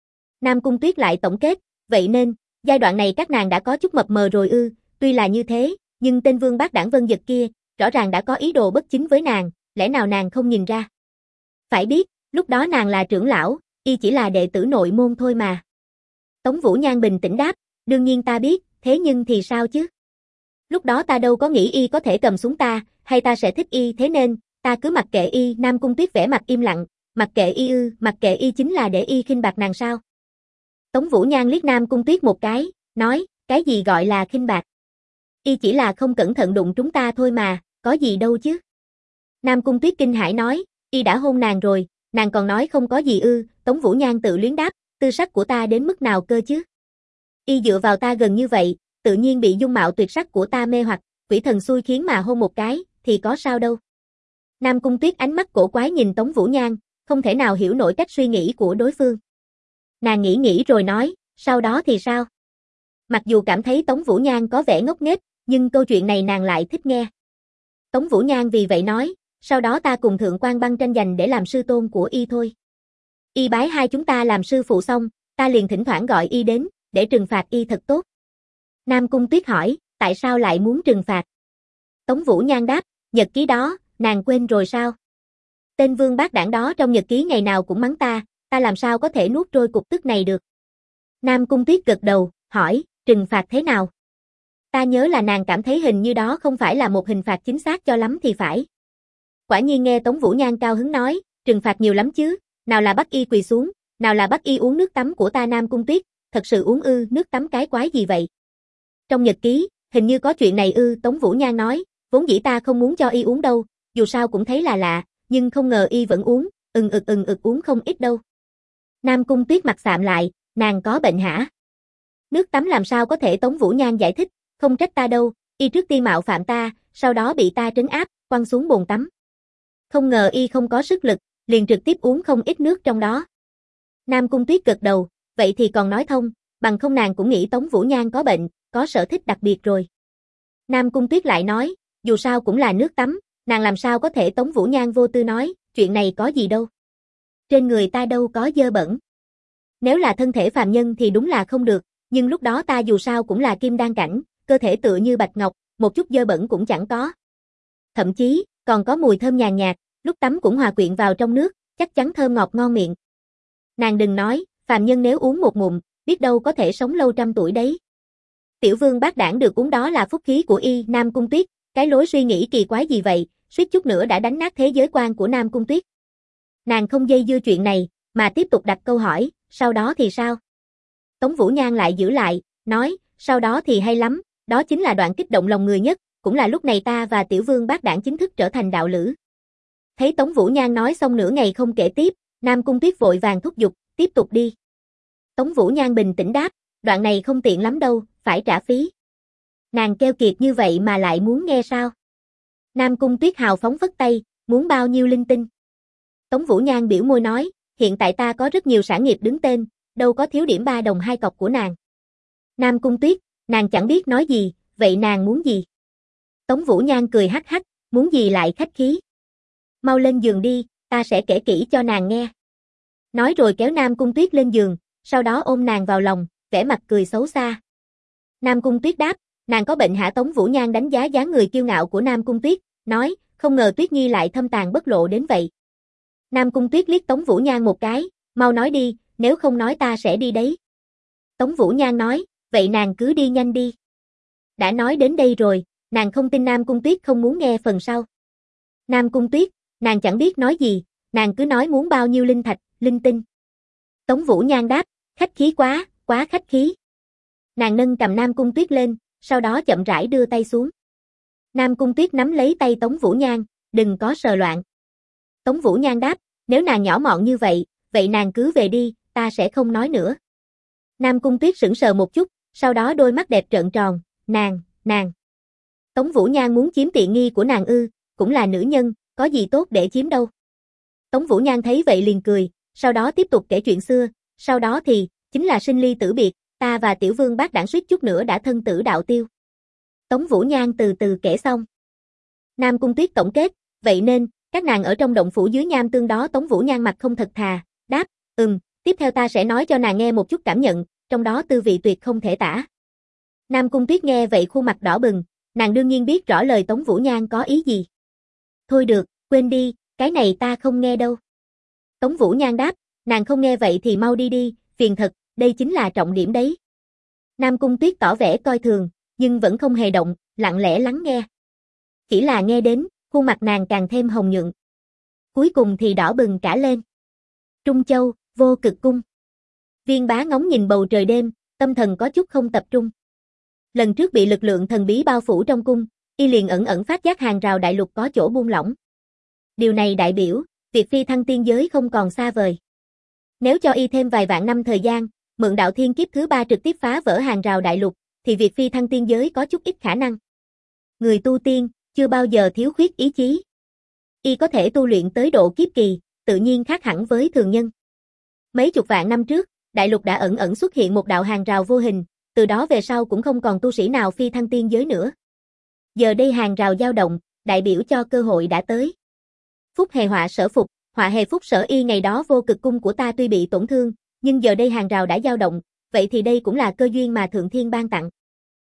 Speaker 1: Nam Cung Tuyết lại tổng kết, vậy nên, giai đoạn này các nàng đã có chút mập mờ rồi ư? Tuy là như thế, nhưng tên vương bác đảng Vân Dật kia, rõ ràng đã có ý đồ bất chính với nàng, lẽ nào nàng không nhìn ra? Phải biết, lúc đó nàng là trưởng lão, y chỉ là đệ tử nội môn thôi mà. Tống Vũ Nhan bình tĩnh đáp, đương nhiên ta biết, thế nhưng thì sao chứ? Lúc đó ta đâu có nghĩ y có thể cầm súng ta, hay ta sẽ thích y, thế nên, ta cứ mặc kệ y. Nam Cung Tuyết vẻ mặt im lặng, mặc kệ y ư? Mặc kệ y chính là để y khinh bạc nàng sao? Tống Vũ Nhan liếc Nam Cung Tuyết một cái, nói, cái gì gọi là khinh bạc? Y chỉ là không cẩn thận đụng chúng ta thôi mà, có gì đâu chứ? Nam Cung Tuyết kinh hãi nói, y đã hôn nàng rồi, nàng còn nói không có gì ư? Tống Vũ Nhan tự luyến đáp, tư sắc của ta đến mức nào cơ chứ? Y dựa vào ta gần như vậy, tự nhiên bị dung mạo tuyệt sắc của ta mê hoặc, quỷ thần xui khiến mà hôn một cái, thì có sao đâu. Nam Cung Tuyết ánh mắt cổ quái nhìn Tống Vũ Nhan, không thể nào hiểu nổi cách suy nghĩ của đối phương. Nàng nghĩ nghĩ rồi nói, sau đó thì sao? Mặc dù cảm thấy Tống Vũ Nhan có vẻ ngốc nghếch, nhưng câu chuyện này nàng lại thích nghe. Tống Vũ Nhan vì vậy nói, sau đó ta cùng Thượng Quan Băng tranh giành để làm sư tôn của y thôi. Y bái hai chúng ta làm sư phụ xong, ta liền thỉnh thoảng gọi y đến, để trừng phạt y thật tốt. Nam Cung Tuyết hỏi, tại sao lại muốn trừng phạt? Tống Vũ Nhan đáp, nhật ký đó, nàng quên rồi sao? Tên vương bác đảng đó trong nhật ký ngày nào cũng mắng ta, ta làm sao có thể nuốt trôi cục tức này được? Nam Cung Tuyết gật đầu, hỏi, trừng phạt thế nào? Ta nhớ là nàng cảm thấy hình như đó không phải là một hình phạt chính xác cho lắm thì phải. Quả nhiên nghe Tống Vũ Nhan cao hứng nói, trừng phạt nhiều lắm chứ, nào là bắt y quỳ xuống, nào là bắt y uống nước tắm của ta. Nam Cung Tuyết, thật sự uống ư? Nước tắm cái quái gì vậy? Trong nhật ký, hình như có chuyện này ư? Tống Vũ Nhan nói, vốn dĩ ta không muốn cho y uống đâu, dù sao cũng thấy là lạ, nhưng không ngờ y vẫn uống, ừng ực ừng ực uống không ít đâu. Nam Cung Tuyết mặt sạm lại, nàng có bệnh hả? Nước tắm làm sao có thể? Tống Vũ Nhan giải thích, không trách ta đâu, y trước tiên mạo phạm ta, sau đó bị ta trấn áp, quăng xuống bồn tắm. Không ngờ y không có sức lực, liền trực tiếp uống không ít nước trong đó. Nam Cung Tuyết gật đầu, vậy thì còn nói thông, bằng không nàng cũng nghĩ Tống Vũ Nhan có bệnh, có sở thích đặc biệt rồi. Nam Cung Tuyết lại nói, dù sao cũng là nước tắm, nàng làm sao có thể. Tống Vũ Nhan vô tư nói, chuyện này có gì đâu. Trên người ta đâu có dơ bẩn. Nếu là thân thể phàm nhân thì đúng là không được, nhưng lúc đó ta dù sao cũng là kim đan cảnh, cơ thể tựa như bạch ngọc, một chút dơ bẩn cũng chẳng có. Thậm chí, còn có mùi thơm nhàn nhạt, lúc tắm cũng hòa quyện vào trong nước, chắc chắn thơm ngọt ngon miệng. Nàng đừng nói, phàm nhân nếu uống một ngụm, biết đâu có thể sống lâu trăm tuổi đấy. Tiểu Vương Bác Đảng được uống đó là phúc khí của y. Nam Cung Tuyết, cái lối suy nghĩ kỳ quái gì vậy, suýt chút nữa đã đánh nát thế giới quan của Nam Cung Tuyết. Nàng không dây dưa chuyện này, mà tiếp tục đặt câu hỏi, sau đó thì sao? Tống Vũ Nhan lại giữ lại, nói, sau đó thì hay lắm, đó chính là đoạn kích động lòng người nhất, cũng là lúc này ta và Tiểu Vương Bác Đảng chính thức trở thành đạo lữ. Thấy Tống Vũ Nhan nói xong nửa ngày không kể tiếp, Nam Cung Tuyết vội vàng thúc giục, tiếp tục đi. Tống Vũ Nhan bình tĩnh đáp, đoạn này không tiện lắm đâu, phải trả phí. Nàng keo kiệt như vậy mà lại muốn nghe sao? Nam Cung Tuyết hào phóng phất tay, muốn bao nhiêu linh tinh. Tống Vũ Nhan biểu môi nói, hiện tại ta có rất nhiều sản nghiệp đứng tên, đâu có thiếu điểm ba đồng hai cọc của nàng. Nam Cung Tuyết, nàng chẳng biết nói gì, vậy nàng muốn gì? Tống Vũ Nhan cười hắc hắc, muốn gì lại khách khí. Mau lên giường đi, ta sẽ kể kỹ cho nàng nghe. Nói rồi kéo Nam Cung Tuyết lên giường, sau đó ôm nàng vào lòng, vẻ mặt cười xấu xa. Nam Cung Tuyết đáp, nàng có bệnh hả? Tống Vũ Nhan đánh giá dáng người kiêu ngạo của Nam Cung Tuyết, nói, không ngờ Tuyết Nhi lại thâm tàn bất lộ đến vậy. Nam Cung Tuyết liếc Tống Vũ Nhan một cái, mau nói đi, nếu không nói ta sẽ đi đấy. Tống Vũ Nhan nói, vậy nàng cứ đi nhanh đi. Đã nói đến đây rồi, nàng không tin Nam Cung Tuyết không muốn nghe phần sau. Nam Cung Tuyết, nàng chẳng biết nói gì, nàng cứ nói muốn bao nhiêu linh thạch, linh tinh. Tống Vũ Nhan đáp, khách khí quá, quá khách khí. Nàng nâng cầm Nam Cung Tuyết lên, sau đó chậm rãi đưa tay xuống. Nam Cung Tuyết nắm lấy tay Tống Vũ Nhan, đừng có sờ loạn. Tống Vũ Nhan đáp, nếu nàng nhỏ mọn như vậy, vậy nàng cứ về đi, ta sẽ không nói nữa. Nam Cung Tuyết sững sờ một chút, sau đó đôi mắt đẹp trợn tròn, nàng, nàng. Tống Vũ Nhan muốn chiếm tiện nghi của nàng ư, cũng là nữ nhân, có gì tốt để chiếm đâu. Tống Vũ Nhan thấy vậy liền cười, sau đó tiếp tục kể chuyện xưa, sau đó thì, chính là sinh ly tử biệt, ta và Tiểu Vương Bác Đảng suýt chút nữa đã thân tử đạo tiêu. Tống Vũ Nhan từ từ kể xong. Nam Cung Tuyết tổng kết, vậy nên, các nàng ở trong động phủ dưới nham tương đó. Tống Vũ Nhan mặt không thật thà, đáp, ừm, tiếp theo ta sẽ nói cho nàng nghe một chút cảm nhận, trong đó tư vị tuyệt không thể tả. Nam Cung Tuyết nghe vậy khuôn mặt đỏ bừng, nàng đương nhiên biết rõ lời Tống Vũ Nhan có ý gì. Thôi được, quên đi, cái này ta không nghe đâu. Tống Vũ Nhan đáp, nàng không nghe vậy thì mau đi đi, phiền thật, đây chính là trọng điểm đấy. Nam Cung Tuyết tỏ vẻ coi thường, nhưng vẫn không hề động, lặng lẽ lắng nghe. Chỉ là nghe đến, khuôn mặt nàng càng thêm hồng nhuận. Cuối cùng thì đỏ bừng cả lên. Trung Châu, Vô Cực Cung. Viên Bá ngóng nhìn bầu trời đêm, tâm thần có chút không tập trung. Lần trước bị lực lượng thần bí bao phủ trong cung, y liền ẩn ẩn phát giác hàng rào đại lục có chỗ buông lỏng. Điều này đại biểu, việc phi thăng tiên giới không còn xa vời. Nếu cho y thêm vài vạn năm thời gian, mượn đạo thiên kiếp thứ ba trực tiếp phá vỡ hàng rào đại lục, thì việc phi thăng tiên giới có chút ít khả năng. Người tu tiên, chưa bao giờ thiếu khuyết ý chí. Y có thể tu luyện tới độ kiếp kỳ, tự nhiên khác hẳn với thường nhân. Mấy chục vạn năm trước, đại lục đã ẩn ẩn xuất hiện một đạo hàng rào vô hình, từ đó về sau cũng không còn tu sĩ nào phi thăng tiên giới nữa. Giờ đây hàng rào dao động, đại biểu cho cơ hội đã tới. Phúc hề họa sở phục, họa hề phúc sở y. Ngày đó Vô Cực Cung của ta tuy bị tổn thương, nhưng giờ đây hàng rào đã dao động, vậy thì đây cũng là cơ duyên mà Thượng Thiên ban tặng.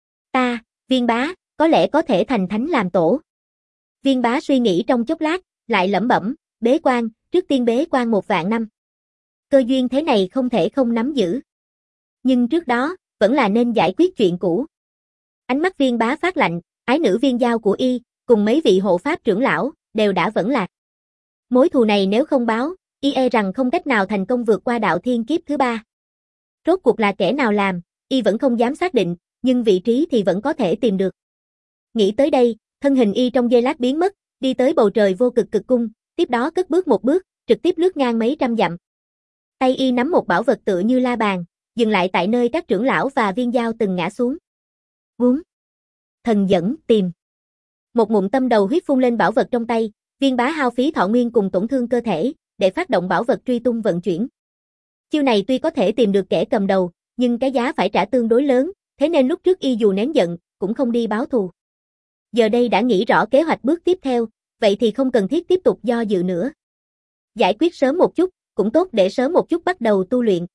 Speaker 1: Ta, Viên Bá, có lẽ có thể thành thánh làm tổ. Viên Bá suy nghĩ trong chốc lát, lại lẩm bẩm, bế quan, trước tiên bế quan một vạn năm. Cơ duyên thế này không thể không nắm giữ. Nhưng trước đó, vẫn là nên giải quyết chuyện cũ. Ánh mắt Viên Bá phát lạnh, ái nữ Viên Giao của y, cùng mấy vị hộ pháp trưởng lão, đều đã vẫn lạc. Mối thù này nếu không báo, y e rằng không cách nào thành công vượt qua đạo thiên kiếp thứ ba. Rốt cuộc là kẻ nào làm, y vẫn không dám xác định, nhưng vị trí thì vẫn có thể tìm được. Nghĩ tới đây, thân hình y trong giây lát biến mất, đi tới bầu trời Vô Cực Cực Cung, tiếp đó cất bước một bước, trực tiếp lướt ngang mấy trăm dặm. Tay y nắm một bảo vật tựa như la bàn, dừng lại tại nơi các trưởng lão và Viên Giao từng ngã xuống. Vúng. Thần dẫn, tìm. Một ngụm tâm đầu huyết phun lên bảo vật trong tay, Viên Bá hao phí thọ nguyên cùng tổn thương cơ thể, để phát động bảo vật truy tung vận chuyển. Chiêu này tuy có thể tìm được kẻ cầm đầu, nhưng cái giá phải trả tương đối lớn, thế nên lúc trước y dù nén giận, cũng không đi báo thù. Giờ đây đã nghĩ rõ kế hoạch bước tiếp theo, vậy thì không cần thiết tiếp tục do dự nữa. Giải quyết sớm một chút, cũng tốt để sớm một chút bắt đầu tu luyện.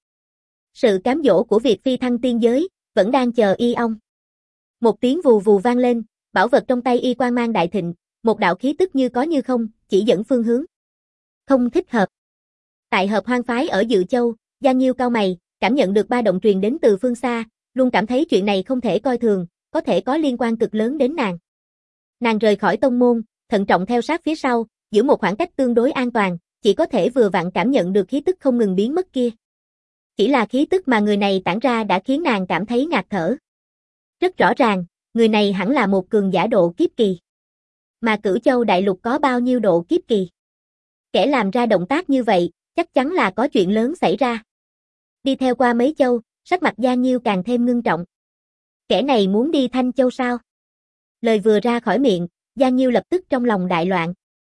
Speaker 1: Sự cám dỗ của việc phi thăng tiên giới, vẫn đang chờ y ong. Một tiếng vù vù vang lên, bảo vật trong tay y quang mang đại thịnh, một đạo khí tức như có như không, chỉ dẫn phương hướng. Không thích hợp. Tại hợp hoang phái ở Dự Châu, Giang Nhiêu cau mày, cảm nhận được ba động truyền đến từ phương xa, luôn cảm thấy chuyện này không thể coi thường, có thể có liên quan cực lớn đến nàng. Nàng rời khỏi tông môn, thận trọng theo sát phía sau, giữ một khoảng cách tương đối an toàn, chỉ có thể vừa vặn cảm nhận được khí tức không ngừng biến mất kia. Chỉ là khí tức mà người này tản ra đã khiến nàng cảm thấy ngạt thở. Rất rõ ràng, người này hẳn là một cường giả độ kiếp kỳ. Mà Cửu Châu đại lục có bao nhiêu độ kiếp kỳ? Kẻ làm ra động tác như vậy, chắc chắn là có chuyện lớn xảy ra. Đi theo qua mấy châu, sắc mặt Giang Nhiêu càng thêm ngưng trọng. Kẻ này muốn đi Thanh Châu sao? Lời vừa ra khỏi miệng, Giang Nhiêu lập tức trong lòng đại loạn.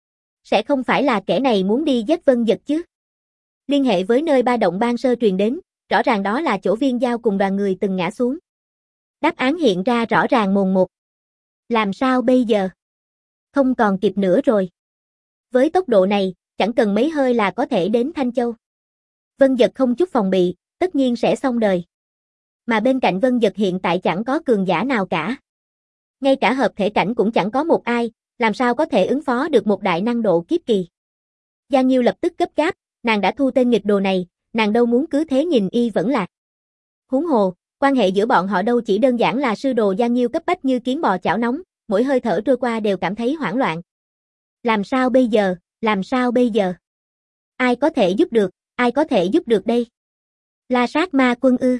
Speaker 1: Sẽ không phải là kẻ này muốn đi giết Vân Dật chứ? Liên hệ với nơi ba động ban sơ truyền đến, rõ ràng đó là chỗ Viên Giao cùng đoàn người từng ngã xuống. Đáp án hiện ra rõ ràng mồn một. Làm sao bây giờ? Không còn kịp nữa rồi. Với tốc độ này, chẳng cần mấy hơi là có thể đến Thanh Châu. Vân Dật không chút phòng bị, tất nhiên sẽ xong đời. Mà bên cạnh Vân Dật hiện tại chẳng có cường giả nào cả. Ngay cả hợp thể cảnh cũng chẳng có một ai, làm sao có thể ứng phó được một đại năng độ kiếp kỳ. Giang Nhiêu lập tức gấp gáp, nàng đã thu tên nghịch đồ này, nàng đâu muốn cứ thế nhìn y vẫn lạc. Huống hồ, quan hệ giữa bọn họ đâu chỉ đơn giản là sư đồ. Giang Nhiêu cấp bách như kiến bò chảo nóng, mỗi hơi thở trôi qua đều cảm thấy hoảng loạn. Làm sao bây giờ, làm sao bây giờ? Ai có thể giúp được, ai có thể giúp được đây? La Sát Ma Quân ư?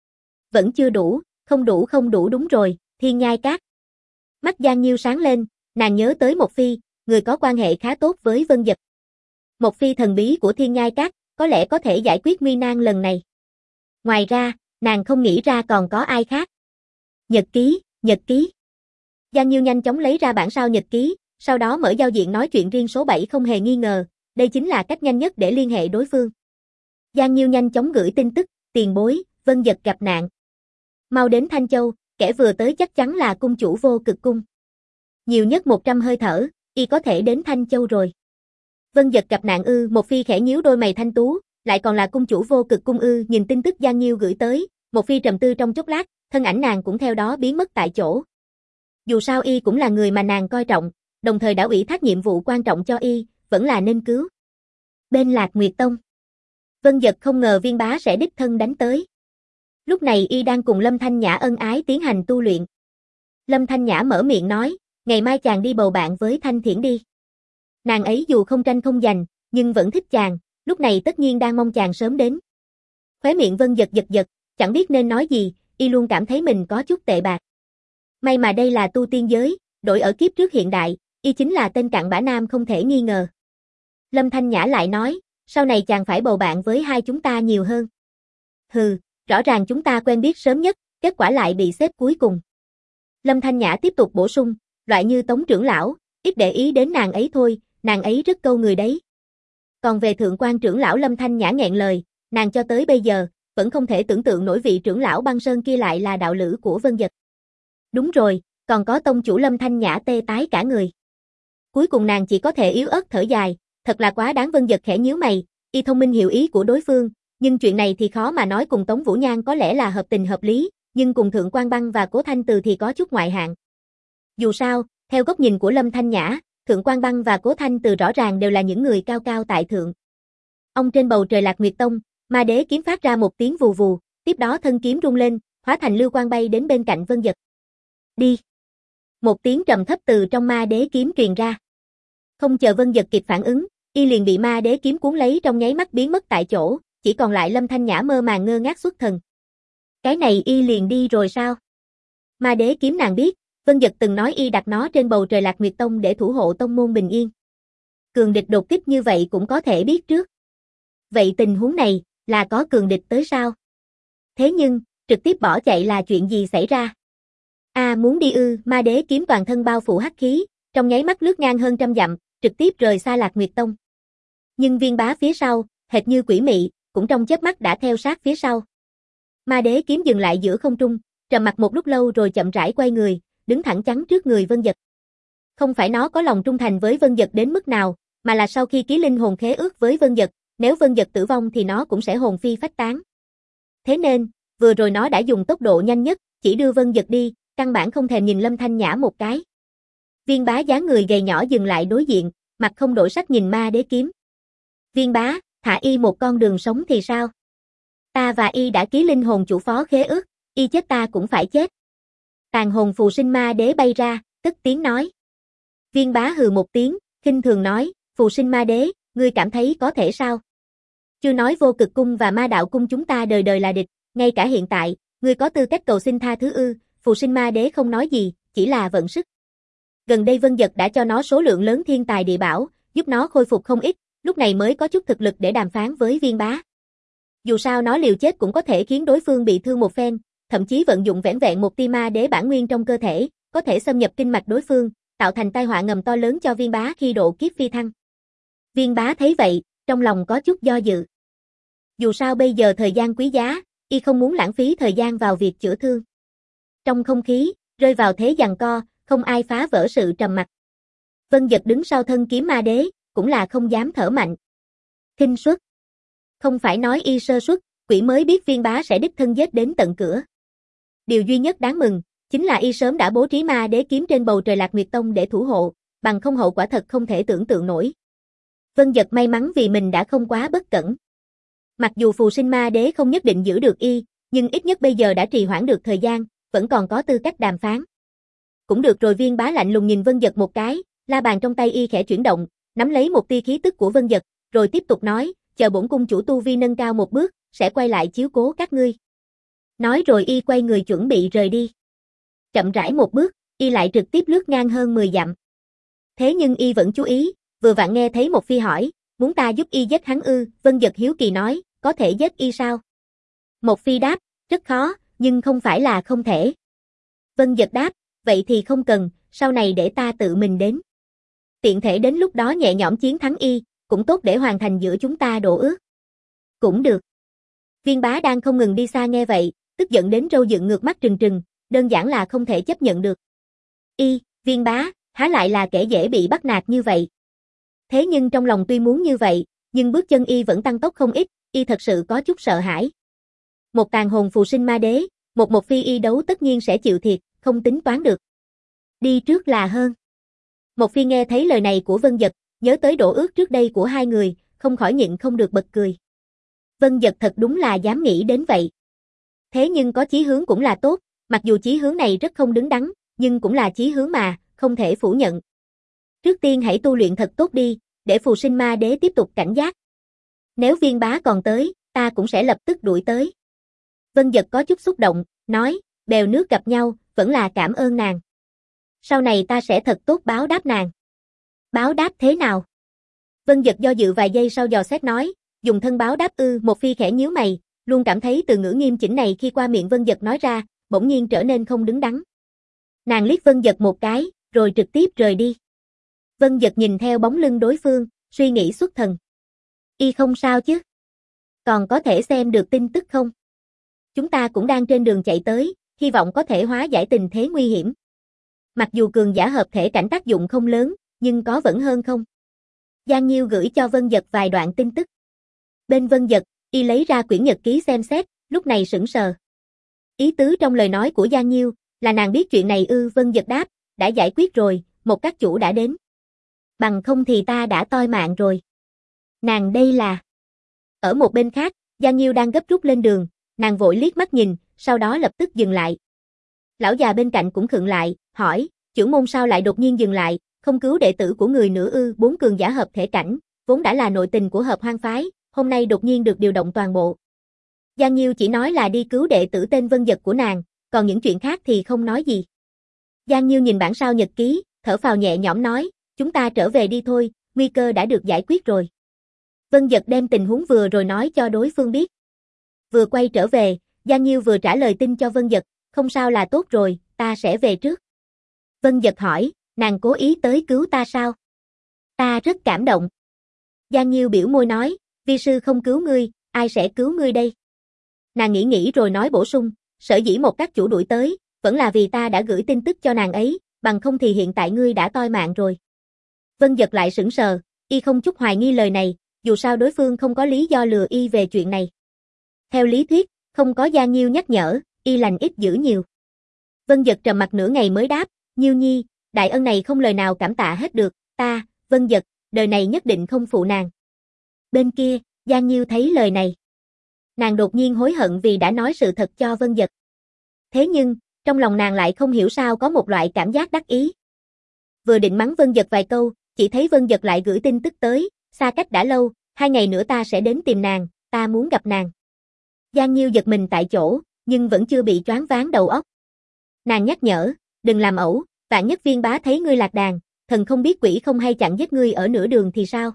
Speaker 1: Vẫn chưa đủ, không đủ không đủ đúng rồi, Thiên Nhai Các. Mắt Giang Nhiêu sáng lên, nàng nhớ tới một phi, người có quan hệ khá tốt với Vân Dật. Một phi thần bí của Thiên Nhai Các, có lẽ có thể giải quyết nguy nan lần này. Ngoài ra, nàng không nghĩ ra còn có ai khác. Nhật ký, nhật ký. Giang Nhiêu nhanh chóng lấy ra bản sao nhật ký, sau đó mở giao diện nói chuyện riêng số bảy. Không hề nghi ngờ, đây chính là cách nhanh nhất để liên hệ đối phương. Giang Nhiêu nhanh chóng gửi tin tức, tiền bối, Vân Dật gặp nạn. Mau đến Thanh Châu, kẻ vừa tới chắc chắn là cung chủ Vô Cực Cung. Nhiều nhất một trăm hơi thở, y có thể đến Thanh Châu rồi. Vân Dật gặp nạn ư? Một phi khẽ nhíu đôi mày thanh tú, lại còn là cung chủ Vô Cực Cung ư? Nhìn tin tức Giang Nhiêu gửi tới, một phi trầm tư trong chốc lát, thân ảnh nàng cũng theo đó biến mất tại chỗ. Dù sao y cũng là người mà nàng coi trọng, đồng thời đã ủy thác nhiệm vụ quan trọng cho y, vẫn là nên cứu. Bên Lạc Nguyệt Tông, Vân Dật không ngờ Viên bá sẽ đích thân đánh tới. Lúc này y đang cùng Lâm Thanh Nhã ân ái tiến hành tu luyện. Lâm Thanh Nhã mở miệng nói, ngày mai chàng đi bầu bạn với Thanh Thiển đi. Nàng ấy dù không tranh không giành, nhưng vẫn thích chàng, lúc này tất nhiên đang mong chàng sớm đến. Khóe miệng Vân Dật giật giật, chẳng biết nên nói gì, y luôn cảm thấy mình có chút tệ bạc. May mà đây là tu tiên giới, đổi ở kiếp trước hiện đại, y chính là tên cặn bã nam không thể nghi ngờ. Lâm Thanh Nhã lại nói, sau này chàng phải bầu bạn với hai chúng ta nhiều hơn. Hừ, rõ ràng chúng ta quen biết sớm nhất, kết quả lại bị xếp cuối cùng. Lâm Thanh Nhã tiếp tục bổ sung, loại như Tống trưởng lão, ít để ý đến nàng ấy thôi, nàng ấy rất câu người đấy. Còn về thượng quan trưởng lão, Lâm Thanh Nhã nghẹn lời, nàng cho tới bây giờ, vẫn không thể tưởng tượng nổi vị trưởng lão băng sơn kia lại là đạo lữ của Vân Dật. Đúng rồi, còn có tông chủ. Lâm Thanh Nhã tê tái cả người. Cuối cùng nàng chỉ có thể yếu ớt thở dài, thật là quá đáng. Vân Dật khẽ nhíu mày, y thông minh hiểu ý của đối phương, nhưng chuyện này thì khó mà nói. Cùng Tống Vũ Nhan có lẽ là hợp tình hợp lý, nhưng cùng Thượng Quan Băng và Cố Thanh Từ thì có chút ngoại hạng. Dù sao, theo góc nhìn của Lâm Thanh Nhã, Thượng Quan Băng và Cố Thanh Từ rõ ràng đều là những người cao cao tại thượng. Ông trên bầu trời Lạc Nguyệt Tông, Ma Đế kiếm phát ra một tiếng vù vù, tiếp đó thân kiếm rung lên, hóa thành lưu quang bay đến bên cạnh Vân Dật. Đi. Một tiếng trầm thấp từ trong Ma Đế kiếm truyền ra. Không chờ Vân Dật kịp phản ứng, y liền bị Ma Đế kiếm cuốn lấy, trong nháy mắt biến mất tại chỗ, chỉ còn lại Lâm Thanh Nhã mơ màng ngơ ngác xuất thần. Cái này y liền đi rồi sao? Ma Đế kiếm nàng biết, Vân Dật từng nói y đặt nó trên bầu trời Lạc Nguyệt Tông để thủ hộ tông môn bình yên. Cường địch đột kích như vậy cũng có thể biết trước. Vậy tình huống này, là có cường địch tới sao? Thế nhưng, trực tiếp bỏ chạy là chuyện gì xảy ra? A à, muốn đi ư? Ma Đế kiếm toàn thân bao phủ hắc khí, trong nháy mắt lướt ngang hơn trăm dặm, trực tiếp rời xa Lạc Nguyệt Tông. Nhưng Viên bá phía sau, hệt như quỷ mị, cũng trong chớp mắt đã theo sát phía sau. Ma Đế kiếm dừng lại giữa không trung, Trầm mặc một lúc lâu rồi chậm rãi quay người, đứng thẳng chắn trước người Vân Dật. Không phải nó có lòng trung thành với Vân Dật đến mức nào, mà là sau khi ký linh hồn khế ước với Vân Dật, nếu Vân Dật tử vong thì nó cũng sẽ hồn phi phách tán. Thế nên, vừa rồi nó đã dùng tốc độ nhanh nhất, chỉ đưa Vân Dật đi, căn bản không thèm nhìn Lâm Thanh Nhã một cái. Viên Bá dáng người gầy nhỏ dừng lại đối diện, mặt không đổi sắc nhìn ma đế kiếm. Viên Bá, thả y một con đường sống thì sao? Ta và y đã ký linh hồn chủ phó khế ước, y chết ta cũng phải chết. Tàn hồn phù sinh ma đế bay ra, cất tiếng nói. Viên Bá hừ một tiếng, khinh thường nói, phù sinh ma đế, ngươi cảm thấy có thể sao? Chưa nói vô cực cung và ma đạo cung chúng ta đời đời là địch, ngay cả hiện tại, ngươi có tư cách cầu xin tha thứ ư? Phù sinh ma đế không nói gì, chỉ là vận sức. Gần đây Vân Dật đã cho nó số lượng lớn thiên tài địa bảo, giúp nó khôi phục không ít, lúc này mới có chút thực lực để đàm phán với Viên Bá. Dù sao nó liều chết cũng có thể khiến đối phương bị thương một phen, thậm chí vận dụng vẻn vẹn một tia ma đế bản nguyên trong cơ thể, có thể xâm nhập kinh mạch đối phương, tạo thành tai họa ngầm to lớn cho Viên Bá khi độ kiếp phi thăng. Viên Bá thấy vậy, trong lòng có chút do dự. Dù sao bây giờ thời gian quý giá, y không muốn lãng phí thời gian vào việc chữa thương. Trong không khí, rơi vào thế giằng co, không ai phá vỡ sự trầm mặc. Vân Dật đứng sau thân kiếm ma đế, cũng là không dám thở mạnh. Khinh suất. Không phải nói y sơ suất, quỷ mới biết Viên Bá sẽ đích thân giết đến tận cửa. Điều duy nhất đáng mừng, chính là y sớm đã bố trí ma đế kiếm trên bầu trời Lạc Nguyệt Tông để thủ hộ, bằng không hậu quả thật không thể tưởng tượng nổi. Vân Dật may mắn vì mình đã không quá bất cẩn. Mặc dù phù sinh ma đế không nhất định giữ được y, nhưng ít nhất bây giờ đã trì hoãn được thời gian, vẫn còn có tư cách đàm phán. Cũng được rồi. Viên Bá lạnh lùng nhìn Vân Dật một cái, la bàn trong tay y khẽ chuyển động, nắm lấy một tia khí tức của Vân Dật, rồi tiếp tục nói, chờ bổn cung chủ tu vi nâng cao một bước, sẽ quay lại chiếu cố các ngươi. Nói rồi y quay người chuẩn bị rời đi. Chậm rãi một bước, y lại trực tiếp lướt ngang hơn mười dặm. Thế nhưng y vẫn chú ý, vừa vặn nghe thấy một phi hỏi, muốn ta giúp y giết hắn ư? Vân Dật hiếu kỳ nói, có thể giết y sao? Một phi đáp, rất khó, nhưng không phải là không thể. Vân Dật đáp, vậy thì không cần, sau này để ta tự mình đến. Tiện thể đến lúc đó nhẹ nhõm chiến thắng y, cũng tốt để hoàn thành giữa chúng ta độ ước. Cũng được. Viên Bá đang không ngừng đi xa nghe vậy, tức giận đến râu dựng ngược mắt trừng trừng, đơn giản là không thể chấp nhận được. Y, Viên Bá, há lại là kẻ dễ bị bắt nạt như vậy. Thế nhưng trong lòng tuy muốn như vậy, nhưng bước chân y vẫn tăng tốc không ít, y thật sự có chút sợ hãi. Một tàn hồn phù sinh ma đế, một một phi y đấu tất nhiên sẽ chịu thiệt, không tính toán được. Đi trước là hơn. Một phi nghe thấy lời này của Vân Dật, nhớ tới độ ước trước đây của hai người, không khỏi nhịn không được bật cười. Vân Dật thật đúng là dám nghĩ đến vậy. Thế nhưng có chí hướng cũng là tốt, mặc dù chí hướng này rất không đứng đắn, nhưng cũng là chí hướng mà, không thể phủ nhận. Trước tiên hãy tu luyện thật tốt đi, để phù sinh ma đế tiếp tục cảnh giác. Nếu Viên Bá còn tới, ta cũng sẽ lập tức đuổi tới. Vân Dật có chút xúc động, nói, bèo nước gặp nhau, vẫn là cảm ơn nàng. Sau này ta sẽ thật tốt báo đáp nàng. Báo đáp thế nào? Vân Dật do dự vài giây sau dò xét nói, dùng thân báo đáp ư? Một phi khẽ nhíu mày, luôn cảm thấy từ ngữ nghiêm chỉnh này khi qua miệng Vân Dật nói ra, bỗng nhiên trở nên không đứng đắn. Nàng liếc Vân Dật một cái, rồi trực tiếp rời đi. Vân Dật nhìn theo bóng lưng đối phương, suy nghĩ xuất thần. Y không sao chứ? Còn có thể xem được tin tức không? Chúng ta cũng đang trên đường chạy tới, hy vọng có thể hóa giải tình thế nguy hiểm. Mặc dù cường giả hợp thể cảnh tác dụng không lớn, nhưng có vẫn hơn không? Giang Nhiêu gửi cho Vân Dật vài đoạn tin tức. Bên Vân Dật, y lấy ra quyển nhật ký xem xét, lúc này sững sờ. Ý tứ trong lời nói của Giang Nhiêu là nàng biết chuyện này ư? Vân Dật đáp, đã giải quyết rồi, một các chủ đã đến. Bằng không thì ta đã toi mạng rồi. Nàng đây là... Ở một bên khác, Giang Nhiêu đang gấp rút lên đường, nàng vội liếc mắt nhìn, sau đó lập tức dừng lại. Lão già bên cạnh cũng khựng lại, hỏi, trưởng môn sao lại đột nhiên dừng lại, không cứu đệ tử của người nữa ư? Bốn cường giả hợp thể cảnh, vốn đã là nội tình của hợp hoang phái, hôm nay đột nhiên được điều động toàn bộ. Giang Nhiêu chỉ nói là đi cứu đệ tử tên Vân Dật của nàng, còn những chuyện khác thì không nói gì. Giang Nhiêu nhìn bản sao nhật ký, thở phào nhẹ nhõm nói, chúng ta trở về đi thôi, nguy cơ đã được giải quyết rồi. Vân Dật đem tình huống vừa rồi nói cho đối phương biết. Vừa quay trở về, Giang Nhiêu vừa trả lời tin cho Vân Dật, không sao là tốt rồi, ta sẽ về trước. Vân Dật hỏi, nàng cố ý tới cứu ta sao? Ta rất cảm động. Giang Nhiêu biểu môi nói, vi sư không cứu ngươi, ai sẽ cứu ngươi đây? Nàng nghĩ nghĩ rồi nói bổ sung, sở dĩ một các chủ đuổi tới, vẫn là vì ta đã gửi tin tức cho nàng ấy, bằng không thì hiện tại ngươi đã toi mạng rồi. Vân Dật lại sững sờ, y không chút hoài nghi lời này, dù sao đối phương không có lý do lừa y về chuyện này. Theo lý thuyết, không có Giang Nhiêu nhắc nhở, y lành ít dữ nhiều. Vân Dật trầm mặt nửa ngày mới đáp, Nhiêu nhi, đại ân này không lời nào cảm tạ hết được, ta, Vân Dật, đời này nhất định không phụ nàng. Bên kia, Giang Nhiêu thấy lời này. Nàng đột nhiên hối hận vì đã nói sự thật cho Vân Dật. Thế nhưng, trong lòng nàng lại không hiểu sao có một loại cảm giác đắc ý. Vừa định mắng Vân Dật vài câu, chỉ thấy Vân Dật lại gửi tin tức tới, xa cách đã lâu, hai ngày nữa ta sẽ đến tìm nàng, ta muốn gặp nàng. Giang Nhiêu giật mình tại chỗ, nhưng vẫn chưa bị choáng váng đầu óc. Nàng nhắc nhở, đừng làm ẩu, vạn nhất Viên bá thấy ngươi lạc đàn, thần không biết quỷ không hay chặn giết ngươi ở nửa đường thì sao?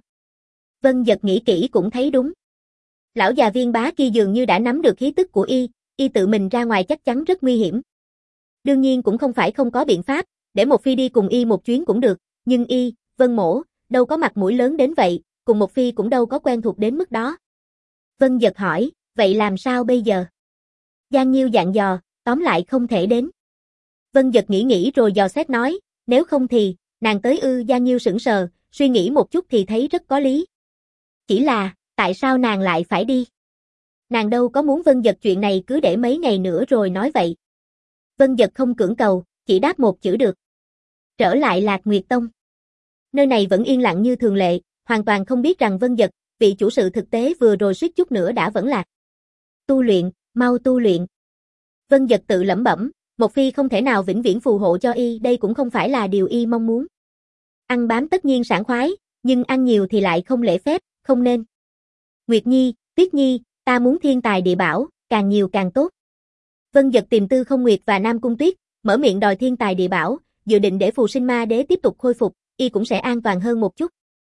Speaker 1: Vân Dật nghĩ kỹ cũng thấy đúng. Lão già Viên bá kia dường như đã nắm được khí tức của y, y tự mình ra ngoài chắc chắn rất nguy hiểm. Đương nhiên cũng không phải không có biện pháp, để một phi đi cùng y một chuyến cũng được, nhưng y, Vân Mỗ, đâu có mặt mũi lớn đến vậy, cùng một phi cũng đâu có quen thuộc đến mức đó. Vân Dật hỏi, vậy làm sao bây giờ? Giang Nhiêu dặn dò, tóm lại không thể đến. Vân Dật nghĩ nghĩ rồi dò xét nói, nếu không thì, nàng tới ư. Giang Nhiêu sững sờ, suy nghĩ một chút thì thấy rất có lý. Chỉ là, tại sao nàng lại phải đi? Nàng đâu có muốn Vân Dật chuyện này cứ để mấy ngày nữa rồi nói vậy. Vân Dật không cưỡng cầu, chỉ đáp một chữ được. Trở lại Lạc Nguyệt Tông. Nơi này vẫn yên lặng như thường lệ, hoàn toàn không biết rằng Vân Dật, vị chủ sự thực tế vừa rồi suýt chút nữa đã vẫn lạc. Tu luyện, mau tu luyện. Vân Dật tự lẩm bẩm, một phi không thể nào vĩnh viễn phù hộ cho y, đây cũng không phải là điều y mong muốn. Ăn bám tất nhiên sảng khoái, nhưng ăn nhiều thì lại không lễ phép, không nên. Nguyệt Nhi, Tuyết Nhi, ta muốn thiên tài địa bảo, càng nhiều càng tốt. Vân Dật tìm Tư Không Nguyệt và Nam Cung Tuyết, mở miệng đòi thiên tài địa bảo, dự định để Phù Sinh Ma Đế tiếp tục khôi phục, y cũng sẽ an toàn hơn một chút.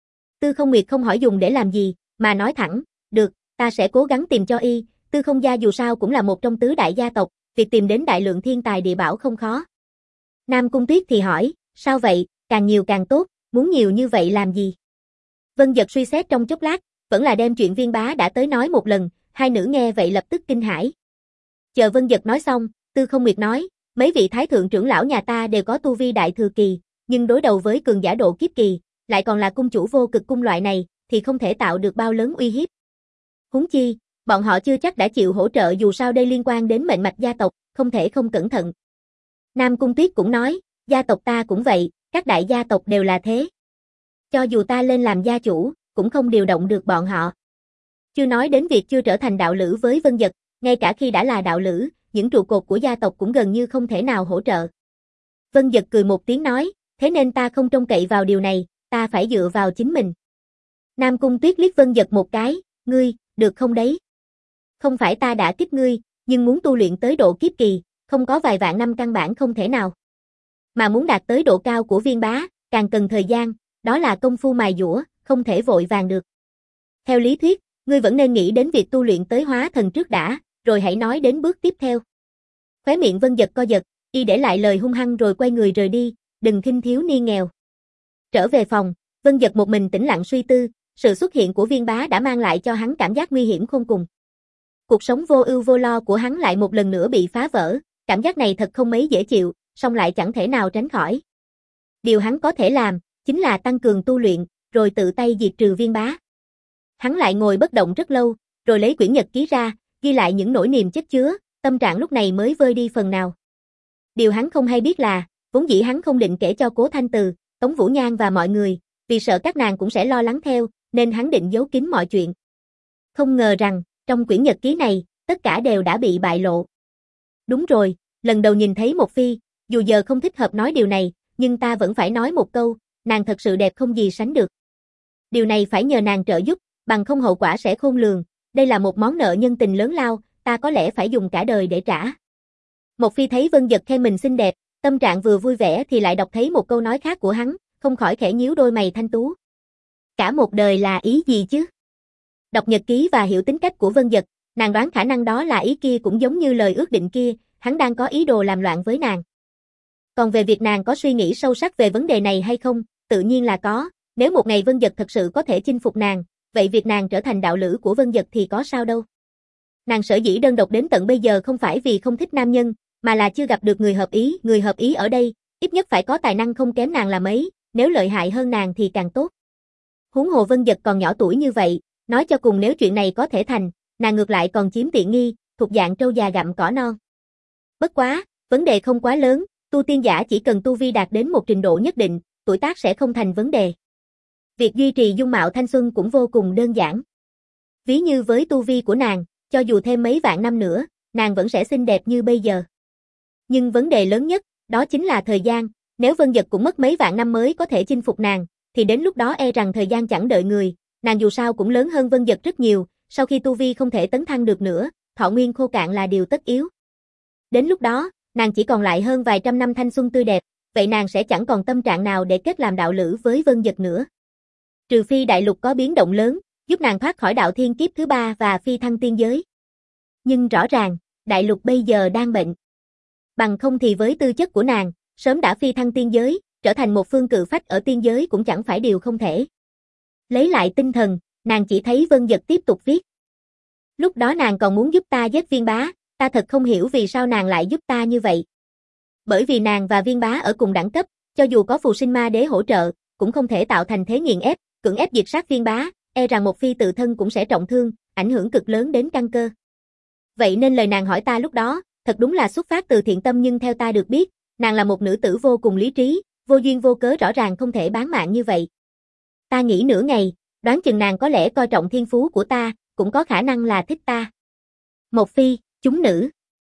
Speaker 1: Tư Không Nguyệt không hỏi dùng để làm gì, mà nói thẳng, được, ta sẽ cố gắng tìm cho y, Tư Không gia dù sao cũng là một trong tứ đại gia tộc, việc tìm đến đại lượng thiên tài địa bảo không khó. Nam Cung Tuyết thì hỏi, sao vậy, càng nhiều càng tốt, muốn nhiều như vậy làm gì? Vân Dật suy xét trong chốc lát, vẫn là đem chuyện Viên bá đã tới nói một lần, hai nữ nghe vậy lập tức kinh hãi. Chờ Vân Dật nói xong, Tư Không Nguyệt nói, mấy vị thái thượng trưởng lão nhà ta đều có tu vi đại thừa kỳ, nhưng đối đầu với cường giả độ kiếp kỳ, lại còn là cung chủ vô cực cung loại này, thì không thể tạo được bao lớn uy hiếp. Huống chi, bọn họ chưa chắc đã chịu hỗ trợ dù sao đây liên quan đến mệnh mạch gia tộc, không thể không cẩn thận. Nam Cung Tuyết cũng nói, gia tộc ta cũng vậy, các đại gia tộc đều là thế. Cho dù ta lên làm gia chủ, cũng không điều động được bọn họ. Chưa nói đến việc chưa trở thành đạo lữ với Vân Dật, ngay cả khi đã là đạo lữ, những trụ cột của gia tộc cũng gần như không thể nào hỗ trợ. Vân Dật cười một tiếng nói, thế nên ta không trông cậy vào điều này, ta phải dựa vào chính mình. Nam Cung Tuyết liếc Vân Dật một cái, ngươi, được không đấy? Không phải ta đã kích ngươi, nhưng muốn tu luyện tới độ kiếp kỳ, không có vài vạn năm căn bản không thể nào. Mà muốn đạt tới độ cao của Viên bá, càng cần thời gian, đó là công phu mài dũa, không thể vội vàng được. Theo lý thuyết, ngươi vẫn nên nghĩ đến việc tu luyện tới hóa thần trước đã, rồi hãy nói đến bước tiếp theo. Khóe miệng Vân Dật co giật, y để lại lời hung hăng rồi quay người rời đi, đừng khinh thiếu niên nghèo. Trở về phòng, Vân Dật một mình tĩnh lặng suy tư, sự xuất hiện của Viên bá đã mang lại cho hắn cảm giác nguy hiểm khôn cùng. Cuộc sống vô ưu vô lo của hắn lại một lần nữa bị phá vỡ, cảm giác này thật không mấy dễ chịu, song lại chẳng thể nào tránh khỏi. Điều hắn có thể làm, chính là tăng cường tu luyện, rồi tự tay diệt trừ Viên bá. Hắn lại ngồi bất động rất lâu, rồi lấy quyển nhật ký ra, ghi lại những nỗi niềm chất chứa, tâm trạng lúc này mới vơi đi phần nào. Điều hắn không hay biết là, vốn dĩ hắn không định kể cho Cố Thanh Từ, Tống Vũ Nhan và mọi người, vì sợ các nàng cũng sẽ lo lắng theo, nên hắn định giấu kín mọi chuyện. Không ngờ rằng, trong quyển nhật ký này, tất cả đều đã bị bại lộ. Đúng rồi, lần đầu nhìn thấy một phi, dù giờ không thích hợp nói điều này, nhưng ta vẫn phải nói một câu, nàng thật sự đẹp không gì sánh được. Điều này phải nhờ nàng trợ giúp, bằng không hậu quả sẽ khôn lường, đây là một món nợ nhân tình lớn lao, ta có lẽ phải dùng cả đời để trả. Một phi thấy Vân Dật khen mình xinh đẹp, tâm trạng vừa vui vẻ thì lại đọc thấy một câu nói khác của hắn, không khỏi khẽ nhíu đôi mày thanh tú. Cả một đời là ý gì chứ? Đọc nhật ký và hiểu tính cách của Vân Dật, nàng đoán khả năng đó là ý kia cũng giống như lời ước định kia, hắn đang có ý đồ làm loạn với nàng. Còn về việc nàng có suy nghĩ sâu sắc về vấn đề này hay không, tự nhiên là có, nếu một ngày Vân Dật thật sự có thể chinh phục nàng, vậy việc nàng trở thành đạo lữ của Vân Dật thì có sao đâu. Nàng sở dĩ đơn độc đến tận bây giờ không phải vì không thích nam nhân, mà là chưa gặp được người hợp ý, người hợp ý ở đây, ít nhất phải có tài năng không kém nàng là mấy, nếu lợi hại hơn nàng thì càng tốt. Huống hồ Vân Dật còn nhỏ tuổi như vậy, nói cho cùng nếu chuyện này có thể thành, nàng ngược lại còn chiếm tiện nghi, thuộc dạng trâu già gặm cỏ non. Bất quá, vấn đề không quá lớn, tu tiên giả chỉ cần tu vi đạt đến một trình độ nhất định, tuổi tác sẽ không thành vấn đề. Việc duy trì dung mạo thanh xuân cũng vô cùng đơn giản. Ví như với tu vi của nàng, cho dù thêm mấy vạn năm nữa, nàng vẫn sẽ xinh đẹp như bây giờ. Nhưng vấn đề lớn nhất, đó chính là thời gian, nếu Vân Dật cũng mất mấy vạn năm mới có thể chinh phục nàng, thì đến lúc đó e rằng thời gian chẳng đợi người, nàng dù sao cũng lớn hơn Vân Dật rất nhiều, sau khi tu vi không thể tấn thăng được nữa, thọ nguyên khô cạn là điều tất yếu. Đến lúc đó, nàng chỉ còn lại hơn vài trăm năm thanh xuân tươi đẹp, vậy nàng sẽ chẳng còn tâm trạng nào để kết làm đạo lữ với Vân Dật nữa. Trừ phi đại lục có biến động lớn, giúp nàng thoát khỏi đạo thiên kiếp thứ ba và phi thăng tiên giới. Nhưng rõ ràng, đại lục bây giờ đang bệnh. Bằng không thì với tư chất của nàng, sớm đã phi thăng tiên giới, trở thành một phương cự phách ở tiên giới cũng chẳng phải điều không thể. Lấy lại tinh thần, nàng chỉ thấy Vân Dật tiếp tục viết. Lúc đó nàng còn muốn giúp ta giết Viên Bá, ta thật không hiểu vì sao nàng lại giúp ta như vậy. Bởi vì nàng và Viên Bá ở cùng đẳng cấp, cho dù có phù sinh ma đế hỗ trợ, cũng không thể tạo thành thế nghiền ép, cưỡng ép diệt sát Viên Bá, e rằng một phi tự thân cũng sẽ trọng thương, ảnh hưởng cực lớn đến căn cơ. Vậy nên lời nàng hỏi ta lúc đó, thật đúng là xuất phát từ thiện tâm nhưng theo ta được biết, nàng là một nữ tử vô cùng lý trí, vô duyên vô cớ rõ ràng không thể bán mạng như vậy. Ta nghĩ nửa ngày, đoán chừng nàng có lẽ coi trọng thiên phú của ta, cũng có khả năng là thích ta. Một phi, chúng nữ.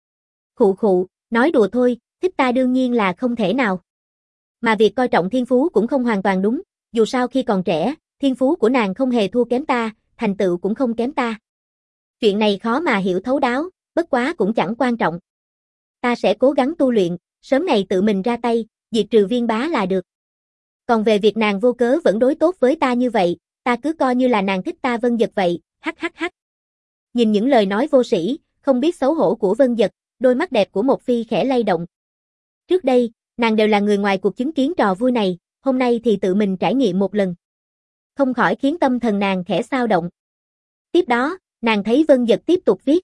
Speaker 1: Khụ khụ, nói đùa thôi, thích ta đương nhiên là không thể nào. Mà việc coi trọng thiên phú cũng không hoàn toàn đúng, dù sao khi còn trẻ, thiên phú của nàng không hề thua kém ta, thành tựu cũng không kém ta. Chuyện này khó mà hiểu thấu đáo, bất quá cũng chẳng quan trọng. Ta sẽ cố gắng tu luyện, sớm ngày tự mình ra tay, diệt trừ Viên Bá là được. Còn về việc nàng vô cớ vẫn đối tốt với ta như vậy, ta cứ coi như là nàng thích ta Vân Dật vậy, hắc hắc hắc. Nhìn những lời nói vô sĩ, không biết xấu hổ của Vân Dật, đôi mắt đẹp của một phi khẽ lay động. Trước đây, nàng đều là người ngoài cuộc chứng kiến trò vui này, hôm nay thì tự mình trải nghiệm một lần. Không khỏi khiến tâm thần nàng khẽ xao động. Tiếp đó, nàng thấy Vân Dật tiếp tục viết.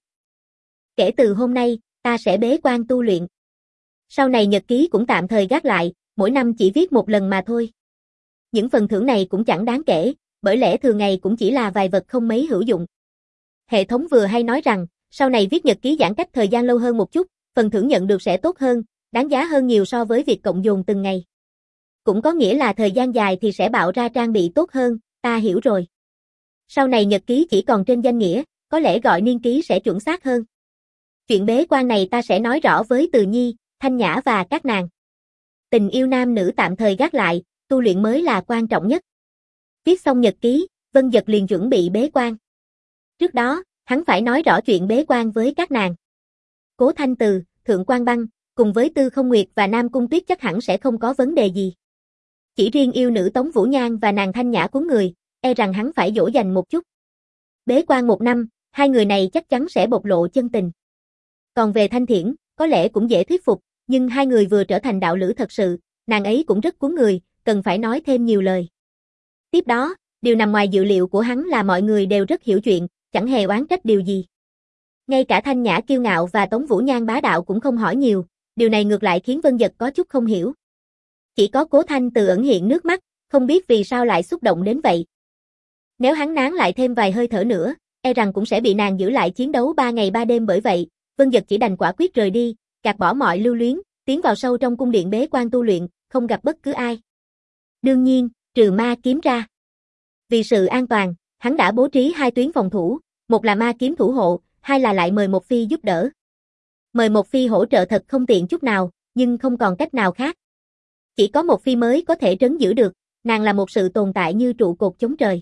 Speaker 1: Kể từ hôm nay, ta sẽ bế quan tu luyện. Sau này nhật ký cũng tạm thời gác lại, mỗi năm chỉ viết một lần mà thôi. Những phần thưởng này cũng chẳng đáng kể, bởi lẽ thường ngày cũng chỉ là vài vật không mấy hữu dụng. Hệ thống vừa hay nói rằng, sau này viết nhật ký giãn cách thời gian lâu hơn một chút, phần thưởng nhận được sẽ tốt hơn, đáng giá hơn nhiều so với việc cộng dồn từng ngày. Cũng có nghĩa là thời gian dài thì sẽ bạo ra trang bị tốt hơn, ta hiểu rồi. Sau này nhật ký chỉ còn trên danh nghĩa, có lẽ gọi niên ký sẽ chuẩn xác hơn. Chuyện bế quan này ta sẽ nói rõ với Từ Nhi, Thanh Nhã và các nàng. Tình yêu nam nữ tạm thời gác lại, tu luyện mới là quan trọng nhất. Viết xong nhật ký, Vân Dật liền chuẩn bị bế quan. Trước đó, hắn phải nói rõ chuyện bế quan với các nàng. Cố Thanh Từ, Thượng Quan Băng, cùng với Tư Không Nguyệt và Nam Cung Tuyết chắc hẳn sẽ không có vấn đề gì. Chỉ riêng yêu nữ Tống Vũ Nhan và nàng Thanh Nhã cuốn người, e rằng hắn phải dỗ dành một chút. Bế quan một năm, hai người này chắc chắn sẽ bộc lộ chân tình. Còn về Thanh Thiển, có lẽ cũng dễ thuyết phục, nhưng hai người vừa trở thành đạo lữ thật sự, nàng ấy cũng rất cuốn người, cần phải nói thêm nhiều lời. Tiếp đó, điều nằm ngoài dự liệu của hắn là mọi người đều rất hiểu chuyện, chẳng hề oán trách điều gì. Ngay cả Thanh Nhã kiêu ngạo và Tống Vũ Nhan bá đạo cũng không hỏi nhiều, điều này ngược lại khiến Vân Dật có chút không hiểu. Chỉ có Cố Thanh Từ ẩn hiện nước mắt, không biết vì sao lại xúc động đến vậy. Nếu hắn nán lại thêm vài hơi thở nữa, e rằng cũng sẽ bị nàng giữ lại chiến đấu ba ngày ba đêm bởi vậy, Vân Dật chỉ đành quả quyết rời đi, gạt bỏ mọi lưu luyến, tiến vào sâu trong cung điện bế quan tu luyện, không gặp bất cứ ai. Đương nhiên, trừ ma kiếm ra. Vì sự an toàn, hắn đã bố trí hai tuyến phòng thủ, một là ma kiếm thủ hộ, hai là lại mời một phi giúp đỡ. Mời một phi hỗ trợ thật không tiện chút nào, nhưng không còn cách nào khác. Chỉ có một phi mới có thể trấn giữ được, nàng là một sự tồn tại như trụ cột chống trời.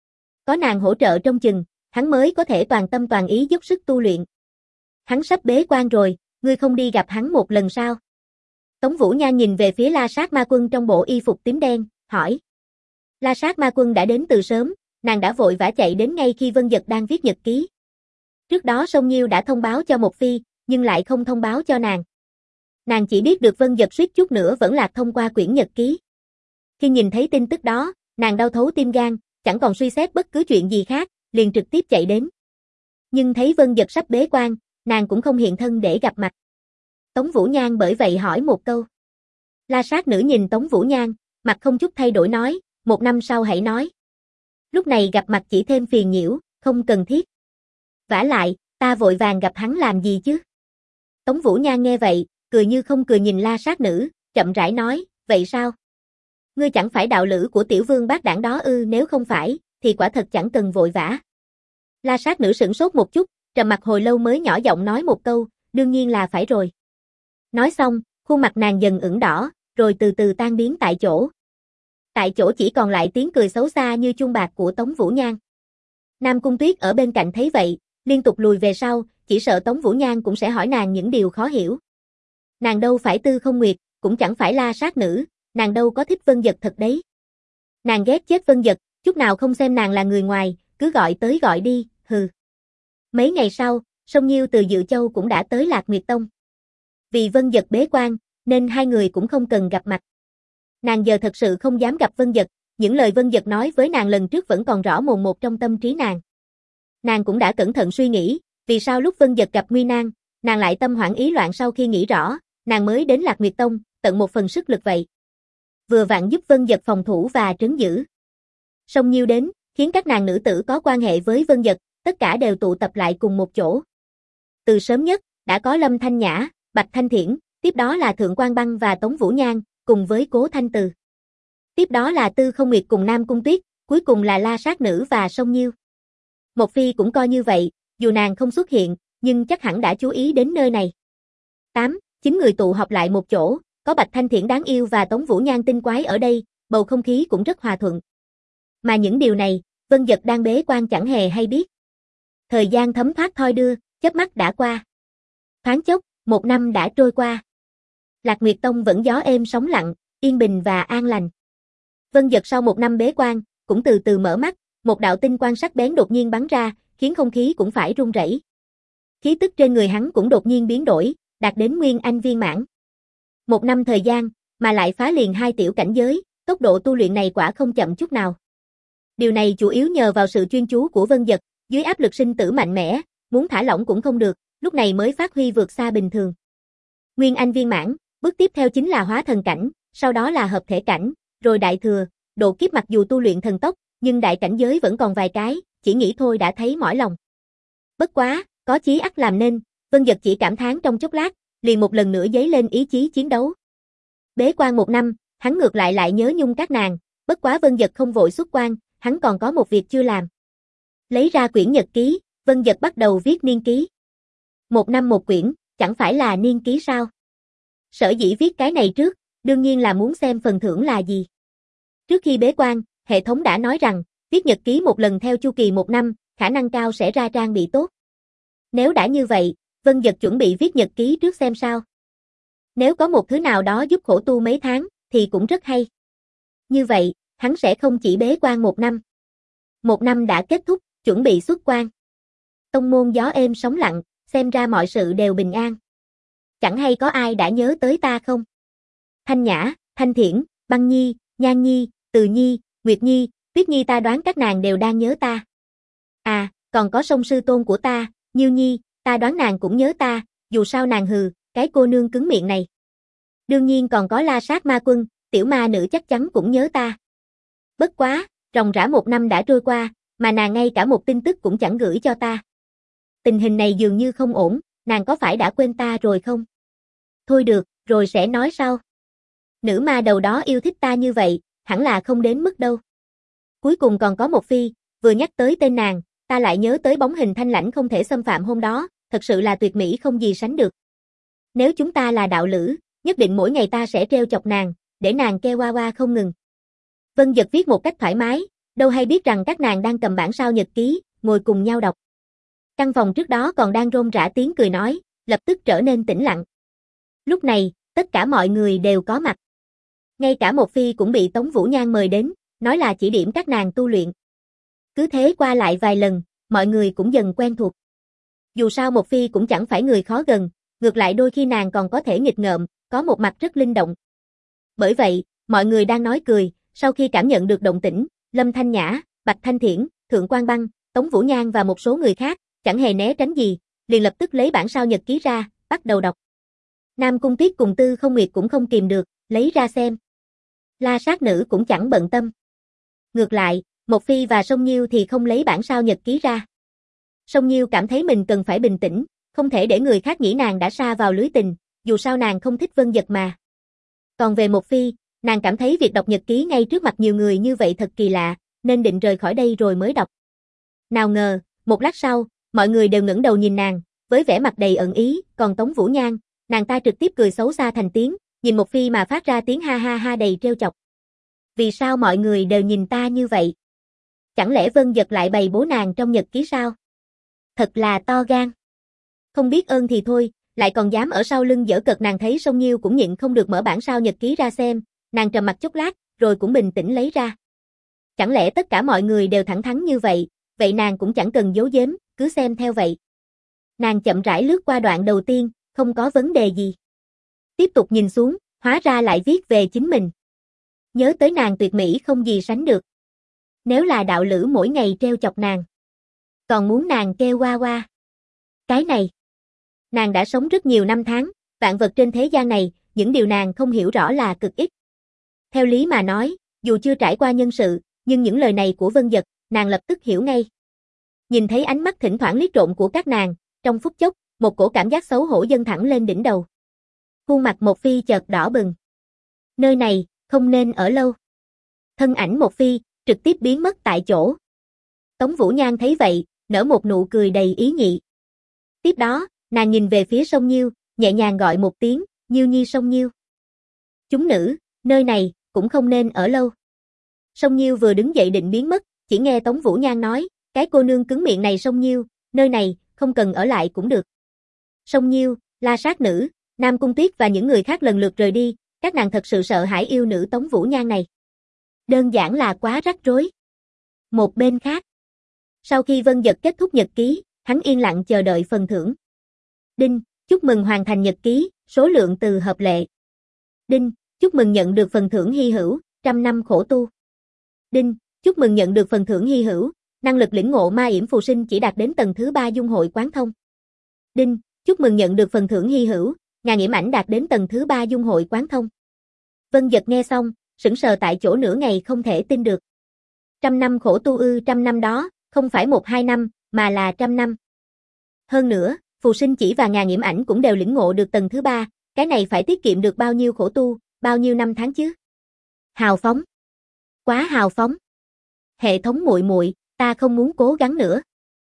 Speaker 1: Có nàng hỗ trợ trong chừng, hắn mới có thể toàn tâm toàn ý dốc sức tu luyện. Hắn sắp bế quan rồi, ngươi không đi gặp hắn một lần sao? Tống Vũ Nhan nhìn về phía La Sát Ma Quân trong bộ y phục tím đen, hỏi. La Sát Ma Quân đã đến từ sớm, nàng đã vội vã chạy đến ngay khi Vân Dật đang viết nhật ký. Trước đó Sông Nhiêu đã thông báo cho một phi, nhưng lại không thông báo cho nàng. Nàng chỉ biết được Vân Dật suýt chút nữa vẫn lạc thông qua quyển nhật ký. Khi nhìn thấy tin tức đó, nàng đau thấu tim gan, chẳng còn suy xét bất cứ chuyện gì khác, liền trực tiếp chạy đến. Nhưng thấy Vân Dật sắp bế quan, nàng cũng không hiện thân để gặp mặt. Tống Vũ Nhan bởi vậy hỏi một câu. La Sát Nữ nhìn Tống Vũ Nhan, mặt không chút thay đổi nói, một năm sau hãy nói. Lúc này gặp mặt chỉ thêm phiền nhiễu, không cần thiết. Vả lại, ta vội vàng gặp hắn làm gì chứ? Tống Vũ Nhan nghe vậy, cười như không cười nhìn La Sát Nữ, chậm rãi nói, vậy sao? Ngươi chẳng phải đạo lữ của tiểu vương bác đảng đó ư? Nếu không phải, thì quả thật chẳng cần vội vã. La Sát Nữ sửng sốt một chút, trầm mặt hồi lâu mới nhỏ giọng nói một câu, đương nhiên là phải rồi. Nói xong, khuôn mặt nàng dần ửng đỏ, rồi từ từ tan biến tại chỗ. Tại chỗ chỉ còn lại tiếng cười xấu xa như chuông bạc của Tống Vũ Nhan. Nam Cung Tuyết ở bên cạnh thấy vậy, liên tục lùi về sau, chỉ sợ Tống Vũ Nhan cũng sẽ hỏi nàng những điều khó hiểu. Nàng đâu phải Tư Không Nguyệt, cũng chẳng phải La Sát Nữ, nàng đâu có thích Vân Dật thật đấy. Nàng ghét chết Vân Dật, chút nào không xem nàng là người ngoài, cứ gọi tới gọi đi, hừ. Mấy ngày sau, Song Nhiêu từ Dự Châu cũng đã tới Lạc Nguyệt Tông. Vì Vân Dật bế quan, nên hai người cũng không cần gặp mặt. Nàng giờ thật sự không dám gặp Vân Dật, những lời Vân Dật nói với nàng lần trước vẫn còn rõ mồn một trong tâm trí nàng. Nàng cũng đã cẩn thận suy nghĩ, vì sao lúc Vân Dật gặp nguy nan, nàng lại tâm hoảng ý loạn. Sau khi nghĩ rõ, nàng mới đến Lạc Nguyệt Tông, tận một phần sức lực vậy. Vừa vặn giúp Vân Dật phòng thủ và trấn giữ. Song Nhiêu đến, khiến các nàng nữ tử có quan hệ với Vân Dật, tất cả đều tụ tập lại cùng một chỗ. Từ sớm nhất, đã có Lâm Thanh Nhã, Bạch Thanh Thiển, tiếp đó là Thượng Quan Băng và Tống Vũ Nhan, cùng với Cố Thanh Từ. Tiếp đó là Tư Không Nguyệt cùng Nam Cung Tuyết, cuối cùng là La Sát Nữ và Song Nhiêu. Một Phi cũng coi như vậy, dù nàng không xuất hiện, nhưng chắc hẳn đã chú ý đến nơi này. tám, chín người tụ họp lại một chỗ, có Bạch Thanh Thiển đáng yêu và Tống Vũ Nhan tinh quái ở đây, bầu không khí cũng rất hòa thuận. Mà những điều này, Vân Dật đang bế quan chẳng hề hay biết. Thời gian thấm thoát thoi đưa, chớp mắt đã qua. Thoáng chốc, một năm đã trôi qua. Lạc Nguyệt Tông vẫn gió êm sóng lặng, yên bình và an lành. Vân Dật sau một năm bế quan, cũng từ từ mở mắt, một đạo tinh quang sắc bén đột nhiên bắn ra, khiến không khí cũng phải rung rẩy. Khí tức trên người hắn cũng đột nhiên biến đổi, đạt đến Nguyên Anh viên mãn. Một năm thời gian, mà lại phá liền hai tiểu cảnh giới, tốc độ tu luyện này quả không chậm chút nào. Điều này chủ yếu nhờ vào sự chuyên chú của Vân Dật, dưới áp lực sinh tử mạnh mẽ, muốn thả lỏng cũng không được, lúc này mới phát huy vượt xa bình thường. Nguyên Anh viên mãn, bước tiếp theo chính là hóa thần cảnh, sau đó là hợp thể cảnh, rồi đại thừa, độ kiếp. Mặc dù tu luyện thần tốc, nhưng đại cảnh giới vẫn còn vài cái, chỉ nghĩ thôi đã thấy mỏi lòng. Bất quá, có chí ắt làm nên, Vân Dật chỉ cảm thán trong chốc lát, liền một lần nữa dấy lên ý chí chiến đấu. Bế quan một năm, hắn ngược lại lại nhớ nhung các nàng, bất quá Vân Dật không vội xuất quan, hắn còn có một việc chưa làm. Lấy ra quyển nhật ký, Vân Dật bắt đầu viết niên ký. Một năm một quyển, chẳng phải là niên ký sao? Sở dĩ viết cái này trước, đương nhiên là muốn xem phần thưởng là gì. Trước khi bế quan, hệ thống đã nói rằng, viết nhật ký một lần theo chu kỳ một năm, khả năng cao sẽ ra trang bị tốt. Nếu đã như vậy, Vân Dật chuẩn bị viết nhật ký trước xem sao. Nếu có một thứ nào đó giúp khổ tu mấy tháng, thì cũng rất hay. Như vậy, hắn sẽ không chỉ bế quan một năm. Một năm đã kết thúc, chuẩn bị xuất quan. Tông môn gió êm sóng lặng, xem ra mọi sự đều bình an. Chẳng hay có ai đã nhớ tới ta không? Thanh Nhã, Thanh Thiển, Băng Nhi, Nhan Nhi, Từ Nhi, Nguyệt Nhi, Tuyết Nhi, ta đoán các nàng đều đang nhớ ta. À, còn có Song sư tôn của ta, Nhiêu Nhi, ta đoán nàng cũng nhớ ta, dù sao nàng hừ, cái cô nương cứng miệng này. Đương nhiên còn có La Sát Ma Quân, tiểu ma nữ chắc chắn cũng nhớ ta. Bất quá, ròng rã một năm đã trôi qua, mà nàng ngay cả một tin tức cũng chẳng gửi cho ta. Tình hình này dường như không ổn, nàng có phải đã quên ta rồi không? Thôi được, rồi sẽ nói sau. Nữ ma đầu đó yêu thích ta như vậy, hẳn là không đến mức đâu. Cuối cùng còn có một Phi, vừa nhắc tới tên nàng, ta lại nhớ tới bóng hình thanh lãnh không thể xâm phạm hôm đó, thật sự là tuyệt mỹ không gì sánh được. Nếu chúng ta là đạo lữ, nhất định mỗi ngày ta sẽ treo chọc nàng, để nàng kêu oa oa không ngừng. Vân Dật viết một cách thoải mái, đâu hay biết rằng các nàng đang cầm bản sao nhật ký, ngồi cùng nhau đọc. Căn phòng trước đó còn đang rôm rã tiếng cười nói, lập tức trở nên tĩnh lặng. Lúc này, tất cả mọi người đều có mặt. Ngay cả một Phi cũng bị Tống Vũ Nhan mời đến, nói là chỉ điểm các nàng tu luyện. Cứ thế qua lại vài lần, mọi người cũng dần quen thuộc. Dù sao một Phi cũng chẳng phải người khó gần, ngược lại đôi khi nàng còn có thể nghịch ngợm, có một mặt rất linh động. Bởi vậy, mọi người đang nói cười, sau khi cảm nhận được động tĩnh, Lâm Thanh Nhã, Bạch Thanh Thiển, Thượng Quan Băng, Tống Vũ Nhan và một số người khác, chẳng hề né tránh gì, liền lập tức lấy bản sao nhật ký ra, bắt đầu đọc. Nam Cung Tuyết cùng Tư Không Nguyệt cũng không kìm được, lấy ra xem. La Sát Nữ cũng chẳng bận tâm. Ngược lại, Mộc Phi và Song Nhiêu thì không lấy bản sao nhật ký ra. Song Nhiêu cảm thấy mình cần phải bình tĩnh, không thể để người khác nghĩ nàng đã sa vào lưới tình, dù sao nàng không thích Vân Dật mà. Còn về Mộc Phi, nàng cảm thấy việc đọc nhật ký ngay trước mặt nhiều người như vậy thật kỳ lạ, nên định rời khỏi đây rồi mới đọc. Nào ngờ, một lát sau, mọi người đều ngẩng đầu nhìn nàng, với vẻ mặt đầy ẩn ý, còn Tống Vũ Nhan, nàng ta trực tiếp cười xấu xa thành tiếng, nhìn Mộc Phi mà phát ra tiếng ha ha ha đầy trêu chọc. Vì sao mọi người đều nhìn ta như vậy? Chẳng lẽ Vân Dật lại bày bố nàng trong nhật ký sao? Thật là to gan. Không biết ơn thì thôi, lại còn dám ở sau lưng giở cợt. Nàng thấy Song Nhiêu cũng nhịn không được mở bản sao nhật ký ra xem, nàng trầm mặt chốc lát, rồi cũng bình tĩnh lấy ra. Chẳng lẽ tất cả mọi người đều thẳng thắn như vậy, vậy nàng cũng chẳng cần giấu giếm, cứ xem theo vậy. Nàng chậm rãi lướt qua đoạn đầu tiên, không có vấn đề gì. Tiếp tục nhìn xuống, hóa ra lại viết về chính mình. Nhớ tới nàng tuyệt mỹ không gì sánh được. Nếu là đạo lữ mỗi ngày treo chọc nàng, còn muốn nàng kêu qua qua. Cái này, nàng đã sống rất nhiều năm tháng, vạn vật trên thế gian này, những điều nàng không hiểu rõ là cực ít. Theo lý mà nói, dù chưa trải qua nhân sự, nhưng những lời này của Vân Dật, nàng lập tức hiểu ngay. Nhìn thấy ánh mắt thỉnh thoảng liếc trộm của các nàng, trong phút chốc, một cổ cảm giác xấu hổ dâng thẳng lên đỉnh đầu. Khuôn mặt Mộc Phi chợt đỏ bừng. Nơi này, không nên ở lâu. Thân ảnh Mộc Phi, trực tiếp biến mất tại chỗ. Tống Vũ Nhan thấy vậy, nở một nụ cười đầy ý nhị. Tiếp đó, nàng nhìn về phía Song Nhiêu, nhẹ nhàng gọi một tiếng, Nhiêu Nhi Song Nhiêu. Chúng nữ, nơi này, cũng không nên ở lâu. Song Nhiêu vừa đứng dậy định biến mất, chỉ nghe Tống Vũ Nhan nói, cái cô nương cứng miệng này Song Nhiêu, nơi này, không cần ở lại cũng được. Song Nhiêu, La Sát Nữ, Nam Cung Tuyết và những người khác lần lượt rời đi, các nàng thật sự sợ hãi yêu nữ Tống Vũ Nhan này. Đơn giản là quá rắc rối. Một bên khác, sau khi Vân Dật kết thúc nhật ký, hắn yên lặng chờ đợi phần thưởng. Đinh, chúc mừng hoàn thành nhật ký, số lượng từ hợp lệ. Đinh, chúc mừng nhận được phần thưởng hy hữu, trăm năm khổ tu. Đinh, chúc mừng nhận được phần thưởng hy hữu, năng lực lĩnh ngộ ma yểm phù sinh chỉ đạt đến tầng thứ ba dung hội quán thông. Đinh, chúc mừng nhận được phần thưởng hy hữu, ngàn yểm ảnh đạt đến tầng thứ ba dung hội quán thông. Vân Dật nghe xong, sững sờ tại chỗ nửa ngày không thể tin được. Trăm năm khổ tu ư? Trăm năm đó, không phải một hai năm, mà là trăm năm. Hơn nữa, phù sinh chỉ và ngàn yểm ảnh cũng đều lĩnh ngộ được tầng thứ ba, cái này phải tiết kiệm được bao nhiêu khổ tu, bao nhiêu năm tháng chứ? Hào phóng. Quá hào phóng. Hệ thống muội muội, ta không muốn cố gắng nữa.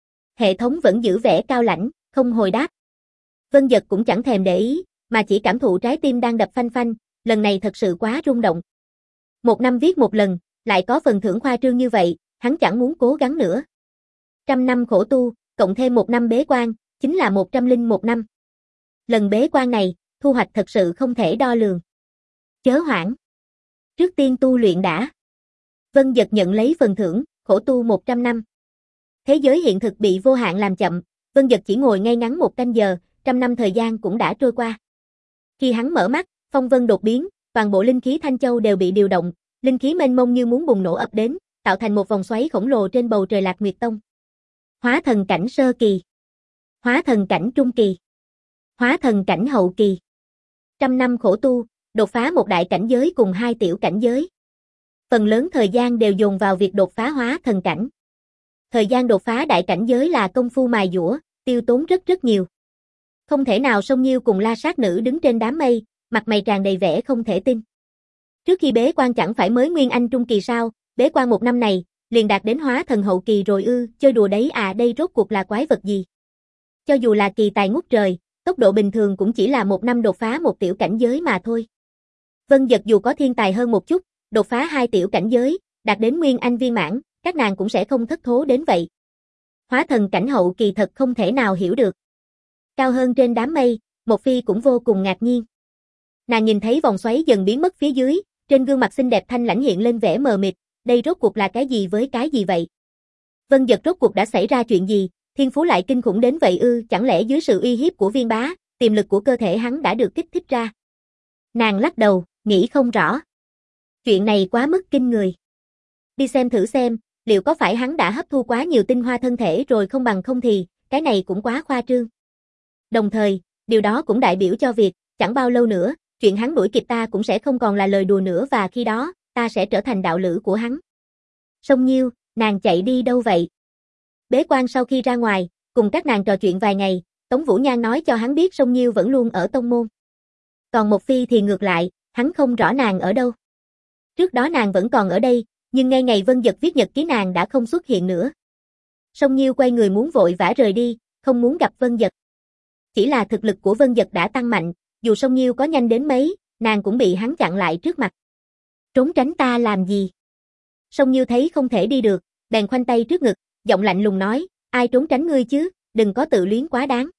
Speaker 1: Hệ thống vẫn giữ vẻ cao lãnh, không hồi đáp. Vân Dật cũng chẳng thèm để ý, mà chỉ cảm thụ trái tim đang đập phanh phanh, lần này thật sự quá rung động. Một năm viết một lần, lại có phần thưởng khoa trương như vậy, hắn chẳng muốn cố gắng nữa. Trăm năm khổ tu, cộng thêm một năm bế quan, chính là một trăm linh một năm. Lần bế quan này, thu hoạch thật sự không thể đo lường. Chớ hoảng. Trước tiên tu luyện đã. Vân Dật nhận lấy phần thưởng, khổ tu một trăm năm. Thế giới hiện thực bị vô hạn làm chậm, Vân Dật chỉ ngồi ngay ngắn một canh giờ, trăm năm thời gian cũng đã trôi qua. Khi hắn mở mắt, phong vân đột biến, toàn bộ linh khí Thanh Châu đều bị điều động, linh khí mênh mông như muốn bùng nổ ập đến, tạo thành một vòng xoáy khổng lồ trên bầu trời Lạc Nguyệt Tông. Hóa thần cảnh sơ kỳ, hóa thần cảnh trung kỳ, hóa thần cảnh hậu kỳ. Trăm năm khổ tu, đột phá một đại cảnh giới cùng hai tiểu cảnh giới. Phần lớn thời gian đều dồn vào việc đột phá hóa thần cảnh. Thời gian đột phá đại cảnh giới là công phu mài dũa, tiêu tốn rất rất nhiều. Không thể nào Song Nhiêu cùng La Sát Nữ đứng trên đám mây, mặt mày tràn đầy vẻ không thể tin. Trước khi bế quan chẳng phải mới Nguyên Anh trung kỳ sao, bế quan một năm này, liền đạt đến hóa thần hậu kỳ rồi ư? Chơi đùa đấy à? Đây rốt cuộc là quái vật gì? Cho dù là kỳ tài ngút trời, tốc độ bình thường cũng chỉ là một năm đột phá một tiểu cảnh giới mà thôi. Vân Dật dù có thiên tài hơn một chút, đột phá hai tiểu cảnh giới, đạt đến Nguyên Anh viên mãn, các nàng cũng sẽ không thất thố đến vậy. Hóa thần cảnh hậu kỳ thật không thể nào hiểu được. Cao hơn trên đám mây, Mộc Phi cũng vô cùng ngạc nhiên. Nàng nhìn thấy vòng xoáy dần biến mất phía dưới, trên gương mặt xinh đẹp thanh lãnh hiện lên vẻ mờ mịt, đây rốt cuộc là cái gì với cái gì vậy? Vân Dật rốt cuộc đã xảy ra chuyện gì, thiên phú lại kinh khủng đến vậy ư? Chẳng lẽ dưới sự uy hiếp của Viên Bá, tiềm lực của cơ thể hắn đã được kích thích ra? Nàng lắc đầu, nghĩ không rõ. Chuyện này quá mức kinh người. Đi xem thử xem, liệu có phải hắn đã hấp thu quá nhiều tinh hoa thân thể rồi không bằng không thì, cái này cũng quá khoa trương. Đồng thời, điều đó cũng đại biểu cho việc, chẳng bao lâu nữa, chuyện hắn đuổi kịp ta cũng sẽ không còn là lời đùa nữa và khi đó, ta sẽ trở thành đạo lữ của hắn. Song Nhiêu, nàng chạy đi đâu vậy? Bế Quan sau khi ra ngoài, cùng các nàng trò chuyện vài ngày, Tống Vũ Nhan nói cho hắn biết Song Nhiêu vẫn luôn ở tông môn. Còn Một Phi thì ngược lại, hắn không rõ nàng ở đâu. Trước đó nàng vẫn còn ở đây, nhưng ngay ngày Vân Dật viết nhật ký nàng đã không xuất hiện nữa. Song Nhiêu quay người muốn vội vã rời đi, không muốn gặp Vân Dật. Chỉ là thực lực của Vân Dật đã tăng mạnh, dù Song Nhiêu có nhanh đến mấy, nàng cũng bị hắn chặn lại trước mặt. Trốn tránh ta làm gì? Song Nhiêu thấy không thể đi được, bèn khoanh tay trước ngực, giọng lạnh lùng nói, ai trốn tránh ngươi chứ, đừng có tự luyến quá đáng.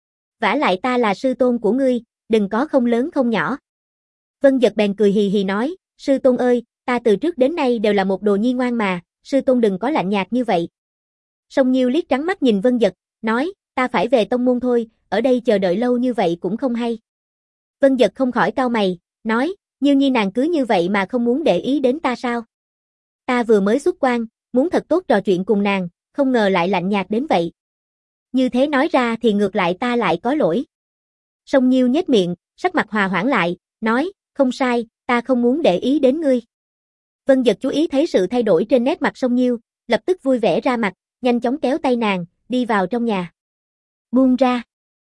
Speaker 1: Vả lại ta là sư tôn của ngươi, đừng có không lớn không nhỏ. Vân Dật bèn cười hì hì nói, sư tôn ơi, ta từ trước đến nay đều là một đồ nhi ngoan mà, sư tôn đừng có lạnh nhạt như vậy. Song Nhiêu liếc trắng mắt nhìn Vân Dật, nói, ta phải về tông môn thôi, ở đây chờ đợi lâu như vậy cũng không hay. Vân Dật không khỏi cau mày, nói, Nhiêu Nhi nàng cứ như vậy mà không muốn để ý đến ta sao? Ta vừa mới xuất quan, muốn thật tốt trò chuyện cùng nàng, không ngờ lại lạnh nhạt đến vậy. Như thế nói ra thì ngược lại ta lại có lỗi. Song Nhiêu nhếch miệng, sắc mặt hòa hoãn lại, nói, không sai, ta không muốn để ý đến ngươi. Vân Dật chú ý thấy sự thay đổi trên nét mặt Song Nhiêu, lập tức vui vẻ ra mặt, nhanh chóng kéo tay nàng, đi vào trong nhà. Buông ra.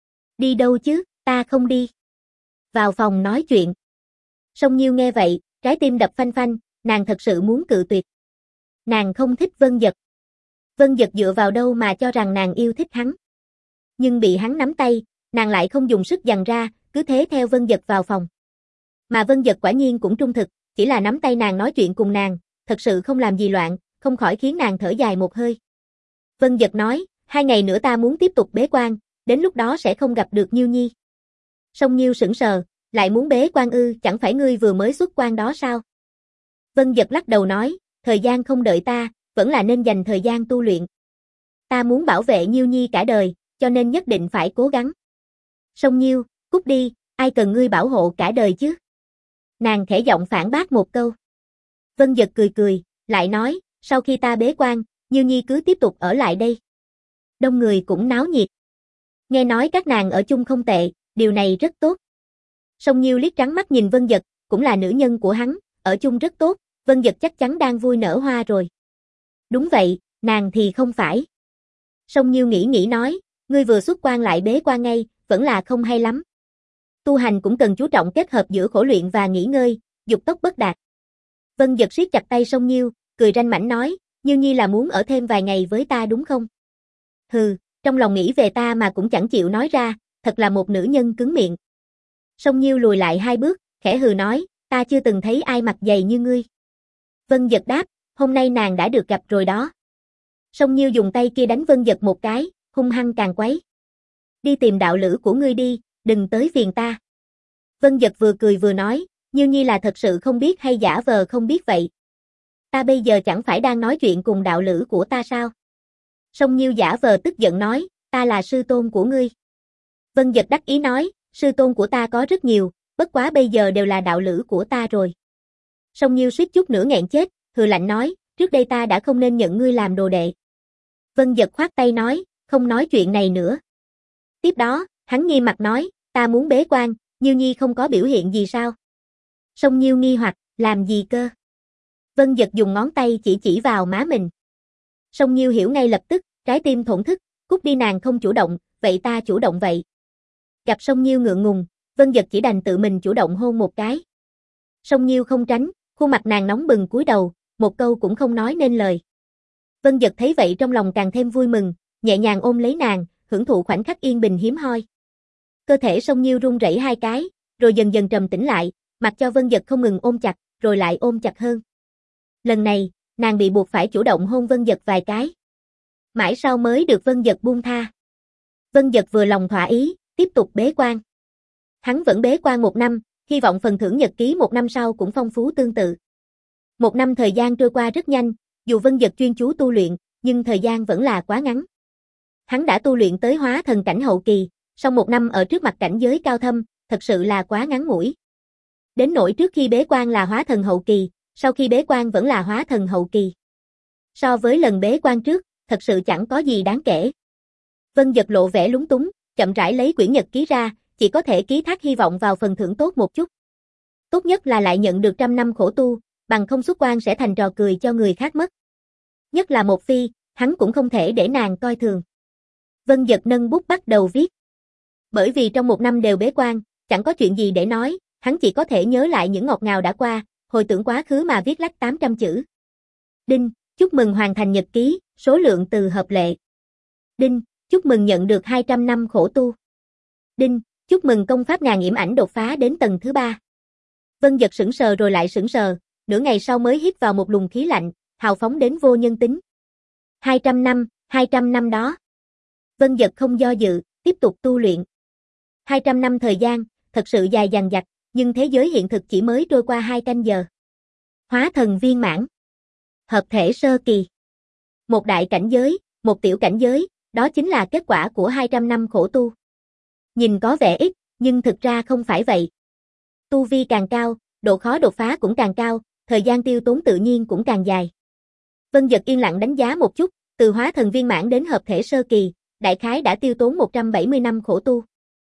Speaker 1: Đi đâu chứ, ta không đi. Vào phòng nói chuyện. Song Nhiêu nghe vậy, trái tim đập phanh phanh, nàng thật sự muốn cự tuyệt. Nàng không thích Vân Dật. Vân Dật dựa vào đâu mà cho rằng nàng yêu thích hắn. Nhưng bị hắn nắm tay, nàng lại không dùng sức giằng ra, cứ thế theo Vân Dật vào phòng. Mà Vân Dật quả nhiên cũng trung thực, chỉ là nắm tay nàng nói chuyện cùng nàng, thật sự không làm gì loạn, không khỏi khiến nàng thở dài một hơi. Vân Dật nói, hai ngày nữa ta muốn tiếp tục bế quan, đến lúc đó sẽ không gặp được Nhiêu Nhi. Song Nhiêu sững sờ, lại muốn bế quan ư, chẳng phải ngươi vừa mới xuất quan đó sao? Vân Dật lắc đầu nói, thời gian không đợi ta, vẫn là nên dành thời gian tu luyện. Ta muốn bảo vệ Nhiêu Nhi cả đời, cho nên nhất định phải cố gắng. Song Nhiêu, cút đi, ai cần ngươi bảo hộ cả đời chứ? Nàng khẽ giọng phản bác một câu. Vân Dật cười cười, lại nói, sau khi ta bế quan, Nhiêu Nhi cứ tiếp tục ở lại đây. Đông người cũng náo nhiệt. Nghe nói các nàng ở chung không tệ, điều này rất tốt. Song Nhiêu liếc trắng mắt nhìn Vân Dật, cũng là nữ nhân của hắn, ở chung rất tốt, Vân Dật chắc chắn đang vui nở hoa rồi. Đúng vậy, nàng thì không phải. Song Nhiêu nghĩ nghĩ nói, ngươi vừa xuất quan lại bế quan ngay, vẫn là không hay lắm. Tu hành cũng cần chú trọng kết hợp giữa khổ luyện và nghỉ ngơi, dục tốc bất đạt. Vân Dật siết chặt tay Song Nhiêu, cười ranh mãnh nói, Nhiêu Nhi là muốn ở thêm vài ngày với ta đúng không? Hừ, trong lòng nghĩ về ta mà cũng chẳng chịu nói ra, thật là một nữ nhân cứng miệng. Song Nhiêu lùi lại hai bước, khẽ hừ nói, ta chưa từng thấy ai mặt dày như ngươi. Vân Dật đáp, hôm nay nàng đã được gặp rồi đó. Song Nhiêu dùng tay kia đánh Vân Dật một cái, hung hăng càng quấy. Đi tìm đạo lữ của ngươi đi, đừng tới phiền ta. Vân Dật vừa cười vừa nói, Nhiêu Nhi là thật sự không biết hay giả vờ không biết vậy. Ta bây giờ chẳng phải đang nói chuyện cùng đạo lữ của ta sao? Song Nhiêu giả vờ tức giận nói, ta là sư tôn của ngươi. Vân Dật đắc ý nói, sư tôn của ta có rất nhiều, bất quá bây giờ đều là đạo lữ của ta rồi. Song Nhiêu suýt chút nữa nghẹn chết, hừ lạnh nói, trước đây ta đã không nên nhận ngươi làm đồ đệ. Vân Dật khoát tay nói, không nói chuyện này nữa. Tiếp đó, hắn nghi mặt nói, ta muốn bế quan, Nhiêu Nhi không có biểu hiện gì sao? Song Nhiêu nghi hoặc, làm gì cơ? Vân Dật dùng ngón tay chỉ chỉ vào má mình. Song Nhiêu hiểu ngay lập tức, trái tim thổn thức, cút đi nàng không chủ động, vậy ta chủ động vậy. Gặp Song Nhiêu ngượng ngùng, Vân Dật chỉ đành tự mình chủ động hôn một cái. Song Nhiêu không tránh, khuôn mặt nàng nóng bừng cúi đầu, một câu cũng không nói nên lời. Vân Dật thấy vậy trong lòng càng thêm vui mừng, nhẹ nhàng ôm lấy nàng, hưởng thụ khoảnh khắc yên bình hiếm hoi. Cơ thể Song Nhiêu run rẩy hai cái, rồi dần dần trầm tĩnh lại, mặc cho Vân Dật không ngừng ôm chặt, rồi lại ôm chặt hơn. Lần này, nàng bị buộc phải chủ động hôn Vân Dật vài cái. Mãi sau mới được Vân Dật buông tha. Vân Dật vừa lòng thỏa ý, tiếp tục bế quan. Hắn vẫn bế quan một năm, hy vọng phần thưởng nhật ký một năm sau cũng phong phú tương tự. Một năm thời gian trôi qua rất nhanh, dù Vân Dật chuyên chú tu luyện, nhưng thời gian vẫn là quá ngắn. Hắn đã tu luyện tới hóa thần cảnh hậu kỳ, song một năm ở trước mặt cảnh giới cao thâm, thật sự là quá ngắn ngủi. Đến nỗi trước khi bế quan là hóa thần hậu kỳ, sau khi bế quan vẫn là hóa thần hậu kỳ. So với lần bế quan trước, thật sự chẳng có gì đáng kể. Vân Dật lộ vẻ lúng túng, chậm rãi lấy quyển nhật ký ra, chỉ có thể ký thác hy vọng vào phần thưởng tốt một chút. Tốt nhất là lại nhận được trăm năm khổ tu, bằng không xuất quan sẽ thành trò cười cho người khác mất. Nhất là một phi, hắn cũng không thể để nàng coi thường. Vân Dật nâng bút bắt đầu viết. Bởi vì trong một năm đều bế quan, chẳng có chuyện gì để nói, hắn chỉ có thể nhớ lại những ngọt ngào đã qua, hồi tưởng quá khứ mà viết lách tám trăm chữ. Đinh, chúc mừng hoàn thành nhật ký, số lượng từ hợp lệ. Đinh, chúc mừng nhận được hai trăm năm khổ tu. Đinh, chúc mừng công pháp ngàn yểm ảnh đột phá đến tầng thứ ba. Vân Dật sững sờ rồi lại sững sờ, nửa ngày sau mới hít vào một luồng khí lạnh, hào phóng đến vô nhân tính. hai trăm năm, hai trăm năm đó. Vân Dật không do dự, tiếp tục tu luyện. hai trăm năm thời gian, thật sự dài dằng dặc, nhưng thế giới hiện thực chỉ mới trôi qua hai canh giờ. Hóa thần viên mãn. Hợp thể sơ kỳ. Một đại cảnh giới, một tiểu cảnh giới, đó chính là kết quả của hai trăm năm khổ tu. Nhìn có vẻ ít, nhưng thực ra không phải vậy. Tu vi càng cao, độ khó đột phá cũng càng cao, thời gian tiêu tốn tự nhiên cũng càng dài. Vân Dật yên lặng đánh giá một chút, từ hóa thần viên mãn đến hợp thể sơ kỳ, đại khái đã tiêu tốn một trăm bảy mươi năm khổ tu.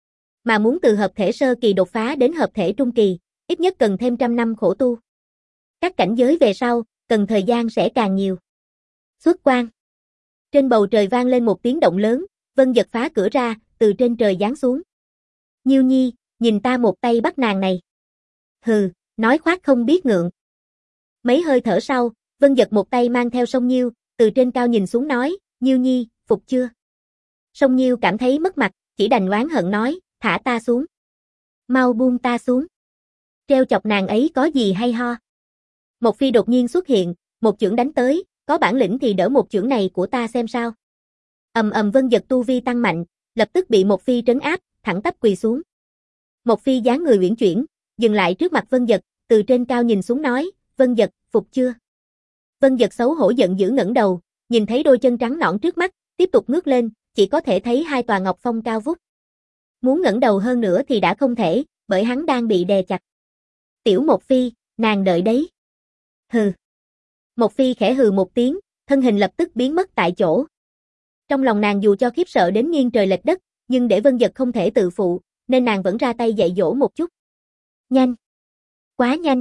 Speaker 1: Mà muốn từ hợp thể sơ kỳ đột phá đến hợp thể trung kỳ, ít nhất cần thêm trăm năm khổ tu. Các cảnh giới về sau, cần thời gian sẽ càng nhiều. Xuất quan. Trên bầu trời vang lên một tiếng động lớn, Vân Dật phá cửa ra, từ trên trời giáng xuống. Nhiêu Nhi, nhìn ta một tay bắt nàng này. Hừ, nói khoác không biết ngượng. Mấy hơi thở sau, Vân Dật một tay mang theo Song Nhiêu, từ trên cao nhìn xuống nói, Nhiêu Nhi, phục chưa? Song Nhiêu cảm thấy mất mặt, chỉ đành oán hận nói, thả ta xuống. Mau buông ta xuống. Treo chọc nàng ấy có gì hay ho? Một phi đột nhiên xuất hiện, một chưởng đánh tới, có bản lĩnh thì đỡ một chưởng này của ta xem sao. Ầm ầm Vân Dật tu vi tăng mạnh, lập tức bị một phi trấn áp, thẳng tắp quỳ xuống. Một phi dáng người uyển chuyển, dừng lại trước mặt Vân Dật, từ trên cao nhìn xuống nói, Vân Dật, phục chưa? Vân Dật xấu hổ giận dữ ngẩng đầu, nhìn thấy đôi chân trắng nõn trước mắt, tiếp tục ngước lên, chỉ có thể thấy hai tòa ngọc phong cao vút. Muốn ngẩng đầu hơn nữa thì đã không thể, bởi hắn đang bị đè chặt. Tiểu Một Phi, nàng đợi đấy. Hừ. Một Phi khẽ hừ một tiếng, thân hình lập tức biến mất tại chỗ. Trong lòng nàng dù cho khiếp sợ đến nghiêng trời lệch đất, nhưng để Vân Dật không thể tự phụ, nên nàng vẫn ra tay dạy dỗ một chút. Nhanh. Quá nhanh.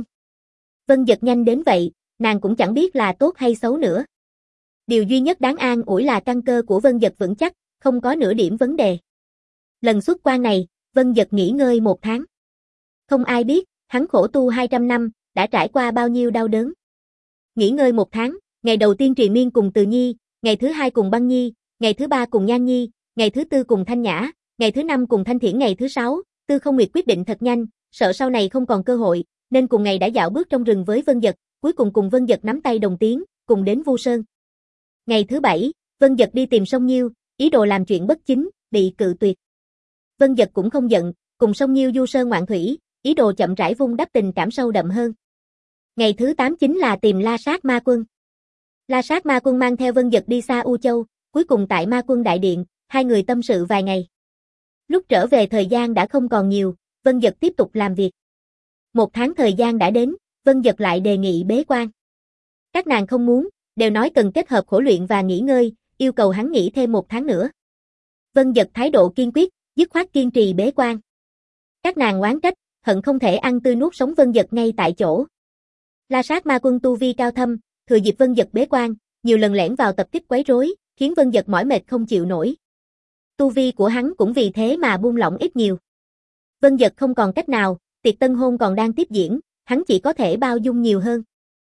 Speaker 1: Vân Dật nhanh đến vậy, nàng cũng chẳng biết là tốt hay xấu nữa. Điều duy nhất đáng an ủi là căn cơ của Vân Dật vững chắc, không có nửa điểm vấn đề. Lần xuất quan này, Vân Dật nghỉ ngơi một tháng. Không ai biết, hắn khổ tu hai trăm năm, đã trải qua bao nhiêu đau đớn. Nghỉ ngơi một tháng, ngày đầu tiên triền miên cùng Từ Nhi, ngày thứ hai cùng Băng Nhi, ngày thứ ba cùng Nhan Nhi, ngày thứ tư cùng Thanh Nhã, ngày thứ năm cùng Thanh Thiển, ngày thứ sáu, Tư Không Nguyệt quyết định thật nhanh, sợ sau này không còn cơ hội, nên cùng ngày đã dạo bước trong rừng với Vân Dật, cuối cùng cùng Vân Dật nắm tay đồng tiến, cùng đến Vu Sơn. Ngày thứ bảy, Vân Dật đi tìm Song Nhiêu, ý đồ làm chuyện bất chính, bị cự tuyệt. Vân Dật cũng không giận, cùng Song Nhiêu du sơn ngoạn thủy, ý đồ chậm rãi vun đắp tình cảm sâu đậm hơn. Ngày thứ tám chính là tìm La Sát Ma Quân. La Sát Ma Quân mang theo Vân Dật đi xa U Châu, cuối cùng tại Ma Quân Đại Điện, hai người tâm sự vài ngày. Lúc trở về thời gian đã không còn nhiều, Vân Dật tiếp tục làm việc. Một tháng thời gian đã đến, Vân Dật lại đề nghị bế quan. Các nàng không muốn, đều nói cần kết hợp khổ luyện và nghỉ ngơi, yêu cầu hắn nghỉ thêm một tháng nữa. Vân Dật thái độ kiên quyết, dứt khoát kiên trì bế quan. Các nàng oán trách, hận không thể ăn tươi nuốt sống Vân Dật ngay tại chỗ. La Sát Ma Quân tu vi cao thâm, thừa dịp Vân Dật bế quan, nhiều lần lẻn vào tập kích quấy rối, khiến Vân Dật mỏi mệt không chịu nổi. Tu vi của hắn cũng vì thế mà buông lỏng ít nhiều. Vân Dật không còn cách nào, tiệc tân hôn còn đang tiếp diễn, hắn chỉ có thể bao dung nhiều hơn.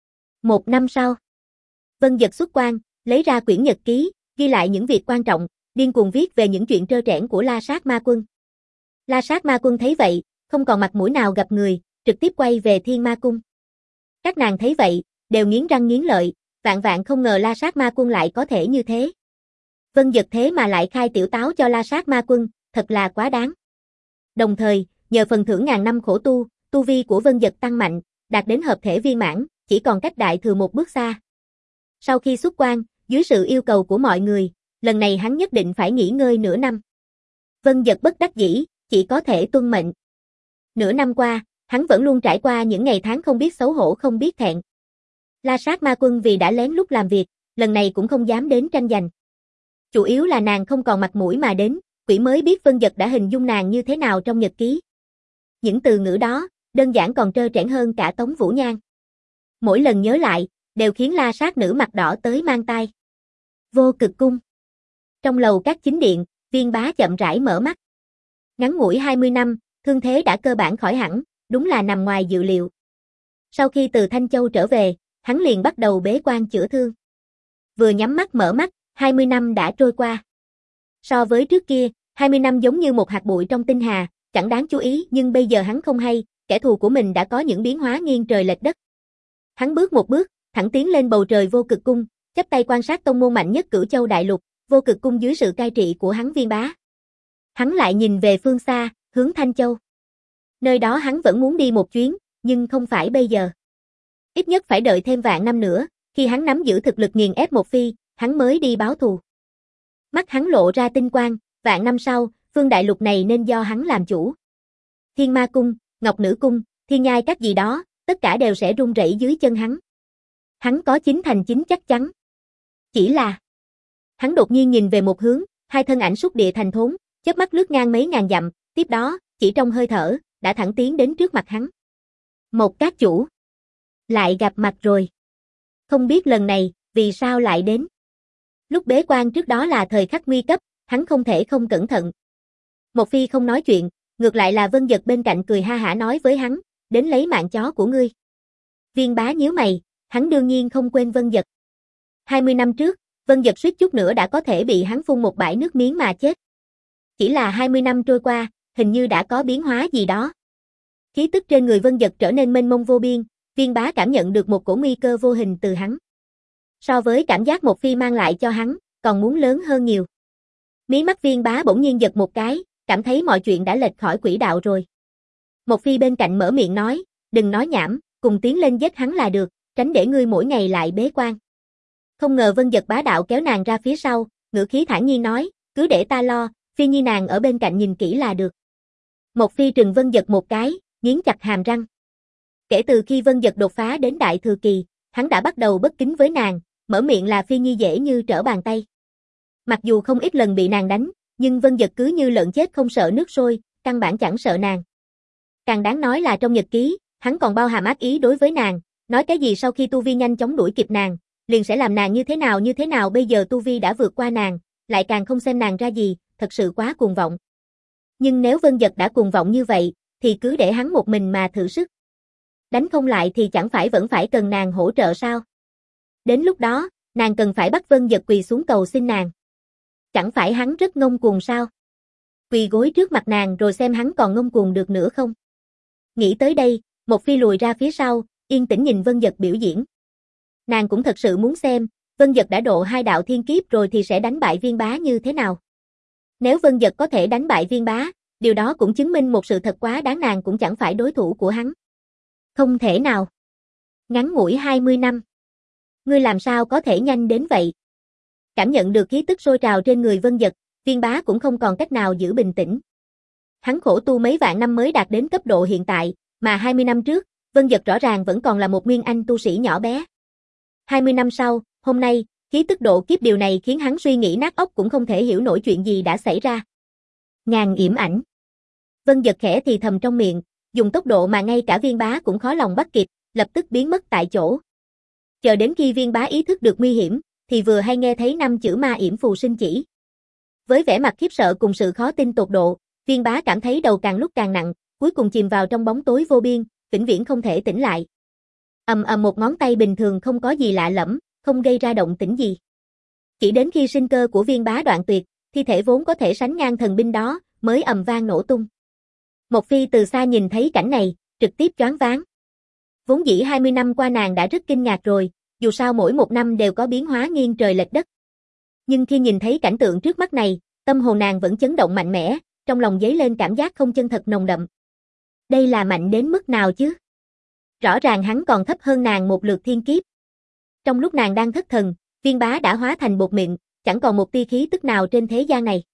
Speaker 1: Một năm sau, Vân Dật xuất quan, lấy ra quyển nhật ký, ghi lại những việc quan trọng, điên cuồng viết về những chuyện trơ trẽn của La Sát Ma Quân. La Sát Ma Quân thấy vậy, không còn mặt mũi nào gặp người, trực tiếp quay về Thiên Ma Cung. Các nàng thấy vậy, đều nghiến răng nghiến lợi, vạn vạn không ngờ La Sát Ma Quân lại có thể như thế. Vân Dật thế mà lại khai tiểu táo cho La Sát Ma Quân, thật là quá đáng. Đồng thời, nhờ phần thưởng ngàn năm khổ tu, tu vi của Vân Dật tăng mạnh, đạt đến hợp thể viên mãn, chỉ còn cách đại thừa một bước xa. Sau khi xuất quan, dưới sự yêu cầu của mọi người, lần này hắn nhất định phải nghỉ ngơi nửa năm. Vân Dật bất đắc dĩ, chỉ có thể tuân mệnh. Nửa năm qua, hắn vẫn luôn trải qua những ngày tháng không biết xấu hổ không biết thẹn. La Sát Ma Quân vì đã lén lút làm việc, lần này cũng không dám đến tranh giành. Chủ yếu là nàng không còn mặt mũi mà đến, quỷ mới biết Vân Dật đã hình dung nàng như thế nào trong nhật ký. Những từ ngữ đó, đơn giản còn trơ trẽn hơn cả Tống Vũ Nhan. Mỗi lần nhớ lại, đều khiến La Sát nữ mặt đỏ tới mang tai. Vô Cực Cung. Trong lầu các chính điện, Viên Bá chậm rãi mở mắt. Ngắn ngủi hai mươi năm, thương thế đã cơ bản khỏi hẳn, đúng là nằm ngoài dự liệu. Sau khi từ Thanh Châu trở về, hắn liền bắt đầu bế quan chữa thương. Vừa nhắm mắt mở mắt, hai mươi năm đã trôi qua. So với trước kia, hai mươi năm giống như một hạt bụi trong tinh hà, chẳng đáng chú ý, nhưng bây giờ hắn không hay, kẻ thù của mình đã có những biến hóa nghiêng trời lệch đất. Hắn bước một bước, thẳng tiến lên bầu trời Vô Cực Cung, chắp tay quan sát tông môn mạnh nhất Cửu Châu đại lục, Vô Cực Cung dưới sự cai trị của hắn Viên Bá. Hắn lại nhìn về phương xa, hướng Thanh Châu. Nơi đó hắn vẫn muốn đi một chuyến, nhưng không phải bây giờ. Ít nhất phải đợi thêm vạn năm nữa, khi hắn nắm giữ thực lực nghiền ép một phi, hắn mới đi báo thù. Mắt hắn lộ ra tinh quang, vạn năm sau, phương đại lục này nên do hắn làm chủ. Thiên Ma Cung, Ngọc Nữ Cung, Thiên Nhai các gì đó, tất cả đều sẽ rung rẩy dưới chân hắn. Hắn có chín thành chín chắc chắn. Chỉ là... Hắn đột nhiên nhìn về một hướng, hai thân ảnh xúc địa thành thốn, chớp mắt lướt ngang mấy ngàn dặm, tiếp đó, chỉ trong hơi thở, đã thẳng tiến đến trước mặt hắn. Một các chủ. Lại gặp mặt rồi. Không biết lần này, vì sao lại đến. Lúc bế quan trước đó là thời khắc nguy cấp, hắn không thể không cẩn thận. Một phi không nói chuyện, ngược lại là Vân Dật bên cạnh cười ha hả nói với hắn, đến lấy mạng chó của ngươi. Viên Bá nhíu mày, hắn đương nhiên không quên Vân Dật. hai mươi năm trước, Vân Dật suýt chút nữa đã có thể bị hắn phun một bãi nước miếng mà chết. Chỉ là hai mươi năm trôi qua, hình như đã có biến hóa gì đó. Khí tức trên người Vân Dật trở nên mênh mông vô biên, Viên Bá cảm nhận được một cổ nguy cơ vô hình từ hắn. So với cảm giác một phi mang lại cho hắn, còn muốn lớn hơn nhiều. Mí mắt Viên Bá bỗng nhiên giật một cái, cảm thấy mọi chuyện đã lệch khỏi quỹ đạo rồi. Một phi bên cạnh mở miệng nói, đừng nói nhảm, cùng tiến lên giết hắn là được, tránh để ngươi mỗi ngày lại bế quan. Không ngờ Vân Dật bá đạo kéo nàng ra phía sau, ngữ khí thản nhiên nói, cứ để ta lo, phi nhi nàng ở bên cạnh nhìn kỹ là được. Một phi trừng Vân Dật một cái, nghiến chặt hàm răng. Kể từ khi Vân Dật đột phá đến đại thừa kỳ, hắn đã bắt đầu bất kính với nàng, mở miệng là phi nhi dễ như trở bàn tay. Mặc dù không ít lần bị nàng đánh, nhưng Vân Dật cứ như lợn chết không sợ nước sôi, căn bản chẳng sợ nàng. Càng đáng nói là trong nhật ký, hắn còn bao hàm ác ý đối với nàng, nói cái gì sau khi tu vi nhanh chóng đuổi kịp nàng, liền sẽ làm nàng như thế nào như thế nào, bây giờ tu vi đã vượt qua nàng, lại càng không xem nàng ra gì, thật sự quá cuồng vọng. Nhưng nếu Vân Dật đã cuồng vọng như vậy, thì cứ để hắn một mình mà thử sức. Đánh không lại thì chẳng phải vẫn phải cần nàng hỗ trợ sao? Đến lúc đó, nàng cần phải bắt Vân Dật quỳ xuống cầu xin nàng. Chẳng phải hắn rất ngông cuồng sao? Quỳ gối trước mặt nàng rồi xem hắn còn ngông cuồng được nữa không? Nghĩ tới đây, một phi lùi ra phía sau, yên tĩnh nhìn Vân Dật biểu diễn. Nàng cũng thật sự muốn xem, Vân Dật đã độ hai đạo thiên kiếp rồi thì sẽ đánh bại Viên Bá như thế nào. Nếu Vân Dật có thể đánh bại Viên Bá, điều đó cũng chứng minh một sự thật quá đáng, nàng cũng chẳng phải đối thủ của hắn. Không thể nào. Ngắn ngủi hai mươi năm. Ngươi làm sao có thể nhanh đến vậy? Cảm nhận được khí tức sôi trào trên người Vân Dật, Viên Bá cũng không còn cách nào giữ bình tĩnh. Hắn khổ tu mấy vạn năm mới đạt đến cấp độ hiện tại, mà hai mươi năm trước, Vân Dật rõ ràng vẫn còn là một nguyên anh tu sĩ nhỏ bé. hai mươi năm sau, hôm nay, khí tức độ kiếp, điều này khiến hắn suy nghĩ nát óc, cũng không thể hiểu nổi chuyện gì đã xảy ra. Ngàn yểm ảnh. Vân Dật khẽ thì thầm trong miệng, dùng tốc độ mà ngay cả Viên Bá cũng khó lòng bắt kịp, lập tức biến mất tại chỗ. Chờ đến khi Viên Bá ý thức được nguy hiểm, thì vừa hay nghe thấy năm chữ ma yểm phù sinh chỉ. Với vẻ mặt khiếp sợ cùng sự khó tin tột độ, Viên Bá cảm thấy đầu càng lúc càng nặng, cuối cùng chìm vào trong bóng tối vô biên, vĩnh viễn không thể tỉnh lại. Ầm ầm, một ngón tay bình thường không có gì lạ lẫm, không gây ra động tĩnh gì. Chỉ đến khi sinh cơ của Viên Bá đoạn tuyệt, thi thể vốn có thể sánh ngang thần binh đó, mới ầm vang nổ tung. Một phi từ xa nhìn thấy cảnh này, trực tiếp choáng váng. Vốn dĩ hai mươi năm qua nàng đã rất kinh ngạc rồi, dù sao mỗi một năm đều có biến hóa nghiêng trời lệch đất. Nhưng khi nhìn thấy cảnh tượng trước mắt này, tâm hồn nàng vẫn chấn động mạnh mẽ, trong lòng dấy lên cảm giác không chân thật nồng đậm. Đây là mạnh đến mức nào chứ? Rõ ràng hắn còn thấp hơn nàng một lượt thiên kiếp. Trong lúc nàng đang thất thần, Viên Bá đã hóa thành bột mịn, chẳng còn một tia khí tức nào trên thế gian này.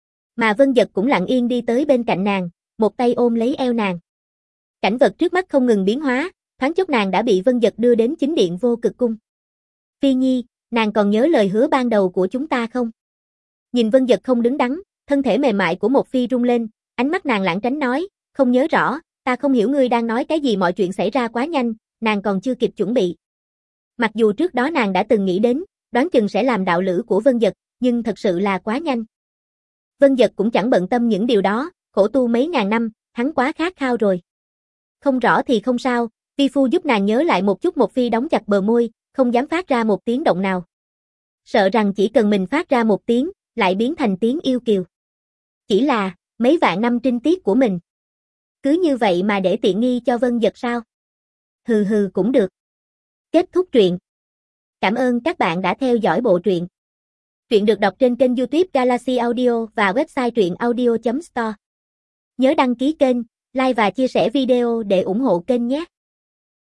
Speaker 1: Mà Vân Dật cũng lặng yên đi tới bên cạnh nàng, một tay ôm lấy eo nàng. Cảnh vật trước mắt không ngừng biến hóa, thoáng chốc nàng đã bị Vân Dật đưa đến chính điện Vô Cực Cung. Phi Nhi, nàng còn nhớ lời hứa ban đầu của chúng ta không? Nhìn Vân Dật không đứng đắn, thân thể mềm mại của một phi rung lên, ánh mắt nàng lảng tránh nói, không nhớ rõ, ta không hiểu ngươi đang nói cái gì, mọi chuyện xảy ra quá nhanh, nàng còn chưa kịp chuẩn bị. Mặc dù trước đó nàng đã từng nghĩ đến, đoán chừng sẽ làm đạo lữ của Vân Dật, nhưng thật sự là quá nhanh. Vân Dật cũng chẳng bận tâm những điều đó, khổ tu mấy ngàn năm, hắn quá khát khao rồi. Không rõ thì không sao, vi phu giúp nàng nhớ lại một chút. Một phi đóng chặt bờ môi, không dám phát ra một tiếng động nào. Sợ rằng chỉ cần mình phát ra một tiếng, lại biến thành tiếng yêu kiều. Chỉ là, mấy vạn năm trinh tiết của mình. Cứ như vậy mà để tiện nghi cho Vân Dật sao? Hừ hừ cũng được. Kết thúc truyện. Cảm ơn các bạn đã theo dõi bộ truyện. Truyện được đọc trên kênh YouTube Galaxy Audio và website truyện audio chấm store. Nhớ đăng ký kênh, like và chia sẻ video để ủng hộ kênh nhé.